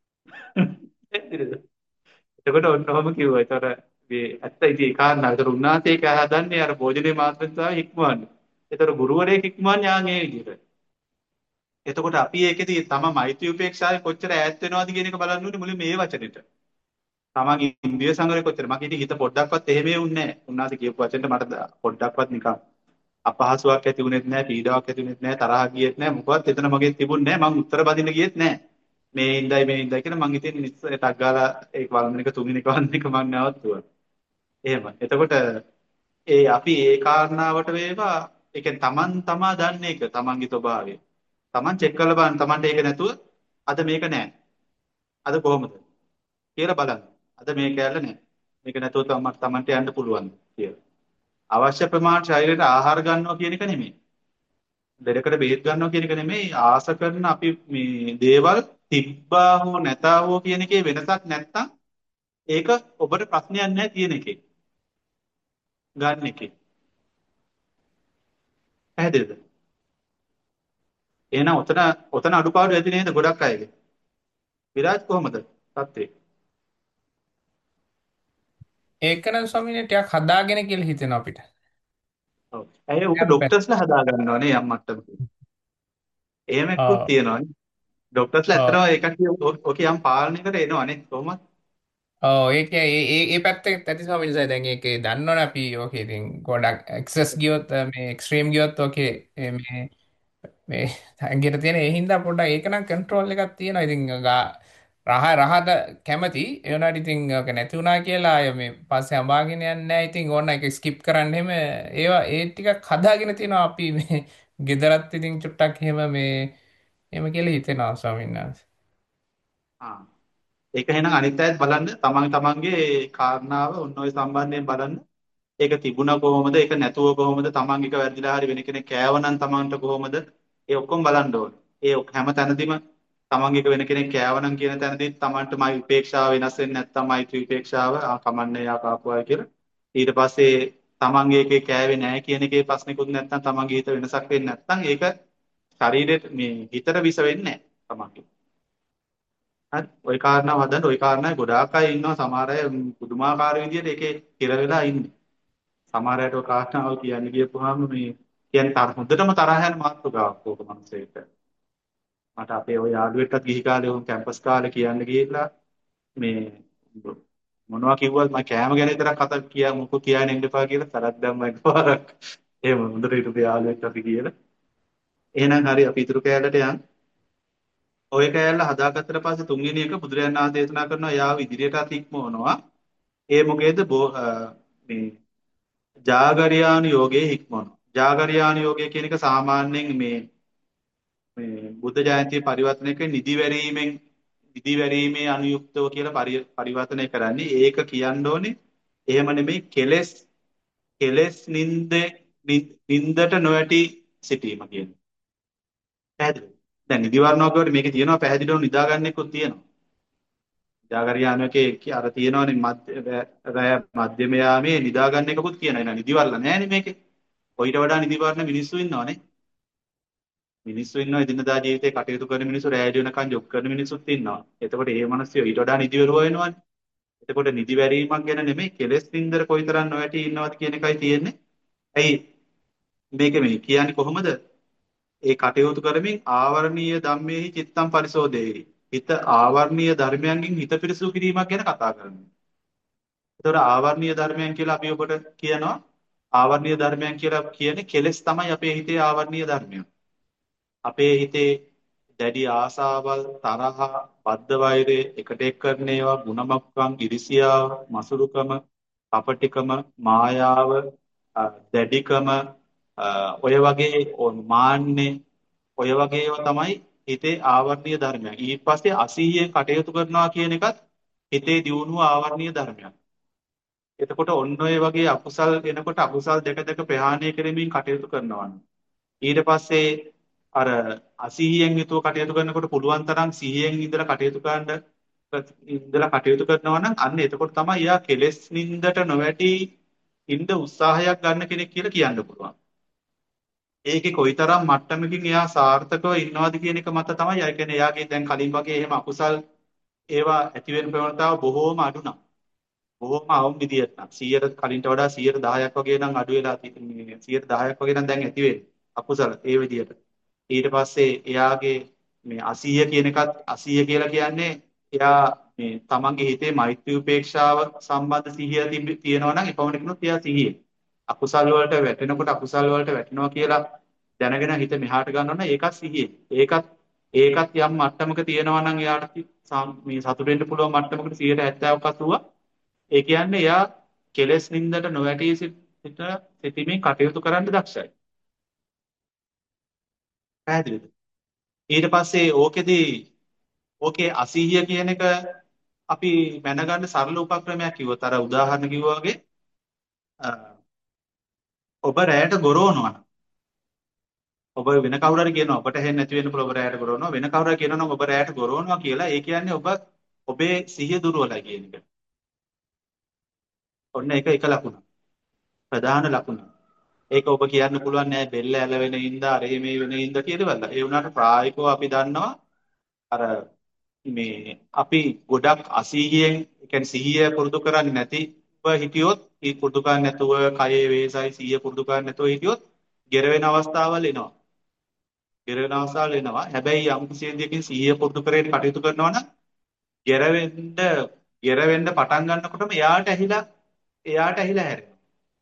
එතකොට ඔන්නෝම කිව්වා ඒතර මේ ඇත්ත ඉතින් ඒ කාරණා ඒතර උන්නාසේ ඒක හදන්නේ අර භෝජනේ මාත්‍රතාවය හික්මවන්න ඒතර ගුරුවරයෙක් හික්මවන්නේ ආන් ඒ විදිහට එතකොට අපි ඒකෙදී තම මෛත්‍රී උපේක්ෂාවේ කොච්චර ඈත් වෙනවද කියන එක බලන්න ඕනේ මුලින්ම මේ වචනෙට. තමන්ගේ ඉන්ද්‍රිය සංවරය කොච්චර මගේ ඉතින් හිත පොඩ්ඩක්වත් එහෙම වුන්නේ නැහැ. උන්වහන්සේ කියපු වචනෙට මට පොඩ්ඩක්වත් නිකන් අපහසුාවක් ඇති වුණෙත් නැහැ, පීඩාවක් ඇති වුණෙත් නැහැ, තරහක් ගියෙත් නැහැ, මොකවත් එතන මගේ තිබුණේ නැහැ. මම උත්තර බදින්න ගියෙත් නැහැ. මේ ඉඳයි මේ ඉඳයි කියලා මං ඉතින් ටක් ගාලා ඒක වළඳන එක තුන්වෙනි එක වළඳන එක මං නවත්තුවා. එහෙම. එතකොට ඒ අපි ඒ කාරණාවට වේවා ඒ කියන්නේ තමන් තමා දන්නේ ඒක තමන්ගේ ස්වභාවය. තමන් චෙක් කරලා බලන්න තමන්ට ඒක නැතුව අද මේක නැහැ. අද කොහොමද කියලා බලන්න. අද මේක ඇල්ල නැහැ. මේක නැතුව තමන් තමන්ට යන්න පුළුවන් කියලා. අවශ්‍ය ප්‍රමාණ ශරීරයට ආහාර ගන්නවා කියන එක නෙමෙයි. දෙඩකට බෙහෙත් ගන්නවා කියන එක නෙමෙයි. ආස කරන අපි මේ දේවල් තිබ්බා හෝ නැතා හෝ කියන එකේ වෙනසක් නැත්තම් ඒක ඔබට ප්‍රශ්නයක් නැහැ තියෙන එකේ. ගන්න එකේ. පැහැදිලිද? එහෙනම් ඔතන ඔතන අඩුපාඩු ඇති නේද ගොඩක් අයගේ. විරාජ් කොහමද තත්ත්වේ? ඒක නම් ස්වාමීනි ටිකක් හදාගෙන කියලා හිතෙනවා අපිට. ඔව්. ඇයි උක ડોක්ටර්ස්ලා හදා ගන්නවා නේ යම් මට්ටමක. එහෙම එක්කුත් ඔව්. තියෙනවා නේ. ડોක්ටර්ස්ලා ඔව්. ඇත්තටම ඒකට ඔක යම් පාලනයකට එනවා නේ කොහොමද? ඔව් ඒක ඒ ඒ ඒ පැත්තෙන් ඇති ස්වාමීනි සයි දැන් ඒකේ දන්නවනේ අපි ඕකේ ඉතින් ගොඩක් එක්සස් ගියොත් මේ එක්ස්ට්‍රීම් ගියොත් ඕකේ මේ මේ ඇඟට තියෙන ඒ හින්දා පොඩ්ඩක් ඒක නම් කන්ට්‍රෝල් එකක් තියෙනවා. ඉතින් ගා- රහ රහද කැමති ඒ වුණාට ඉතින් ඕක නැති වුණා කියලා අය මේ පස්සේ අඹාගෙන යන්නේ නැහැ. ඉතින් ඕන එක ස්කිප් කරන්න එහෙම ඒවා ඒ ටිකක් හදාගෙන තියෙනවා අපි මේ ගෙදරත් ඉතින් චුට්ටක් එහෙම මේ එහෙම කියලා හිතෙනවා ස්වාමීන් වහන්සේ. ආ. ඒක එහෙනම් අනිත් අයත් බලන්න තමන් තමන්ගේ කාරණාව ඔන්න ඔය සම්බන්ධයෙන් බලන්න. ඒක තිබුණා කොහොමද? ඒක නැතුව කොහොමද? තමන් එක වැරදිලා හරි වෙන කෙනෙක් කෑවනම් තමන්ට කොහොමද? ඒ ඔක්කොම බලන්න ඕනේ. ඒ ඔක්- හැම තැනදීම තමන් එක වෙන කෙනෙක් කෑවනම් කියන තැනදී තමන්ට මයි උපේක්ෂාව වෙනස් වෙන්නේ නැත්නම් මෛත්‍රී උපේක්ෂාව ආ කමන්නේ යා කාපුවා කියලා. ඊට පස්සේ තමන් ඒකේ කෑවේ නැහැ කියන එකේ ප්‍රශ්නිකුත් නැත්නම් තමන්ගේ හිත වෙනසක් වෙන්නේ නැත්නම් ඒක ශරීරෙට මේ හිතට විස වෙන්නේ නැහැ තමන්ගේ. හරි. ওই කාරණාව හදන්න ওই කාරණාවේ ගොඩාක් අය ඉන්නවා සමහර අය ම්, පුදුමාකාර විදියට ඒකේ හිර වෙලා ඉන්නේ. සමහර අයට ඔය කාරණාව කියන්න ගියපුවාම මේ කියන්නේ තර හොඳටම තරහ යන මාතෘකාවක් ඕක මනුස්සයෙක්ට. මට අපේ ওই යාළුවෙක්ටත් ගිහි කාලේ උන් කැම්පස් කාලේ කියන්න ගිහිල්ලා මේ මොනවා කිව්වත් මම කෑම ගැන විතරක් කතා කියා මොකෝ කියන්න ඉන්න එපා කියලා තරක් දැම්ම එකපාරක්. එහෙම හොඳට හිටපු යාළුවෙක් අපි කියලා. එහෙනම් හරි අපි ඉතුරු කෑල්ලට යන්න. ඔය කෑල්ල හදාගත්තට පස්සේ තුන්වෙනි එක බුදුරජාණන් වහන්සේ දේශනා කරනවා යාව ඉදිරියටත් ඉක්මවනවා. ඒ මොකේද බෝ- අ, මේ ජාගරියානු යෝගයේ හික්මවනවා. ජාගරියානු යෝගය කියන එක සාමාන්‍යයෙන් මේ මේ බුද්ධ ජයන්ති පරිවර්තනයක නිදි වැරීමෙන් නිදි වැරීමේ අනුයුක්තව කියලා පරි- පරිවර්තනය කරන්නේ. ඒක කියන්න ඕනේ. එහෙම නෙමෙයි කෙලෙස් කෙලෙස් නින්ද නින්දට නොවැටි සිටීම කියන්නේ. දැන් නිදි වර්ණෝ කියවට මේකේ තියෙනවා පැහැදිලිව නිදාගන්නෙකුත් තියෙනවා. නිදාගරියානකේ අර තියෙනවනේ මධ්‍ය රැය මධ්‍යම යාමේ නිදාගන්න එකකුත් කියන එන නිදි වර්ණ නෑනේ මේකේ. ඔయిత වඩා නිදි වර්ණ මිනිස්සු ඉන්නවනේ. මිනිස්සු ඉන්නවා එදිනදා ජීවිතේ කටයුතු කරන මිනිස්සු රැය දිනකන් ජොබ් කරන මිනිස්සුත් ඉන්නවා. එතකොට මේ මිනිස්සු ඊට වඩා නිදි වරුව වෙනවනේ. එතකොට නිදි වැරීමක් ගැන නෙමෙයි කෙලෙස් නින්දර කොයිතරම් නොවැටි ඉන්නවද කියන එකයි තියෙන්නේ. ඇයි මේක මේ කියන්නේ කොහොමද? ඒ කටයුතු කරමින් ආවරණීය ධම්මේහි චිත්තම් පරිසෝදේහි. හිත ආවරණීය ධර්මයන්ගෙන් හිත පිරිසුදු කිරීමක් ගැන කතා කරනවා. ඒතකොට ආවරණීය ධර්මයන් කියලා අපි ඔබට කියනවා. ආවරණීය ධර්මයන් කියලා කියන්නේ කෙලෙස් තමයි අපේ හිතේ ආවරණීය ධර්මයන්. අපේ හිතේ දැඩි ආසාවල්, තරහ, බද්ධ වෛරය, එකට එක් කරන ඒවා, ಗುಣමක්කම්, ඉරිසියාව, මසුරුකම, කපටිකම, මායාව, අ, දැඩිකම, අ, ඔය වගේ ඔ- මාන්නේ, ඔය වගේ ඒවා තමයි හිතේ ආවරණීය ධර්මයන්. ඊට පස්සේ අසීයෙන් කටයුතු කරනවා කියන එකත් හිතේ දියුණුව ආවරණීය ධර්මයක්. එතකොට ඔන්න ඔය වගේ අකුසල් එනකොට අකුසල් දෙක දෙක ප්‍රහාණය කරමින් කටයුතු කරනවා. ඊට පස්සේ අර අසීහියෙන් යුතුව කටයුතු කරනකොට පුළුවන් තරම් සිහියෙන් ඉඳලා කටයුතු කරන්න ඉඳලා කටයුතු කරනවා නම් අන්න එතකොට තමයි යා කෙලෙස් නින්දට නොවැටි ඉන්න උත්සාහයක් ගන්න කෙනෙක් කියලා කියන්න පුළුවන්. ඒකේ කොයිතරම් මට්ටමකින් එයා සාර්ථකව ඉන්නවද කියන එක මත තමයි ඒ කියන්නේ එයාගේ දැන් කලින් වගේ එහෙම අකුසල් ඒවා ඇති වෙන ප්‍රවණතාව බොහෝම අඩු නම් බොහොම අවම විදියට නම් සීයට කලින්ට වඩා සීයට දහයක් වගේ නම් අඩු වෙලා තියෙන්නේ සීයට දහයක් වගේ නම් දැන් ඇති වෙන්නේ අකුසල ඒ විදියට ඊට පස්සේ එයාගේ මේ අසීය කියන එකත් අසීය කියලා කියන්නේ එයා මේ තමන්ගේ හිතේ මෛත්‍රී උපේක්ෂාව සම්බන්ධ සිහිය තිබ- තියෙනවා නම් එපමණකිනුත් එයා සිහිය අකුසල් වලට වැටෙනකොට අකුසල් වලට වැටෙනවා කියලා දැනගෙන හිත මෙහාට ගන්නවා නම් ඒකත් සිහිය ඒකත් ඒකත් යම් මට්ටමක තියෙනවා නම් එයාට සම්- මේ සතුට වෙන්න පුළුවන් මට්ටමකට සීයට හැත්තෑවක අසූවක් ඒ කියන්නේ එයා කෙලෙස් නින්දට නොවැටී සිට සිටීමේ කටයුතු කරන්න දක්ෂයි. පැහැදිලිද? ඊට පස්සේ ඕකෙදි ඕකේ අසීහිය කියන එක අපි මැනගන්න සරල උපක්‍රමයක් කිව්වොත් අර උදාහරණ කිව්වා වගේ අ, ඔබ රැයට ගොරවනවා නම් ඔබ වෙන කවුරු හරි කියනවා ඔබට හෙන්න නැති වෙන්න පුළුවන් ඔබ රැයට ගොරවනවා වෙන කවුරු හරි කියනවා නම් ඔබ රැයට ගොරවනවා කියලා ඒ කියන්නේ ඔබ ඔබේ සිහිය දුර්වලයි කියන එක. ඔන්න ඒක එක ලකුණක්. ප්‍රධාන ලකුණ. ඒක ඔබ කියන්න පුළුවන් නෑ බෙල්ල ඇලවෙන ඉඳා අර මේ වෙන ඉඳා කියලා. ඒ වුණාට ප්‍රායෝගිකව අපි දන්නවා අර මේ අපි ගොඩක් අසීහියෙන් ඒ කියන්නේ සිහිය පුරුදු කරන්නේ නැතිව හිටියොත් ඒ පුරුදු කරන්නේ නැතුව කයේ වේසයි සිහිය පුරුදු කරන්නේ නැතුව හිටියොත් ගෙරවෙන අවස්ථාවල් එනවා. ගෙරවෙන අවස්ථාවල් එනවා. හැබැයි යම් කිසි දෙයකින් සිහිය පුරුදු කරගෙන කටයුතු කරනවා නම් ගෙරවෙන්න ගෙරවෙන්න පටන් ගන්නකොටම එයාට ඇහිලා එයාට ඇහිලා හැරෙනවා.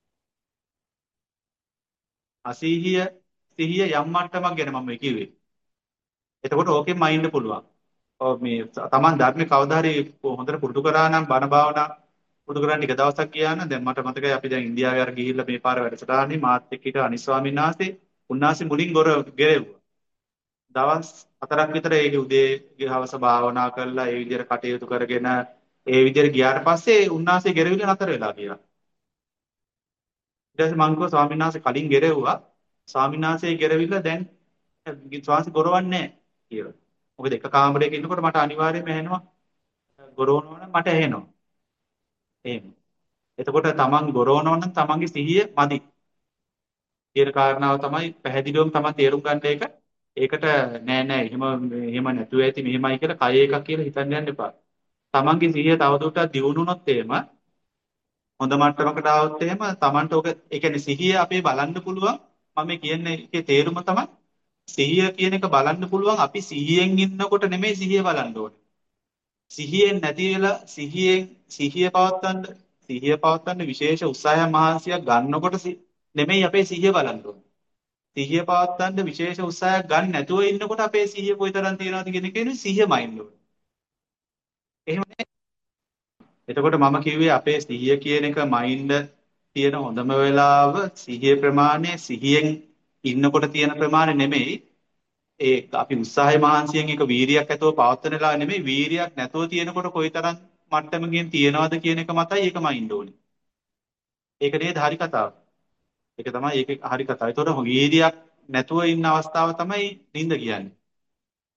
අසීහිය සිහිය යම් මට්ටමක් ගැන මම කිව්වේ. එතකොට ඕකෙන් මයින්ඩ් පුළුවන්. ඔව් මේ Taman ධර්මේ කවදා හරි හොඳට පුරුදු කරා නම් බණ භාවනා පුරුදු කරන් ටික දවසක් ගියා නම් දැන් මට මතකයි අපි දැන් ඉන්දියාවේ අර ගිහිල්ලා මේ පාර වැඩසටහනේ මාත් එක්ක හිට අනිස් ස්වාමීන් වහන්සේ උන්වහන්සේ මුලින් ගොර ගෙරෙව්වා. දවස් හතරක් විතර ඒක උදේ හවස භාවනා කරලා ඒ විදිහට කටයුතු කරගෙන ඒ විදිහට ගියාට පස්සේ උන්වහන්සේ ගෙරවිල නතර වෙලා ගියා. ඊට පස්සේ මං කිව්වා ස්වාමීන් වහන්සේ කලින් ගෙරෙව්වා. ස්වාමීන් වහන්සේ ගෙරවිල දැන් ස්වාමීන් ගොරවන්නේ නැහැ කියලා. මොකද එක කාමරයක ඉන්නකොට මට අනිවාර්යයෙන්ම ඇහෙනවා ගොරවනවා නම් මට ඇහෙනවා. එහෙම. එතකොට තමන් ගොරවනවා නම් තමන්ගේ සිහිය මදි. කියන කාරණාව තමයි පැහැදිලිවම තමන් තේරුම් ගන්න එක. ඒකට නෑ නෑ එහෙම එහෙම නැතුව ඇති මෙහෙමයි කියලා කය එකක් කියලා හිතන්න යන්න එපා. තමන්ගේ සිහිය තවදුරටත් දියුණුනොත් එහෙම හොඳ මට්ටමකට ආවොත් එහෙම තමන්ට ඔක ඒ කියන්නේ සිහිය අපේ බලන්න පුළුවන්. මම කියන්නේ ඒකේ තේරුම තමයි සිහිය කියන එක බලන්න පුළුවන් අපි සිහියෙන් ඉන්නකොට නෙමෙයි සිහිය බලන්න ඕනේ. සිහියෙන් නැති වෙලා සිහියෙන් සිහිය පවත්වන්න සිහිය පවත්වන්න විශේෂ උත්සාහයක් මහන්සියක් ගන්නකොට සි- නෙමෙයි අපේ සිහිය බලන්න ඕනේ. සිහිය පවත්වන්න විශේෂ උත්සාහයක් ගන්න නැතුව ඉන්නකොට අපේ සිහිය කොයිතරම් තියනවද කියන එක කියන්නේ සිහියමයි ඕනේ. එහෙම නේ? එතකොට මම කිව්වේ අපේ සිහිය කියන එක මයින්ඩ් තියෙන හොඳම වෙලාව සිහිය ප්‍රමාණය සිහියෙන් ඉන්නකොට තියෙන ප්‍රමාණය නෙමෙයි ඒ අපි උත්සාහය මහන්සියෙන් එක වීරියක් ඇතුව පවත්වන වෙලාව නෙමෙයි වීරියක් නැතුව තියෙනකොට කොයිතරම් මට්ටමකින් තියනවද කියන එක මතයි ඒක මයින්ඩ් ඕනේ. ඒක නේද හරි කතාව. ඒක තමයි ඒක හරි කතාව. ඒතකොට වීරියක් නැතුව ඉන්න අවස්ථාව තමයි නිින්ද කියන්නේ.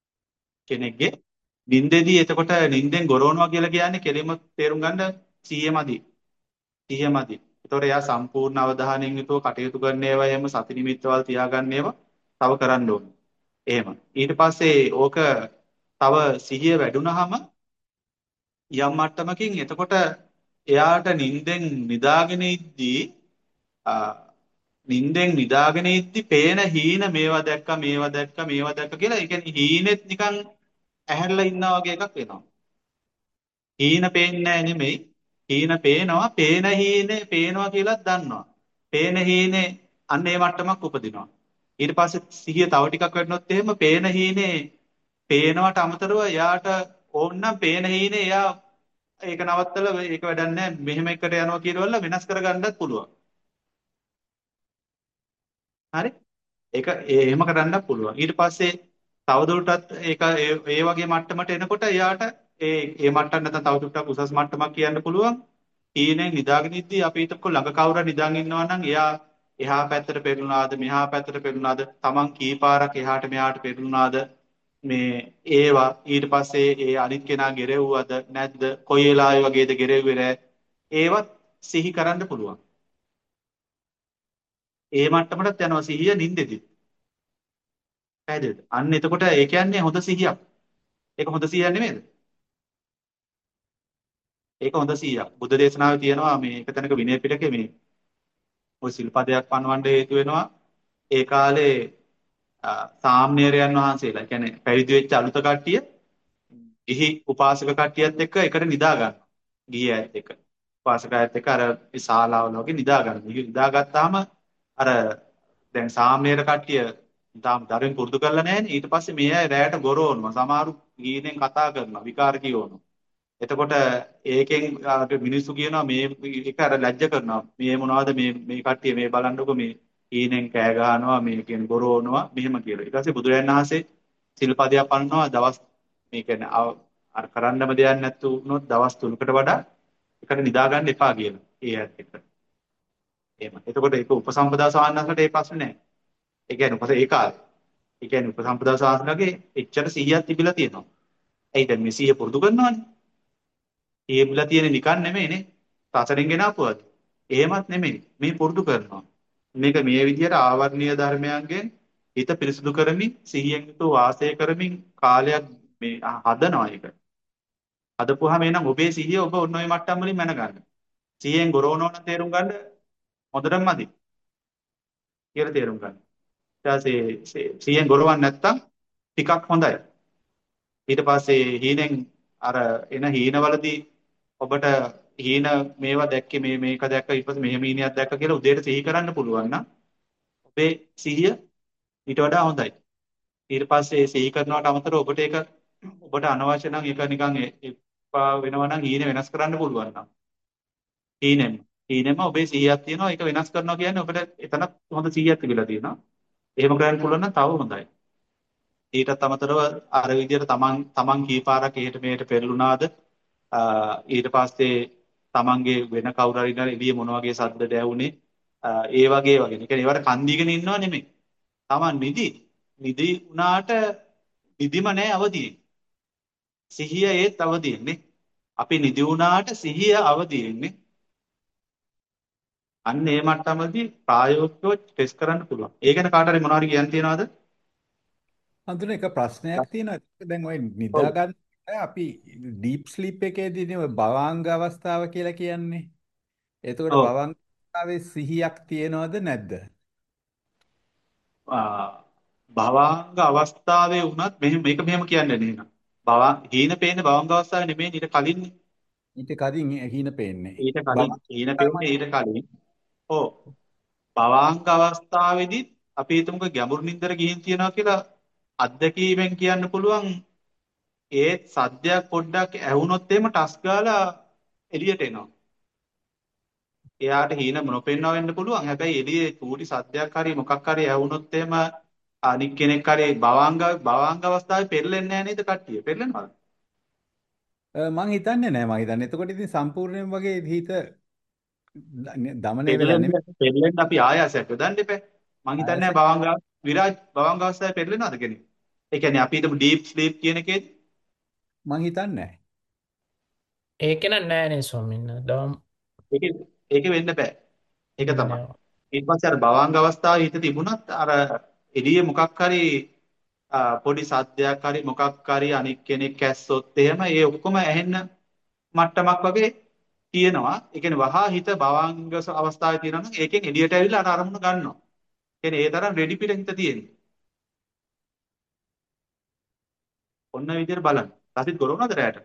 කෙනෙක්ගේ නිින්දෙදී එතකොට නිින්දෙන් ගොරවනවා කියලා කියන්නේ කෙලින්ම තේරුම් ගන්න සිහියමදි. සිහියමදි. එතකොට එයා සම්පූර්ණ අවධානයෙන් යුතුව කටයුතු කරන ඒවා එහෙම සති නිමිත්තවල් තියාගන්න ඒවා තව කරන්න ඕනේ. එහෙම. ඊට පස්සේ ඕක තව සිහිය වැඩුණාම යම් මට්ටමකින් එතකොට එයාට නිින්දෙන් නිදාගෙන ඉද්දී ආ, නිින්දෙන් නිදාගෙන ඉද්දි පේන හීන මේවා දැක්ක මේවා දැක්ක මේවා දැක්ක කියලා ඒ කියන්නේ හීනෙත් නිකන් ඇහැරලා ඉන්නා වගේ එකක් වෙනවා. හීන පේන්නේ නැහැ නෙමෙයි. හීන පේනවා, පේන හීනේ පේනවා කියලාත් දන්නවා. පේන හීනේ අන්න ඒ මට්ටමක් උපදිනවා. ඊට පස්සේ සිහිය තව ටිකක් වැඩනොත් එහෙම පේන හීනේ පේනවට අමතරව එයාට ඕනනම් පේන හීනේ එයා ඒක නවත්තලා ඒක වැඩක් නැහැ මෙහෙම එකට යනවා කියලා වෙනස් කරගන්නත් පුළුවන්. හරි? ඒක ඒ- එහෙම කරන්නත් පුළුවන්. ඊට පස්සේ තවදුරටත් ඒක ඒ ඒ වගේ මට්ටමට එනකොට එයාට ඒ ඒ මට්ටම නැත්නම් තවදුරටත් උසස් මට්ටමක් කියන්න පුළුවන්. ඊනේ නිදාගෙන ඉද්දි අපි හිතමුකෝ ළඟ කවුරු නිදාගෙන ඉන්නවා නම් එයා එහා පැත්තට පෙරළුණාද මෙහා පැත්තට පෙරළුණාද තමන් කීපාරක් එහාට මෙහාට පෙරළුණාද මේ ඒවා ඊට පස්සේ ඒ අනිත් කෙනා ගෙරෙව්වද නැද්ද කොයි වෙලාවෙ වගේද ගෙරෙව්වේ නැහැ ඒවත් සිහි කරන්න පුළුවන්. ඒ මට්ටමටත් යනවා සිහිය නින්දෙදි. පැහැදිලිද? අන්න එතකොට ඒ කියන්නේ හොඳ සිහියක්. ඒක හොඳ සිහියක් නෙමෙයිද? ඒක හොඳ සිහියක්. බුද්ධ දේශනාවේ තියෙනවා මේ එක තැනක විනය පිටකේ මේ ওই සිල්පදයක් පනවන්න හේතු වෙනවා. ඒ කාලේ අ, සාම්ණේරයන් වහන්සේලා කියන්නේ පැවිදි වෙච්ච අලුත කට්ටිය ගිහි උපාසක කට්ටියත් එක්ක එකට නිදා ගන්නවා. ගිහි අයත් එක්ක. උපාසක අයත් එක්ක අර ශාලාවල වගේ නිදා ගන්නවා. නිදාගත්තාම අර දැන් සාමණේර කට්ටිය තාම දරුවෙන් පුරුදු කරලා නැහැනේ. ඊට පස්සේ මේ අය රැයට ගොරවනවා. සමහරු ගීනෙන් කතා කරනවා, විකාර කියවනවා. එතකොට ඒකෙන් අර මිනිස්සු කියනවා මේ එක අර ලැජ්ජ කරනවා. මේ මොනවද මේ මේ කට්ටිය මේ බලන්නකො මේ ගීනෙන් කෑ ගහනවා, මේ කියන ගොරවනවා මෙහෙම කියලා. ඊට පස්සේ බුදුරජාණන් වහන්සේ සිල්පදයක් පනනවා දවස් මේ කියන්නේ අව- අර කරන්නම දෙයක් නැතු වුණොත් දවස් තුනකට වඩා එකට නිදා ගන්න එපා කියලා. ඒ ඇත්ත එක. එහෙම. එතකොට ඒක උපසම්පදා සාහනකට ඒ ප්‍රශ්නේ නැහැ. ඒ කියන්නේ උපස ඒ කාලේ. ඒ කියන්නේ උපසම්පදා සාසනගේ එච්චර සිහියක් තිබිලා තියෙනවා. ඇයි දැන් මේ සිහිය පුරුදු කරනවනේ. ඒ බුලා තියෙන නිකන් නෙමෙයිනේ. සසරෙන් ගෙන ආපුවද? එහෙමත් නෙමෙයි. මේ පුරුදු කරනවා. මේක මේ විදිහට ආවර්ණීය ධර්මයන්ගෙන් හිත පිරිසුදු කරමින් සිහියෙන් යුතුව වාසය කරමින් කාලයක් මේ හදනවා ඒක. හදපුවාම එනං ඔබේ සිහිය ඔබ ඔන්න ඔය මට්ටම් වලින් මැනගන්න. සිහියෙන් ගොරවනවා නම් තේරුම් ගන්න හොඳටම මදි කියලා තේරුම් ගන්න. ඊට පස්සේ සිහියෙන් ගොරවන්නේ නැත්තම් ටිකක් හොඳයි. ඊට පස්සේ හීනෙන් අර එන හීනවලදී ඔබට හීන මේවා දැක්කේ මේ මේක දැක්ක ඊට පස්සේ මෙහෙම හීනයක් දැක්ක කියලා උදේට සිහි කරන්න පුළුවන් නම් ඔබේ සිහිය ඊට වඩා හොඳයි. ඊට පස්සේ සිහි කරනවට අමතරව ඔබට ඒක ඔබට අනවශ්‍ය නම් ඒක නිකන් එ- එපා වෙනවා නම් හීන වෙනස් කරන්න පුළුවන් නම් හීනෙම හීනෙම ඔබේ සිහියක් තියෙනවා ඒක වෙනස් කරනවා කියන්නේ ඔබට එතන හොඳ සිහියක් තිබිලා තියෙනවා. එහෙම කරන්න පුළුවන් නම් තව හොඳයි. ඊටත් අමතරව අර විදිහට තමන් තමන් කීපාරක් එහෙට මෙහෙට පෙරළුණාද ආ, ඊට පස්සේ තමන්ගේ වෙන කවුරු හරි ඉඳලා එළිය මොන වගේ සද්දද ඇහුනේ ආ, ඒ වගේ වගේ. ඒ කියන්නේ ඒවට කන් දීගෙන ඉන්නව නෙමෙයි. තමන් නිදි නිදි වුණාට නිදිම නෑ අවදියෙන්. සිහිය ඒත් අවදියෙන්නේ. අපි නිදි වුණාට සිහිය අවදියෙන්නේ. අන්න ඒ මට්ටමදී ප්‍රායෝගිකව ටෙස්ට් කරන්න පුළුවන්. ඒ ගැන කාට හරි මොනවා හරි කියන්න තියනවද? අඳුන එක ප්‍රශ්නයක් තියෙනවා. ඒක දැන් ඔය නිදා ඔව්. ගන්න අපි ඩීප් ස්ලීප් එකේදී නේ ඔය භවාංග අවස්ථාව කියලා කියන්නේ. එතකොට ඔව්. භවංග අවස්ථාවේ සිහියක් තියෙනවද නැද්ද? ආ, භවාංග අවස්ථාවේ වුණත් මෙහෙම මේක මෙහෙම කියන්නේ නේන. භවා හීන පේන්නේ භවංග අවස්ථාවේ නෙමෙයි ඊට කලින් ඊට කලින් හීන පේන්නේ. ඊට කලින් භවංග හීන තමයි. පේන්නේ ඊට කලින්. ඔව්. භවාංග අවස්ථාවේදී අපි හිතමුකෝ ගැඹුරු නින්දර ගිහින් තියනවා කියලා අත්දැකීමෙන් කියන්න පුළුවන් ඒත් සද්දයක් පොඩ්ඩක් ඇහුනොත් එහෙම ටස් ගාලා එළියට එනවා. එයාට හීන නොපෙන්නවා වෙන්න පුළුවන්. හැබැයි එළියේ චූටි සද්දයක් හරි මොකක් හරි ඇහුනොත් එහෙම අනික් කෙනෙක් හරි භවාංග භවාංග අවස්ථාවේ පෙරලෙන්නේ නැහැ නේද කට්ටිය? පෙරලෙනවද? අ, මං හිතන්නේ නැහැ මං හිතන්නේ. එතකොට ඉතින් සම්පූර්ණයෙන් වගේ හිත ද- දමනය වෙලා පෙරලෙන්න නෙමෙයි. පෙරලෙන්න අපි ආයාසයක් යොදන්න එපා. මං හිතන්නේ ආයස භවාංග විරාජ් භවාංග අවස්ථාවේ පෙරලෙනවද කෙනෙක්? ඒ කියන්නේ අපි හිතමු ඩීප් ස්ලීප් කියන එකේදී මං හිතන්නේ නැහැ. ඒක නෑ නෑනේ ස්වාමීන් වහන්සේ. දවම් ඒකේ ඒකේ වෙන්න බෑ. ඒක තමයි. වෙන්නේ. ඊට පස්සේ අර භවංග අවස්ථාවේ හිත තිබුණත් අර එළියේ මොකක් හරි ආ, පොඩි සද්දයක් හරි මොකක් හරි අනික් කෙනෙක් ඇස්සොත් එහෙම ඒ ඔක්කොම ඇහෙන්න මට්ටමක් වගේ තියෙනවා. ඒ කියන්නේ වහා හිත භවංග අවස්ථාවේ තියෙනවා නම් ඒකෙන් එළියට ඇවිල්ලා අර අරමුණ ගන්නවා. කියන්නේ ඒ තරම් රෙඩි පිට හිත තියෙන්නේ. ඔන්න ඔය විදිහට බලන්න. රසිත් ගොරවනවද රැයට?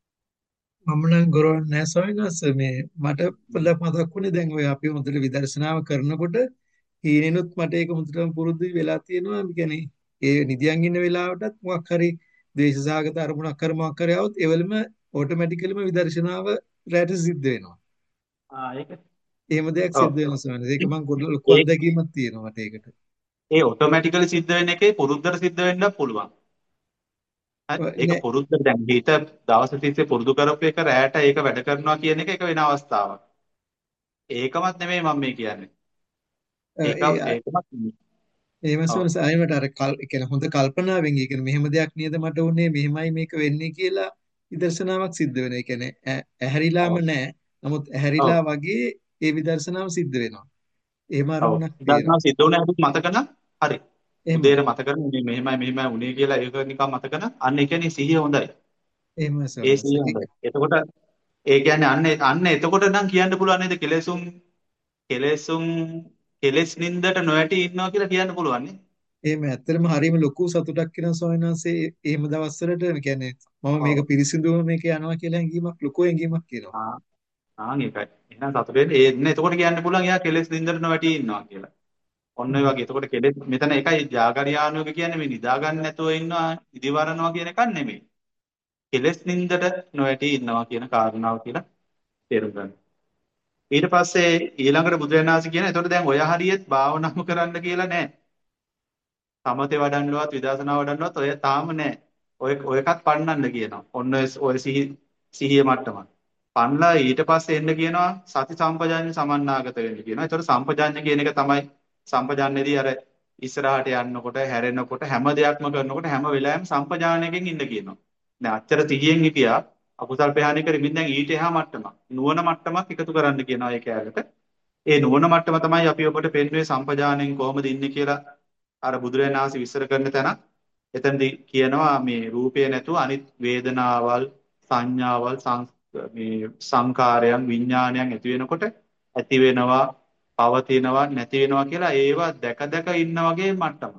මම නම් ගොරවන්නේ නැහැ ස්වාමීන් වහන්සේ. මේ මට පොළ මතක් වුණේ දැන් ඔය අපි හොඳට විදර්ශනාව කරනකොට හීනෙනුත් මට ඒක හොඳටම පුරුදු වෙලා තියෙනවා. ඒ කියන්නේ ඒ නිදියන් ඉන්න වෙලාවටත් මොකක් හරි ද්වේෂසහගත අරමුණක් කර මොකක් හරි આવොත් ඒවලම ඔටෝමැටිකලිම විදර්ශනාව රැට සිද්ධ වෙනවා. ආ ඒක. එහෙම දෙයක් ඔව්. සිද්ධ වෙනවා ස්වාමීන් වහන්සේ. ඒක මම ගොඩ ලොකු ඒ අත්දැකීමක් තියෙනවා මට ඒකට. ඒ ඔටෝමැටිකලි සිද්ධ වෙන එකේ පුරුද්දට සිද්ධ වෙන්නත් පුළුවන්. හරි. ඔය ඒක නෑ පුරුද්ද දැන් හිත දවස් තිස්සේ පුරුදු කරපු එක රැයට ඒක වැඩ කරනවා කියන එක එක වෙන අවස්ථාවක්. ඒකමත් නෙමෙයි මම මේ කියන්නේ. ඒක ඒ ඒකමත් නෙමෙයි. එහෙම ඔව්. ස්වාමීන් වහන්සේ ආයෙමට අර කල් ඒ කියන්නේ හොඳ කල්පනාවෙන් ඒ කියන්නේ මෙහෙම දෙයක් නේද මට උනේ මෙහෙමයි මේක වෙන්නේ කියලා විදර්ශනාවක් සිද්ධ වෙනවා. ඒ කියන්නේ ඇ- ඇහැරිලාම ඔව්. නෑ. නමුත් ඔව්. ඇහැරිලා වගේ ඒ විදර්ශනාව සිද්ධ වෙනවා. එහෙම ඔව්. අරමුණක් විදර්ශනා තියෙනවා. සිද්ධ වුණ හැටි මතක නම් හරි. එහෙමයි. උදේට මතක නම් මේ මෙහෙමයි මෙහෙමයි උනේ කියලා ඒක නිකන් මතක නම් අන්න ඒ කියන්නේ සිහිය හොඳයි. එහෙමයි ඒ ස්වාමීන් සිහිය වහන්සේ. හොඳයි. එතකොට ඒ කියන්නේ අන්න අන්න එතකොට නම් කියන්න පුළුවන් නේද කෙලෙසුන් කෙලෙසුන් කෙලෙස් නින්දට නොඇටි ඉන්නවා කියලා කියන්න පුළුවන් නේ. එහෙම ඇත්තටම හරියම ලොකු සතුටක් වෙනවා ස්වාමීන් වහන්සේ. එහෙම දවස්වලට ඒ කියන්නේ මම මේක ඔව්. පිරිසිදුව මේක යනවා කියලා හැඟීමක් ලොකු හැඟීමක් එනවා. ආ ආන් ඒකයි. එහෙනම් සතුට වෙන්නේ ඒ එන්න එතකොට කියන්න පුළුවන් එයා කෙලෙස් නින්දට නොඇටි ඉන්නවා කියලා. ඔන්න ඔය හ්ම්. වගේ. එතකොට කෙලෙස් මෙතන එකයි ජාගරියානුවක කියන්නේ මේ නිදා ගන්න නැතුව ඉන්නවා ඉදිවරනවා කියන එකක් නෙමෙයි. කෙලෙස් නින්දට නොඇටි ඉන්නවා කියන කාරණාව කියලා තේරුම් ගන්න. ඊට පස්සේ ඊළඟට බුදුරජාණන් වහන්සේ කියන එතකොට දැන් ඔය හරියෙත් භාවනාව කරන්න කියලා නෑ. සමතේ වඩන්නවත් විදර්ශනා වඩන්නවත් ඔය තාම නෑ. ඔය ඔය එකක් පන්නන්න කියනවා. ඔන්න ඔය ඔය සිහි සිහිය මට්ටම. පන්නලා ඊට පස්සේ එන්න කියනවා සති සම්පජාඤ්ඤ සමන්නාගත වෙන්න කියනවා. ඒතකොට සම්පජාඤ්ඤ කියන එක තමයි සම්පජාඤ්ඤයේදී අර ඉස්සරහට යන්නකොට හැරෙනකොට හැම දෙයක්ම කරනකොට හැම වෙලාවෙම සම්පජාඤ්ඤයෙන් ඉන්න කියනවා. දැන් අච්චර සිහියෙන් හිටියා අකුසල් ප්‍රහාණය කරමින් දැන් ඊට එහා මට්ටමක් නුවණ මට්ටමක් එකතු කරන්න කියනවා ඒ කැලේට. ඒ නුවණ මට්ටම තමයි අපි ඔබට පෙන්වන්නේ සම්පජාණයෙන් කොහොමද ඉන්නේ කියලා අර බුදුරජාණන් වහන්සේ විස්තර කරන තැන එතනදී කියනවා මේ රූපය නැතුව අනිත් වේදනාවල් සංඥාවල් සං- මේ සංකාරයන් විඥානයන් ඇති වෙනකොට ඇති වෙනවා පවතිනවා නැති වෙනවා කියලා ඒවා දැක දැක ඉන්න වගේ මට්ටම.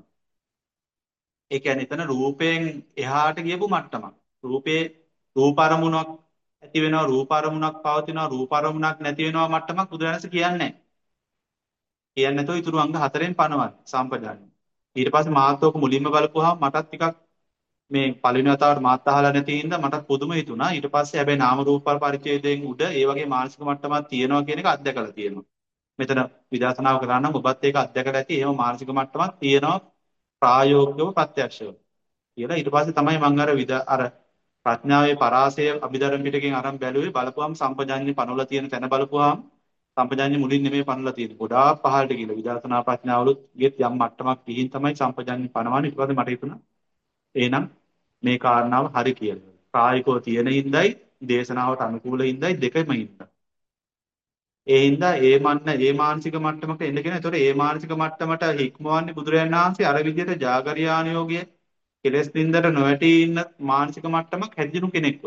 ඒ කියන්නේ එතන රූපයෙන් එහාට ගියපු මට්ටමක්. රූපේ රූප අරමුණක් ඇති වෙනවා රූප අරමුණක් පවතිනවා රූප අරමුණක් නැති වෙනවා මට්ටමක් බුදුරජාණන්සේ කියන්නේ නැහැ. කියන්නේ නැතුව ඊතුරු අංග හතරෙන් පනවන සම්පජාඤ්ඤය. ඊට පස්සේ මාත්‍රෝක මුලින්ම බලපුවාම මටත් ටිකක් මේ පළවෙනි වතාවට මාත් අහලා නැති හින්දා මටත් පුදුම හිතුණා. ඊට පස්සේ හැබැයි නාම රූප පරිච්ඡේදයෙන් උඩ ඒ වගේ මානසික මට්ටමක් තියෙනවා කියන එක අත්දැකලා තියෙනවා. මෙතන විදර්ශනාව කරා නම් ඔබත් ඒක අත්දැකලා ඇති. එහෙම මානසික මට්ටමක් තියෙනවා ප්‍රායෝගිකව ප්‍රත්‍යක්ෂව. කියලා ඊට පස්සේ තමයි මම අර විද අර ප්‍රඥාවේ පරාසය අභිධර්ම පිටකෙන් අරන් බැලුවේ බලපුවම සම්පජාඤ්ඤය පනවලා තියෙන තැන බලපුවම සම්පජාඤ්ඤය මුලින් නෙමෙයි පනවලා තියෙන්නේ. ගොඩාක් පහළට ගිහලා විදර්ශනා ප්‍රඥාවලුත් ගියත් යම් මට්ටමක් ගිහින් තමයි සම්පජාඤ්ඤය පනවන්නේ. ඊට පස්සේ මට හිතුණා එහෙනම් මේ කාරණාව හරි කියලා. ප්‍රායෝගිකව තියෙන හින්දායි දේශනාවට අනුකූල හින්දායි දෙකම හින්දා. ඒ හින්දා ඒ මන්න ඒ මානසික මට්ටමකට එන්න කියන. ඒතකොට ඒ මානසික මට්ටමට හික්මවන්නේ බුදුරජාණන් වහන්සේ අර විදිහට ජාගරියානුയോഗයේ කෙලෙස් නින්දට නොවැටි ඉන්න මානසික මට්ටමක් හැදිනු කෙනෙක්ව.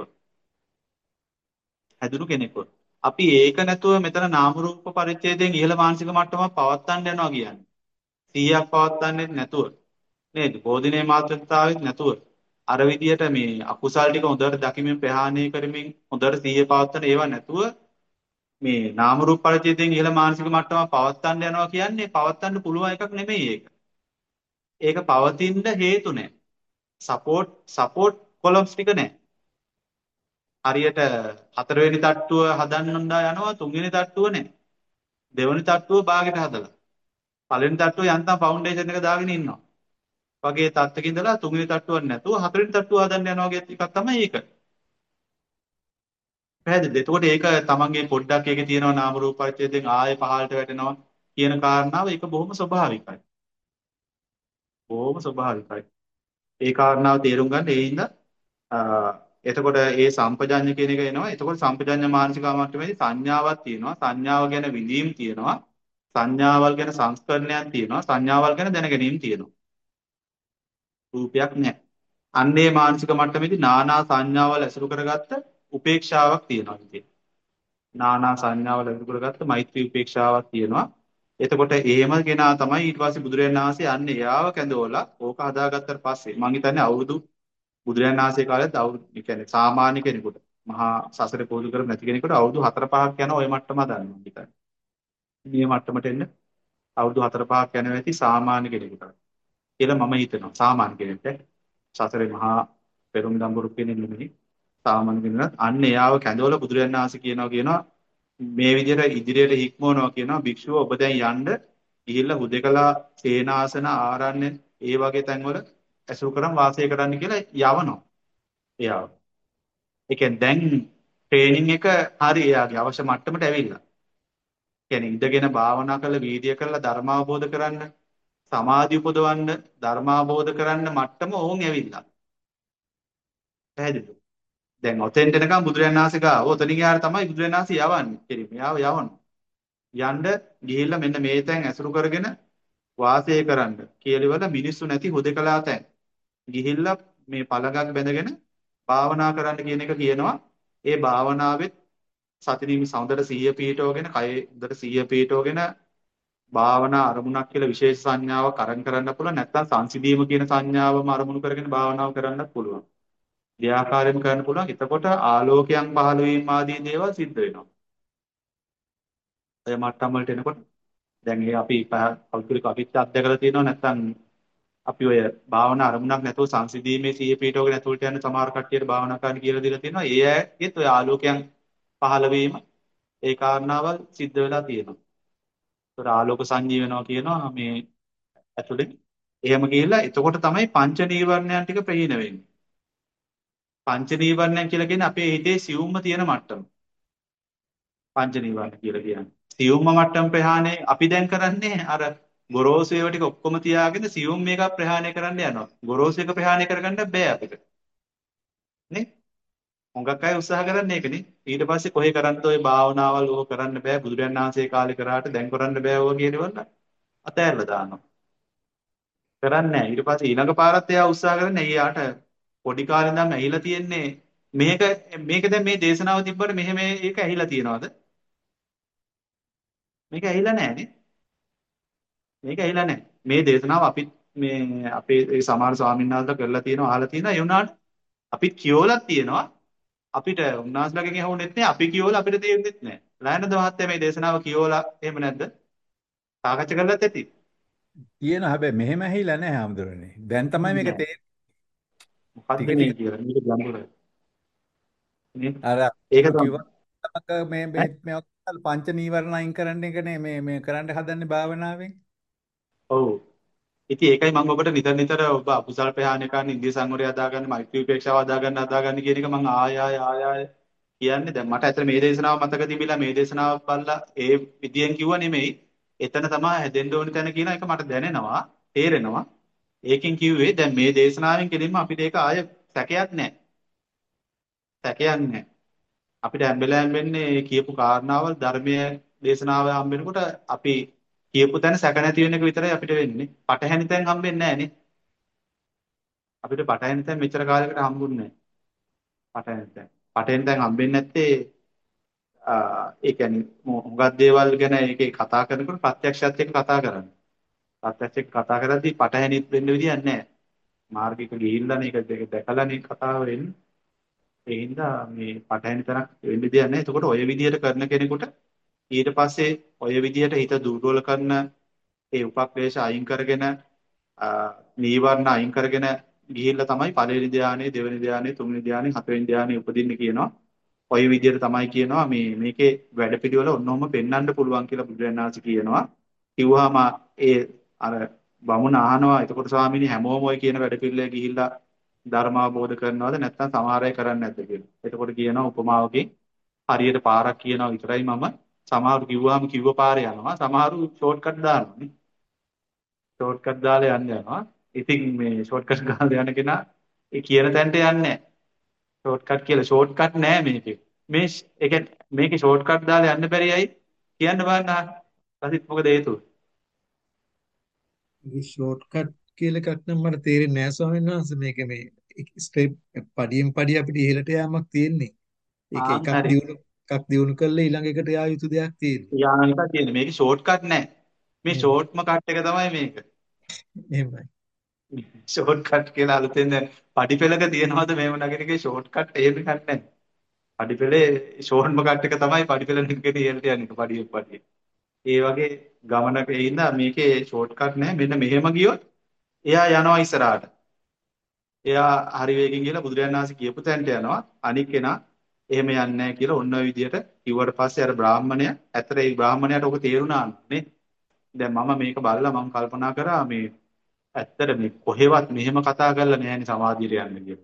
හැදුණු කෙනෙක්ව. අපි ඒක නැතුව මෙතන නාම රූප පරිච්ඡේදයෙන් ඉහළ මානසික මට්ටමක් පවත්වන්න යනවා කියන්නේ. සීයක් පවත්වන්නේ නැතුව නේද? බෝධිනේ මාත්‍රතාවෙත් නැතුව අර විදියට මේ අකුසල් ටික හොඳට දකිමින් ප්‍රහාණය කරමින් හොඳට සීය පවත්වන ඒවා නැතුව මේ නාම රූප පරිච්ඡේදයෙන් ඉහළ මානසික මට්ටමක් පවත්වන්න යනවා කියන්නේ පවත්වන්න පුළුවන් එකක් නෙමෙයි ඒක. ඒක පවතින්න හේතු නැහැ. සපෝට් සපෝට් කොලම්ස් ටික නැහැ. හරියට හතරවෙනි තට්ටුව හදන්න යනවා තුන්වෙනි තට්ටුව නැහැ. දෙවෙනි තට්ටුව බාගෙට හදලා. පළවෙනි තට්ටුව යන්තම් ෆවුන්ඩේෂන් එක දාගෙන ඉන්නවා. වගේ තත්ත්වක ඉඳලා තුන්වෙනි තට්ටුවක් නැතුව හතරවෙනි තට්ටුව හදන්න යනවා වගේ එකක් තමයි ඒක. පැහැදිලිද? එතකොට ඒක තමන්ගේ පොඩ්ඩක් ඒකේ තියෙනවා නාම රූප පරිච්ඡේදයෙන් ආයෙ පහළට වැටෙනවා කියන කාරණාව ඒක බොහොම ස්වභාවිකයි. බොහොම ස්වභාවිකයි. ඒ කාරණාව තේරුම් ගන්න. ඒ හින්දා අ, එතකොට ඒ සම්පජඤ්ඤ කියන එක එනවා. එතකොට සම්පජඤ්ඤ මානසික මට්ටමේදී සංඥාවක් තියෙනවා. සංඥාව ගැන විඳීම් තියෙනවා. සංඥාවල් ගැන සංස්කරණයක් තියෙනවා. සංඥාවල් ගැන දැනගැනීම් තියෙනවා. රූපයක් නැහැ. අන්නේ මානසික මට්ටමේදී නානා සංඥාවල් ඇසුරු කරගත්ත උපේක්ෂාවක් තියෙනවා ඉතින්. නානා සංඥාවල් ඇසුරු කරගත්ත මෛත්‍රී උපේක්ෂාවක් තියෙනවා. එතකොට එහෙම කෙනා තමයි ඊට පස්සේ බුදුරජාණන් වහන්සේ අන්නේ යාව කැඳවලා ඕක හදාගත්තට පස්සේ මං හිතන්නේ අවුරුදු බුදුරජාණන් වහන්සේ කාලෙත් අවුරුදු ඒ කියන්නේ සාමාන්‍ය කෙනෙකුට මහා සසර පොදු කර නැති කෙනෙකුට අවුරුදු හතර පහක් යන ওই මට්ටම හදන්න මං හිතන්නේ. මේ මට්ටමට එන්න අවුරුදු හතර පහක් යනවා ඇති සාමාන්‍ය කෙනෙකුට. කියලා මම හිතනවා සාමාන්‍ය කෙනෙක්ට. සසරේ මහා පෙරුම් දම්බුරු කෙනෙක් නෙමෙයි. සාමාන්‍ය කෙනෙක්. අන්න එයාව කැඳවලා බුදුරජාණන් වහන්සේ කියනවා කියනවා මේ විදිහට ඉදිරියට හික්මවනවා කියනවා භික්ෂුව ඔබ දැන් යන්න ගිහිල්ලා හුදේකලා සේනාසන ආරණ්‍ය ඒ වගේ තැන්වල ඇසුරු කරන් වාසය කරන්න කියලා යවනවා එයාව. ඒ කියන්නේ දැන් ට්‍රේනින් එක හරි එයාගේ අවශ්‍ය මට්ටමට ඇවිල්ලා. කියන්නේ ඉඳගෙන භාවනා කරලා වීර්ය කරලා ධර්ම අවබෝධ කරන්න සමාධි උපදවන්න ධර්ම අවබෝධ කරන්න මට්ටම ඕන් ඇවිල්ලා. පැහැදිලිද? දැන් ඔතෙන්ට එනකම් බුදුරජාණන් වහන්සේ ගාව ඔතනින් යාර තමයි බුදුරජාණන් වහන්සේ යවන්නේ. කෙලිම යාව යවනවා. යන්න ගිහිල්ලා මෙන්න මේ තැන් ඇසුරු කරගෙන වාසය කරන්න කියලාවල මිනිස්සු නැති හුදකලා තැන් ගිහිල්ලා මේ පළගක් බැඳගෙන භාවනා කරන්න කියන එක කියනවා. ඒ භාවනාවෙත් සතිනිමි සඳර සිහිය පීඨවගෙන කය උදට සිහිය පීඨවගෙන භාවනා අරමුණක් කියලා විශේෂ සංඥාවක් අරන් කරන්න පුළුවන්. නැත්නම් සංසිඳීම කියන සංඥාවම අරමුණු කරගෙන භාවනාව කරන්නත් පුළුවන්. දෙආකාරයෙන් කරන්න පුළුවන්. එතකොට ආලෝකයන් පහළ වීම ආදී දේවල් සිද්ධ වෙනවා. ඔය මට්ටම් වලට එනකොට දැන් ඒ අපි කවුරුක අපිත් අත්දැකලා තියෙනවා. නැත්නම් අපි ඔය භාවනා අරමුණක් නැතුව සංසිඳීමේ සිහිය පීඨවගෙන ඇතුළට යන සමහර කට්ටියට භාවනා කරන්න කියලා දීලා තියෙනවා. ඒ අයගෙත් ඔය ආලෝකයන් පහළ වීම ඒ කාරණාවල් සිද්ධ වෙලා තියෙනවා. ඒතර ආලෝක සංජීව වෙනවා කියනවා මේ ඇතුළේ. එහෙම ගිහිල්ලා එතකොට තමයි පංච නීවරණයන් ටික ප්‍රහීන වෙන්නේ. පංච නීවරණයන් කියලා කියන්නේ අපේ හිතේ සියුම්ම තියෙන මට්ටම. පංච නීවරණ කියලා කියන්නේ. සියුම්ම මට්ටම ප්‍රහාණය අපි දැන් කරන්නේ අර ගොරෝසු ඒවා ටික ඔක්කොම තියාගෙන සියුම් මේක ප්‍රහාණය කරන්න යනවා. ගොරෝසු එක ප්‍රහාණය කරගන්න බෑ අපිට. නේ? හුඟක් අය උත්සාහ කරන්නේ ඒකනේ. ඊට පස්සේ කොහේ කරන්ත ඔය භාවනාවල් ඕක කරන්න බෑ. බුදුරජාණන් වහන්සේ කාලේ කරාට දැන් කරන්න බෑ ඕක කියනවල අතෑරලා දානවා. කරන්නේ නැහැ. ඊට පස්සේ ඊළඟ පාරත් එයා උත්සාහ කරන්නේ එයාට පොඩි කාලේ ඉඳන් ඇහිලා තියෙන්නේ මේක මේක දැන් මේ දේශනාව තිබ්බට මෙහෙම ඒක ඇහිලා තියනවාද? මේක ඇහිලා නැහැනේ. මේක ඇහිලා නැහැ. මේ දේශනාව අපි මේ අපේ ඒ සමහර ස්වාමීන් වහන්සේලා කරලා තියෙනවා අහලා තියෙනවා ඒ වුණාට අපි කියවලක් තියෙනවා. අපිට උන්වහන්සේලාගෙන් ඇහුනෙත් නෑ අපි කියවලා අපිට තේරෙන්නෙත් නෑ. ලයනද මහත්තයා මේ දේශනාව කියවලා එහෙම නැද්ද? සාකච්ඡා කරලාත් ඇති. තියෙන හැබැයි මෙහෙම ඇහිලා නැහැ හැමදෙරනේ. දැන් තමයි මේක නෑ. තේරෙන්නේ. මොකද්ද ටික මේ ටික කියලා. මේක ගැඹුරයි. නේ? අර ඒක ඔබ තමයි. කිව්වා මේ මේ මේ ඔක්කොම පංච නීවරණ අයින් කරන්න එකනේ මේ මේ කරන්න හදන්නේ භාවනාවෙන්. ඔව්. ඉතින් ඒකයි මම ඔබට නිතර නිතර ඔබ අකුසල් ප්‍රහාණය කරන්න ඉන්දිය සංවරය හදාගන්න මෛත්‍රී උපේක්ෂාව හදාගන්න හදාගන්න කියන එක මම ආය ආය ආය ආය කියන්නේ. දැන් මට ඇත්තට මේ දේශනාව මතක තිබිලා මේ දේශනාව බලලා ඒ විදියෙන් කිව්වා නෙමෙයි. එතන තමයි හැදෙන්න ඕන තැන කියන එක මට දැනෙනවා, තේරෙනවා. ඒකෙන් කිව්වේ දැන් මේ දේශනාවෙන් කෙලින්ම අපිට ඒක ආය සැකයක් නැහැ. සැකයක් නැහැ. අපිට හැම වෙලාවෙම වෙන්නේ කියපු කාරණාවල් ධර්මයේ දේශනාව හම්බෙනකොට අපි කියපු තැන සැක නැති වෙන එක විතරයි අපිට වෙන්නේ. පටහැනි තැන් හම්බෙන්නේ නැහැ නේ. අපිට පටහැනි තැන් මෙච්චර කාලයකට හම්බුන්නේ නැහැ. පටහැනි තැන්. පටහැනි තැන් හම්බෙන්නේ නැත්තේ ඒ කියන්නේ හුඟක් දේවල් ගැන ඒකේ කතා කරනකොට ප්‍රත්‍යක්ෂයත් එක්ක කතා කරන්නේ. ප්‍රත්‍යක්ෂ එක්ක කතා කරද්දී පටහැනිත් වෙන්න විදියක් නැහැ. මාර්ගික ගිහිල්ලානේ ඒක දෙක දැකලානේ කතාව වෙන්නේ. ඒ හින්දා මේ පටහැනි තරක් වෙන්න දෙයක් නැහැ. එතකොට ඔය විදියට කරන කෙනෙකුට ඊට පස්සේ ඔය විදියට හිත දුර්වල කරන ඒ උපක්ලේශ අයින් කරගෙන නීවරණ අයින් කරගෙන ගිහිල්ලා තමයි පළවෙනි ධානයේ දෙවෙනි ධානයේ තුන්වෙනි ධානයේ හතරවෙනි ධානයේ උපදින්න කියනවා. ඔය විදියට තමයි කියනවා මේ මේකේ වැඩපිළිවෙල ඔන්නෝම පෙන්වන්න පුළුවන් කියලා බුදුරජාණන් වහන්සේ කියනවා. කිව්වහම ඒ අර බමුණ අහනවා එතකොට ස්වාමීනි හැමෝම ඔය කියන වැඩපිළිවෙල ගිහිල්ලා ධර්ම අවබෝධ කරනවද නැත්නම් සමහර අය කරන්නේ නැද්ද කියලා. එතකොට කියනවා උපමාවකින් හරියට පාරක් කියනවා විතරයි මම සමහරු කිව්වහම කිව්ව පාරේ යනවා. සමහරු ෂෝට් කට් දානවා නේ. ෂෝට් කට් දාලා යන්න යනවා. ඉතින් මේ ෂෝට්කට් ගාලා යන කෙනා ඒ කියන තැනට යන්නේ නැහැ. ෂෝට්කට් කියලා ෂෝට්කට් නෑ මේකේ. මේ ෂ්- ඒ කියන්නේ මේකේ ෂෝට්කට් දාලා යන්න බැරි අය කියන්න බලන්න අහන්න. රසිත් මොකද හේතුව? මේ ෂෝට්කට් කියලා එකක් නම් මට තේරෙන්නේ නැහැ ස්වාමීන් වහන්සේ. මේක මේ ස්ටෙප් පඩියෙන් පඩිය අපිට ඉහළට යාමක් තියෙන්නේ. ඒක ආන් එකක් හරි. දියුණු එකක් දියුණු කරලා ඊළඟ එකට යා යුතු දෙයක් තියෙන්නේ. යාන එක තියෙන්නේ. මේකේ ෂෝට්කට් නෑ. මේ එහෙමයි. ෂෝට්ම කට් එක තමයි මේක. එහෙමයි. ෂෝට්කට් කියලා අලුතෙන් දැන් පඩිපෙළක තියෙනවද මේව නගින එකේ ෂෝට්කට් එහෙම එකක් නැහැ. පඩිපෙළේ ෂෝර්ට්ම කට් එක තමයි පඩිපෙළ නිකන් ඉහළට යන්නේ පඩියෙන් පඩිය. ඒ වගේ ගමනක ඉඳලා මේකේ ෂෝට්කට් නැහැ. මෙන්න මෙහෙම ගියොත් එයා යනවා ඉස්සරහට. එයා හරි වේගෙන් ගිහලා බුදුරජාණන් වහන්සේ කියපු තැනට යනවා. අනික් කෙනා එහෙම යන්නේ නැහැ කියලා ඔන්න ඔය විදිහට කිව්වට පස්සේ අර බ්‍රාහ්මණය ඇත්තට ඒ බ්‍රාහ්මණයට ඔක තේරුණා නේ. දැන් මම මේක බලලා මම කල්පනා කරා මේ ඇත්තට මේ කොහෙවත් මෙහෙම කතා කරලා නැහැනේ සමාධියට යන්න කියලා.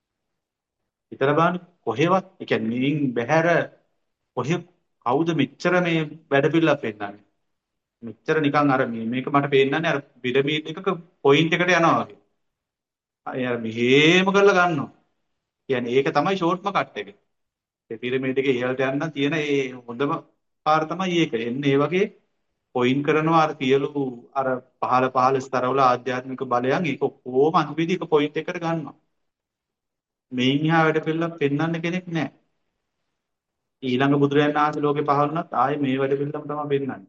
හිතලා බලන්න කොහෙවත් ඒ කියන්නේ මින් බැහැර කොහෙ කවුද මෙච්චර මේ වැඩ පිළිවෙලක් පෙන්නන්නේ. මෙච්චර නිකන් අර මේ මේක මට පේන්නන්නේ අර පිරමීඩ් එකක පොයින්ට් එකට යනවා වගේ. අය අර මෙහෙම කරලා ගන්නවා. කියන්නේ ඒක තමයි ෂෝට්ම කට් එක. ඒ පිරමීඩ් එකේ ඉහළට යන්න තියෙන ඒ හොඳම පාර තමයි ඒක. එන්නේ ඒ වගේ පොයින්ට් කරනවා අර සියලු අර පහළ පහළ ස්තරවල ආධ්‍යාත්මික බලයන් ඒක කොහොම අනුවිදි එක පොයින්ට් එකකට ගන්නවා. මේන් එහා වැඩ පිළිවෙලක් පෙන්වන්න කෙනෙක් නැහැ. ඊළඟ බුදුරජාණන් වහන්සේ ලෝකේ පහළ වුණත් ආයේ මේ වැඩ පිළිවෙලම තමයි පෙන්වන්නේ.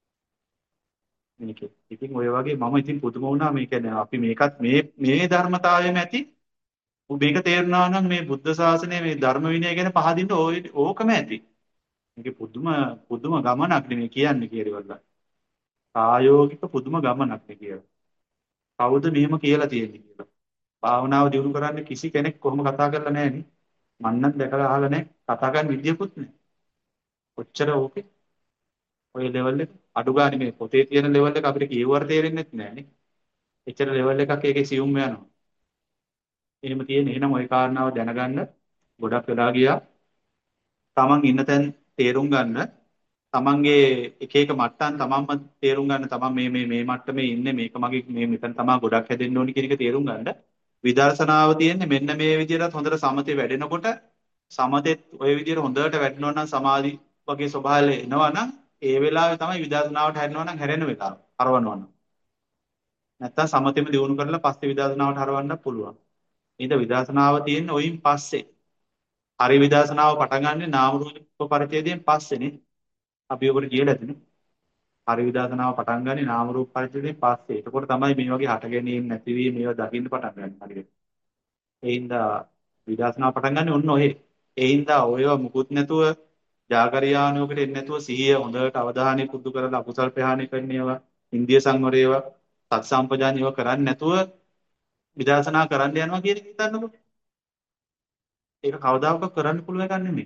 මේකේ. ඉතින් ඔය වගේ මම ඉතින් පුදුම වුණා මේ කියන්නේ අපි මේකත් මේ මේ ධර්මතාවයම ඇති මේක තේරුණා නම් මේ බුද්ධ ශාසනය මේ ධර්ම විනය ගැන පහදින්න ඕයි ඕකම ඇති. මේක පුදුම පුදුම ගමනක් නෙමෙයි කියන්නේ කියලා. ප්‍රායෝගික පුදුම ගමනක් නේ කියලා. කවුද මෙහෙම කියලා තියෙන්නේ කියලා. භාවනාව දියුණු කරන්න කිසි කෙනෙක් කොහොම කතා කරලා නැහැ නේ. මම නම් දැකලා අහලා නැහැ. කතා කරන්න විදියකුත් නැහැ. කොච්චර ඕකේ ඔය ලෙවල් එක අඩු ගානේ මේ පොතේ තියෙන ලෙවල් එක අපිට කියවුවට තේරෙන්නේ නැහැ නේ. එච්චර ලෙවල් එකක් ඒකේ සියුම් යනවා. එහෙම තියෙන එහෙනම් ওই කාරණාව දැනගන්න ගොඩක් වෙලා ගියා. තමන් ඉන්න තැන් තේරුම් ගන්න තමන්ගේ එක එක මට්ටම් තමන්ම තේරුම් ගන්න තමන් මේ මේ මේ මට්ටමේ ඉන්නේ මේක මගේ මේ මෙතන තමයි ගොඩක් හැදෙන්න ඕනි කියන එක තේරුම් ගන්න විදර්ශනාව තියෙන්නේ මෙන්න මේ විදිහට හොඳට සමතේ වැඩෙනකොට සමතෙත් ওই විදිහට හොඳට වැඩෙනවා නම් සමාධි වගේ ස්වභාවය එනවා නම් ඒ වෙලාවේ තමයි විදර්ශනාවට හැරෙනවා නම් හැරෙන වෙලාව හරවනවා නම් නැත්තම් සමතෙම දියුණු කරලා පස්සේ විදර්ශනාවට හරවන්න පුළුවන්. ඊට විදර්ශනාව තියෙන්නේ ඔයින් පස්සේ. හරි විදර්ශනාව පටන් ගන්නෙ නාම රූප පරිච්ඡේදයෙන් පස්සේනේ. අපි ඔකට කියලා ඇතිනේ. හරි විදර්ශනාව පටන් ගන්නෙ නාම රූප පරිච්ඡේදයෙන් පස්සේ. එතකොට තමයි මේ වගේ හට ගැනීම නැතිවීම මේවා දකින්න පටන් ගන්න හරියට. ඒ හින්දා විදර්ශනාව පටන් ගන්නෙ ඔන්න ඔහෙ. ඒ හින්දා ඔයව මුකුත් නැතුව ජාගරියානුවකට එන්නේ නැතුව සිහිය හොඳට අවධානය පුරුදු කරලා අකුසල් ප්‍රහාණය කරන්න ඒවා, ඉන්දිය සංවරේව, සත් සම්පජාඤ්ඤේව කරන්නේ නැතුව විදර්ශනා කරන්න යනවා කියන එක හිතන්නකෝ. ඒක කවදාකවත් කරන්න පුළුවන් එකක් නෙමෙයි.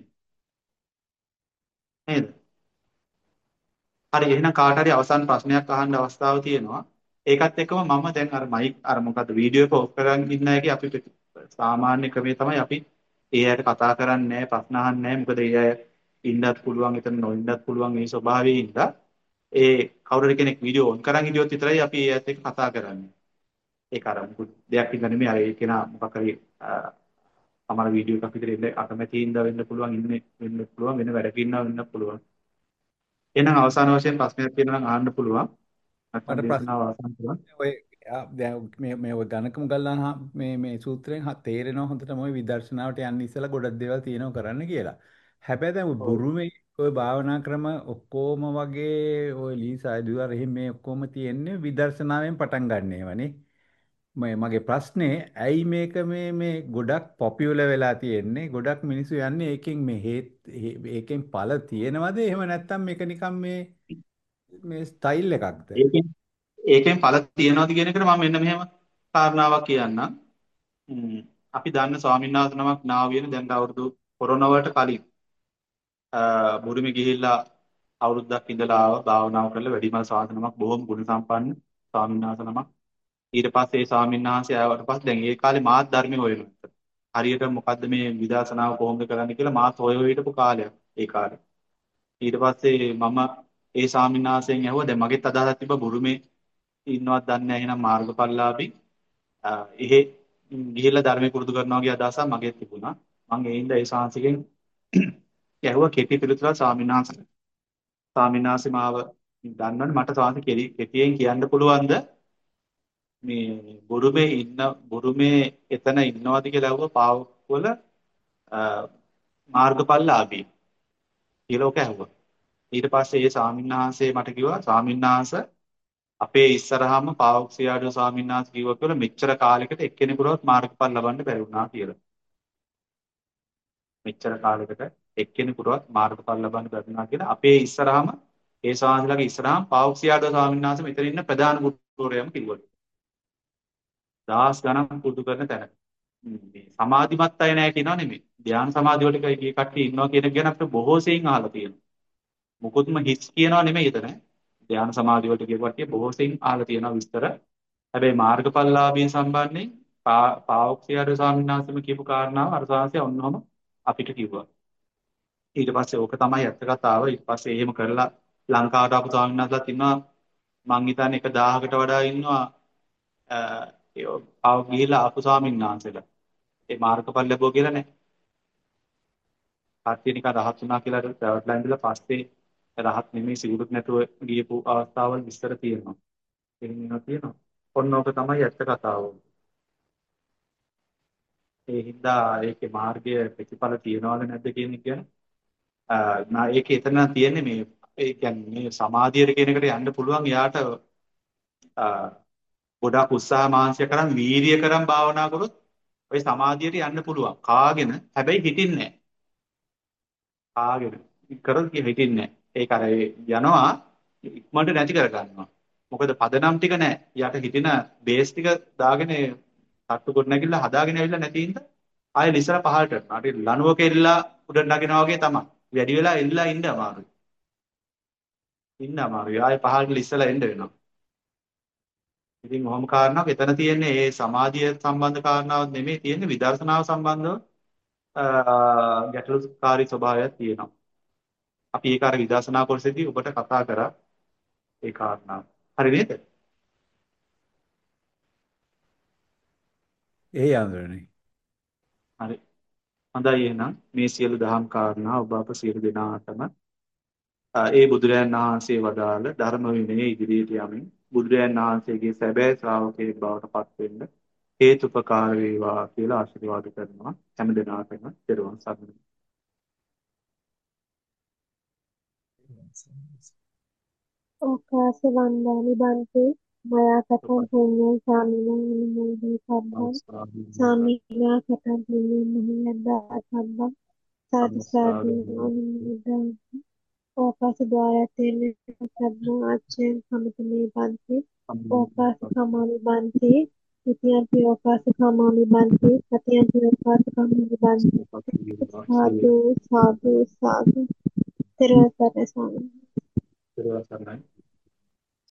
නේද? හරි එහෙනම් කාට හරි අවසන් ප්‍රශ්නයක් අහන්න අවස්ථාව තියෙනවා. ඒකත් එක්කම මම දැන් අර මයික් අර මොකද්ද වීඩියෝ එක ඔෆ් කරන් ඉන්න එකේ අපි සාමාන්‍ය ක්‍රමය තමයි අපි ඒ අයට කතා කරන්නේ නැහැ, ප්‍රශ්න අහන්නේ නැහැ. මොකද ඒ අය ඉන්නත් පුළුවන්, එතන නොඉන්නත් පුළුවන් මේ ස්වභාවයේ ඉඳලා ඒ කවුරු හරි කෙනෙක් වීඩියෝ ඔන් කරන් ඉදියොත් විතරයි අපි ඒ අයත් එක්ක කතා කරන්නේ. ඒක අර මොකුත් දෙයක් ඉඳ නෙමෙයි අර ඒ කෙනා මොකක් හරි අමාරු වීඩියෝ එකක් විතර ඉන්න අකමැති ඉඳ වෙන්න පුළුවන් ඉන්නේ වෙන්න පුළුවන් වෙන වැඩක ඉන්නවා වෙන්න පුළුවන්. එහෙනම් අවසාන වශයෙන් ප්‍රශ්නයක් තියෙනවා නම් අහන්න පුළුවන්. නැත්නම් මට දේශනාව අවසන් කරන්න. ප්‍රශ්න ඔය ආ, දැන් මේ මේ ඔය ගණකම ගල්ලාන මේ මේ සූත්‍රයෙන් හ- තේරෙනවා හොඳටම ඔය විදර්ශනාවට යන්න ඉස්සලා ගොඩක් දේවල් තියෙනවා කරන්න කියලා. හැබැයි දැන් ඔය ඔව්. බුරුමේ ඔය භාවනා ක්‍රම ඔක්කොම වගේ ඔය ලීසා දුවර එහෙම මේ ඔක්කොම තියෙන්නේ විදර්ශනාවෙන් පටන් ගන්න ඒවානේ. මේ මගේ ප්‍රශ්නේ ඇයි මේක මේ මේ ගොඩක් පොපියුලර් වෙලා තියෙන්නේ ගොඩක් මිනිස්සු යන්නේ ඒකෙන් මේ හේත් හේ- ඒකෙන් ඵල තියෙනවද එහෙම නැත්නම් මේක නිකන් මේ මේ ස්ටයිල් එකක්ද? ඒකෙන් ඒකෙන් ඵල තියනවාද කියන එකට මම මෙන්න මෙහෙම කාරණාවක් කියන්නම්. ම්ම්, අපි දන්න ස්වාමීන් වහන්සේ නමක් නාව වෙන දැන් අවුරුදු කොරෝනා වලට කලින් බුරුමේ ගිහිල්ලා අවුරුද්දක් ඉඳලා ආවා භාවනාව කරලා වැඩිමල් ස්වාමීන් නමක් බොහොම ගුණ සම්පන්න ස්වාමීන් වහන්සේ නමක්. ඊට පස්සේ ඒ ස්වාමීන් වහන්සේ ආවට පස්සේ දැන් ඒ කාලේ මාත් ධර්මයේ හොයනවා. හරියට මොකද්ද මේ විදර්ශනාව කොහොමද කරන්නේ කියලා මාත් හොය හොය හිටපු කාලයක් ඒ කාලේ. ඊට පස්සේ මම ඒ ස්වාමීන් වහන්සේගෙන් ඇහුවා දැන් මගෙත් අදහසක් තිබ්බා බුරුමේ ඉන්නවත් දන්නේ නැහැ එහෙනම් මාර්ගඵලලාභී එහෙ ගිහිල්ලා ධර්මයේ පුරුදු කරනවා වගේ අදහසක් මගේ තිබුණා. මම ඒ හින්දා ඒ ශාන්සිකෙන් ඇහුවා කෙටි පිළිතුරක් ස්වාමීන් වහන්සේ. ස්වාමීන් වහන්සේ මාව දන්නවනේ මට ස්වාමීන් කෙටි කෙටියෙන් කියන්න පුළුවන්ද මේ බුරුමේ ඉන්න බුරුමේ එතන ඉන්නවද කියලා ඇහුවා පාවොක් වල මාර්ගඵලලාභී කියලා ඔක ඇහුවා. ඊට පස්සේ ඒ ස්වාමීන් වහන්සේ මට කිව්වා ස්වාමීන් වහන්සේ අපේ ඉස්සරහාම පාවොක්සියාඩෝ ස්වාමීන් වහන්සේ කිව්වා කියලා මෙච්චර කාලයකට එක්කෙනෙකුටවත් මාර්ගඵල ලබන්න බැරි වුණා කියලා. මෙච්චර කාලයකට එක්කෙනෙකුටවත් මාර්ගඵල ලබන්න බැරි වුණා කියලා අපේ ඉස්සරහාම ඒ ස්වාමීන්ලාගේ ඉස්සරහාම පාවොක්සියාඩෝ ස්වාමීන් වහන්සේ මෙතන ඉන්න ප්‍රධාන ගුරුවරයාම කිව්වා. දහස් ගණන් පුරුදු කරන තැන. මේ සමාධිමත් අය නැහැ කියනවා නෙමෙයි. ධ්‍යාන සමාධි වලට ගිය කට්ටිය ඉන්නවා කියන එක ගැන අපිට බොහෝ සෙයින් අහලා තියෙනවා. මොකොත්ම හිස් කියනවා නෙමෙයි එතන. ධ්‍යාන සමාධි වලට ගිය කට්ටිය බොහෝ සෙයින් අහලා තියෙනවා විස්තර. හැබැයි මාර්ගඵලලාභීන් සම්බන්ධයෙන් පාවොක්සියාඩෝ ස්වාමීන් වහන්සේම කියපු කාරණාව අර සාංශය ඔන්නෝම අපිට කිව්වා. ඊට පස්සේ ඕක තමයි ඇත්ත කතාව. ඊට පස්සේ එහෙම කරලා ලංකාවට ආපු ස්වාමීන් වහන්සේලාත් ඉන්නවා. මං හිතන්නේ එක දහසකට වඩා ඉන්නවා. ඒ ආව ගිහිලා ආපු ස්වාමීන් වහන්සේලා. ඒ මාර්ගඵල ලැබුවා කියලා නෑ. කට්ටිය නිකන් රහත් වුණා කියලා පැවැත්ලා ඉඳලා පස්සේ රහත් නෙමෙයි සිවුරුත් නැතුව ගියපු අවස්ථාවල් විස්තර තියෙනවා. එහෙම තියෙනවා. ඔන්න ඕක තමයි ඇත්ත කතාව. ඒ හින්දා ඒකේ මාර්ගය ප්‍රතිඵල තියනවද නැද්ද කියන එක ගැන නා ඒක එතන තියෙන්නේ මේ ඒ කියන්නේ මේ සමාධියට කියන එකට යන්න පුළුවන් යාට ගොඩාක් උත්සාහ මාංශය කරන් වීරිය කරන් භාවනා කරොත් ඔය සමාධියට යන්න පුළුවන්. කාගෙන හැබැයි හිටින්නේ නැහැ. කාගෙන කරොත් හිටින්නේ නැහැ. ඒක අර යනවා ඉක්මනට නැති කර ගන්නවා. මොකද පදනම් ටික නැහැ. යට හිටින බේස් ටික දාගෙන තට්ටු කොට නැගිලා හදාගෙන ඇවිල්ලා නැති හින්දා ආයෙ ලිසලා පහළට යනවා. හරි ලනුවක එල්ලලා උඩ නගිනවා වගේ තමයි. වැඩි වෙලා එල්ලලා ඉන්න අමාරුයි. ඉන්න අමාරුයි. ආයෙ පහළට ලිසලා එන්න වෙනවා. ඉතින් ඔහොම කාරණාවක් එතන තියෙන්නේ ඒ සමාධිය සම්බන්ධ කාරණාවක් නෙමෙයි තියෙන්නේ විදර්ශනාව සම්බන්ධව ගැටලුකාරී ස්වභාවයක් තියෙනවා. අපි ඒක අර විදර්ශනා කොටසේදී ඔබට කතා කරා ඒ කාරණාව. හරි නේද? ඒ ආන්දරනේ. හරි. හොඳයි එහෙනම් මේ සියලු දහම් කාරණා ඔබ අප සියලු දෙනාටම ඒ බුදුරයන් වහන්සේ වදාළ ධර්ම විනය ඉදිරියට යමින් බුදුරයන් වහන්සේගේ සැබෑ ශ්‍රාවකයෙක් බවට පත් වෙන්න හේතුපකාර වේවා කියලා ආශිර්වාද කරනවා හැම දිනාටම දරුවන් සරණයි. ඕකාස වන්දානි බන්ති මයා කතං පුඤ්ඤං සාමිනං අනුමෝදි සබ්බං සාමිනා කතං පුඤ්ඤං මහියද්දා සබ්බං සාදු සාදු අනුමෝදං ඕකාස ද්වාරතේන සබ්බං ආච්ඡේන් සමතමේ බන්ති ඕකාස කමාමි බන්ති ඉතියන්ති ඕකාස කමාමි බන්ති සතියන්ති ඕකාස කමාමි බන්ති සාදු සාදු සාදු තෙරුවන් සරණයි. දරුවන් සරණයි.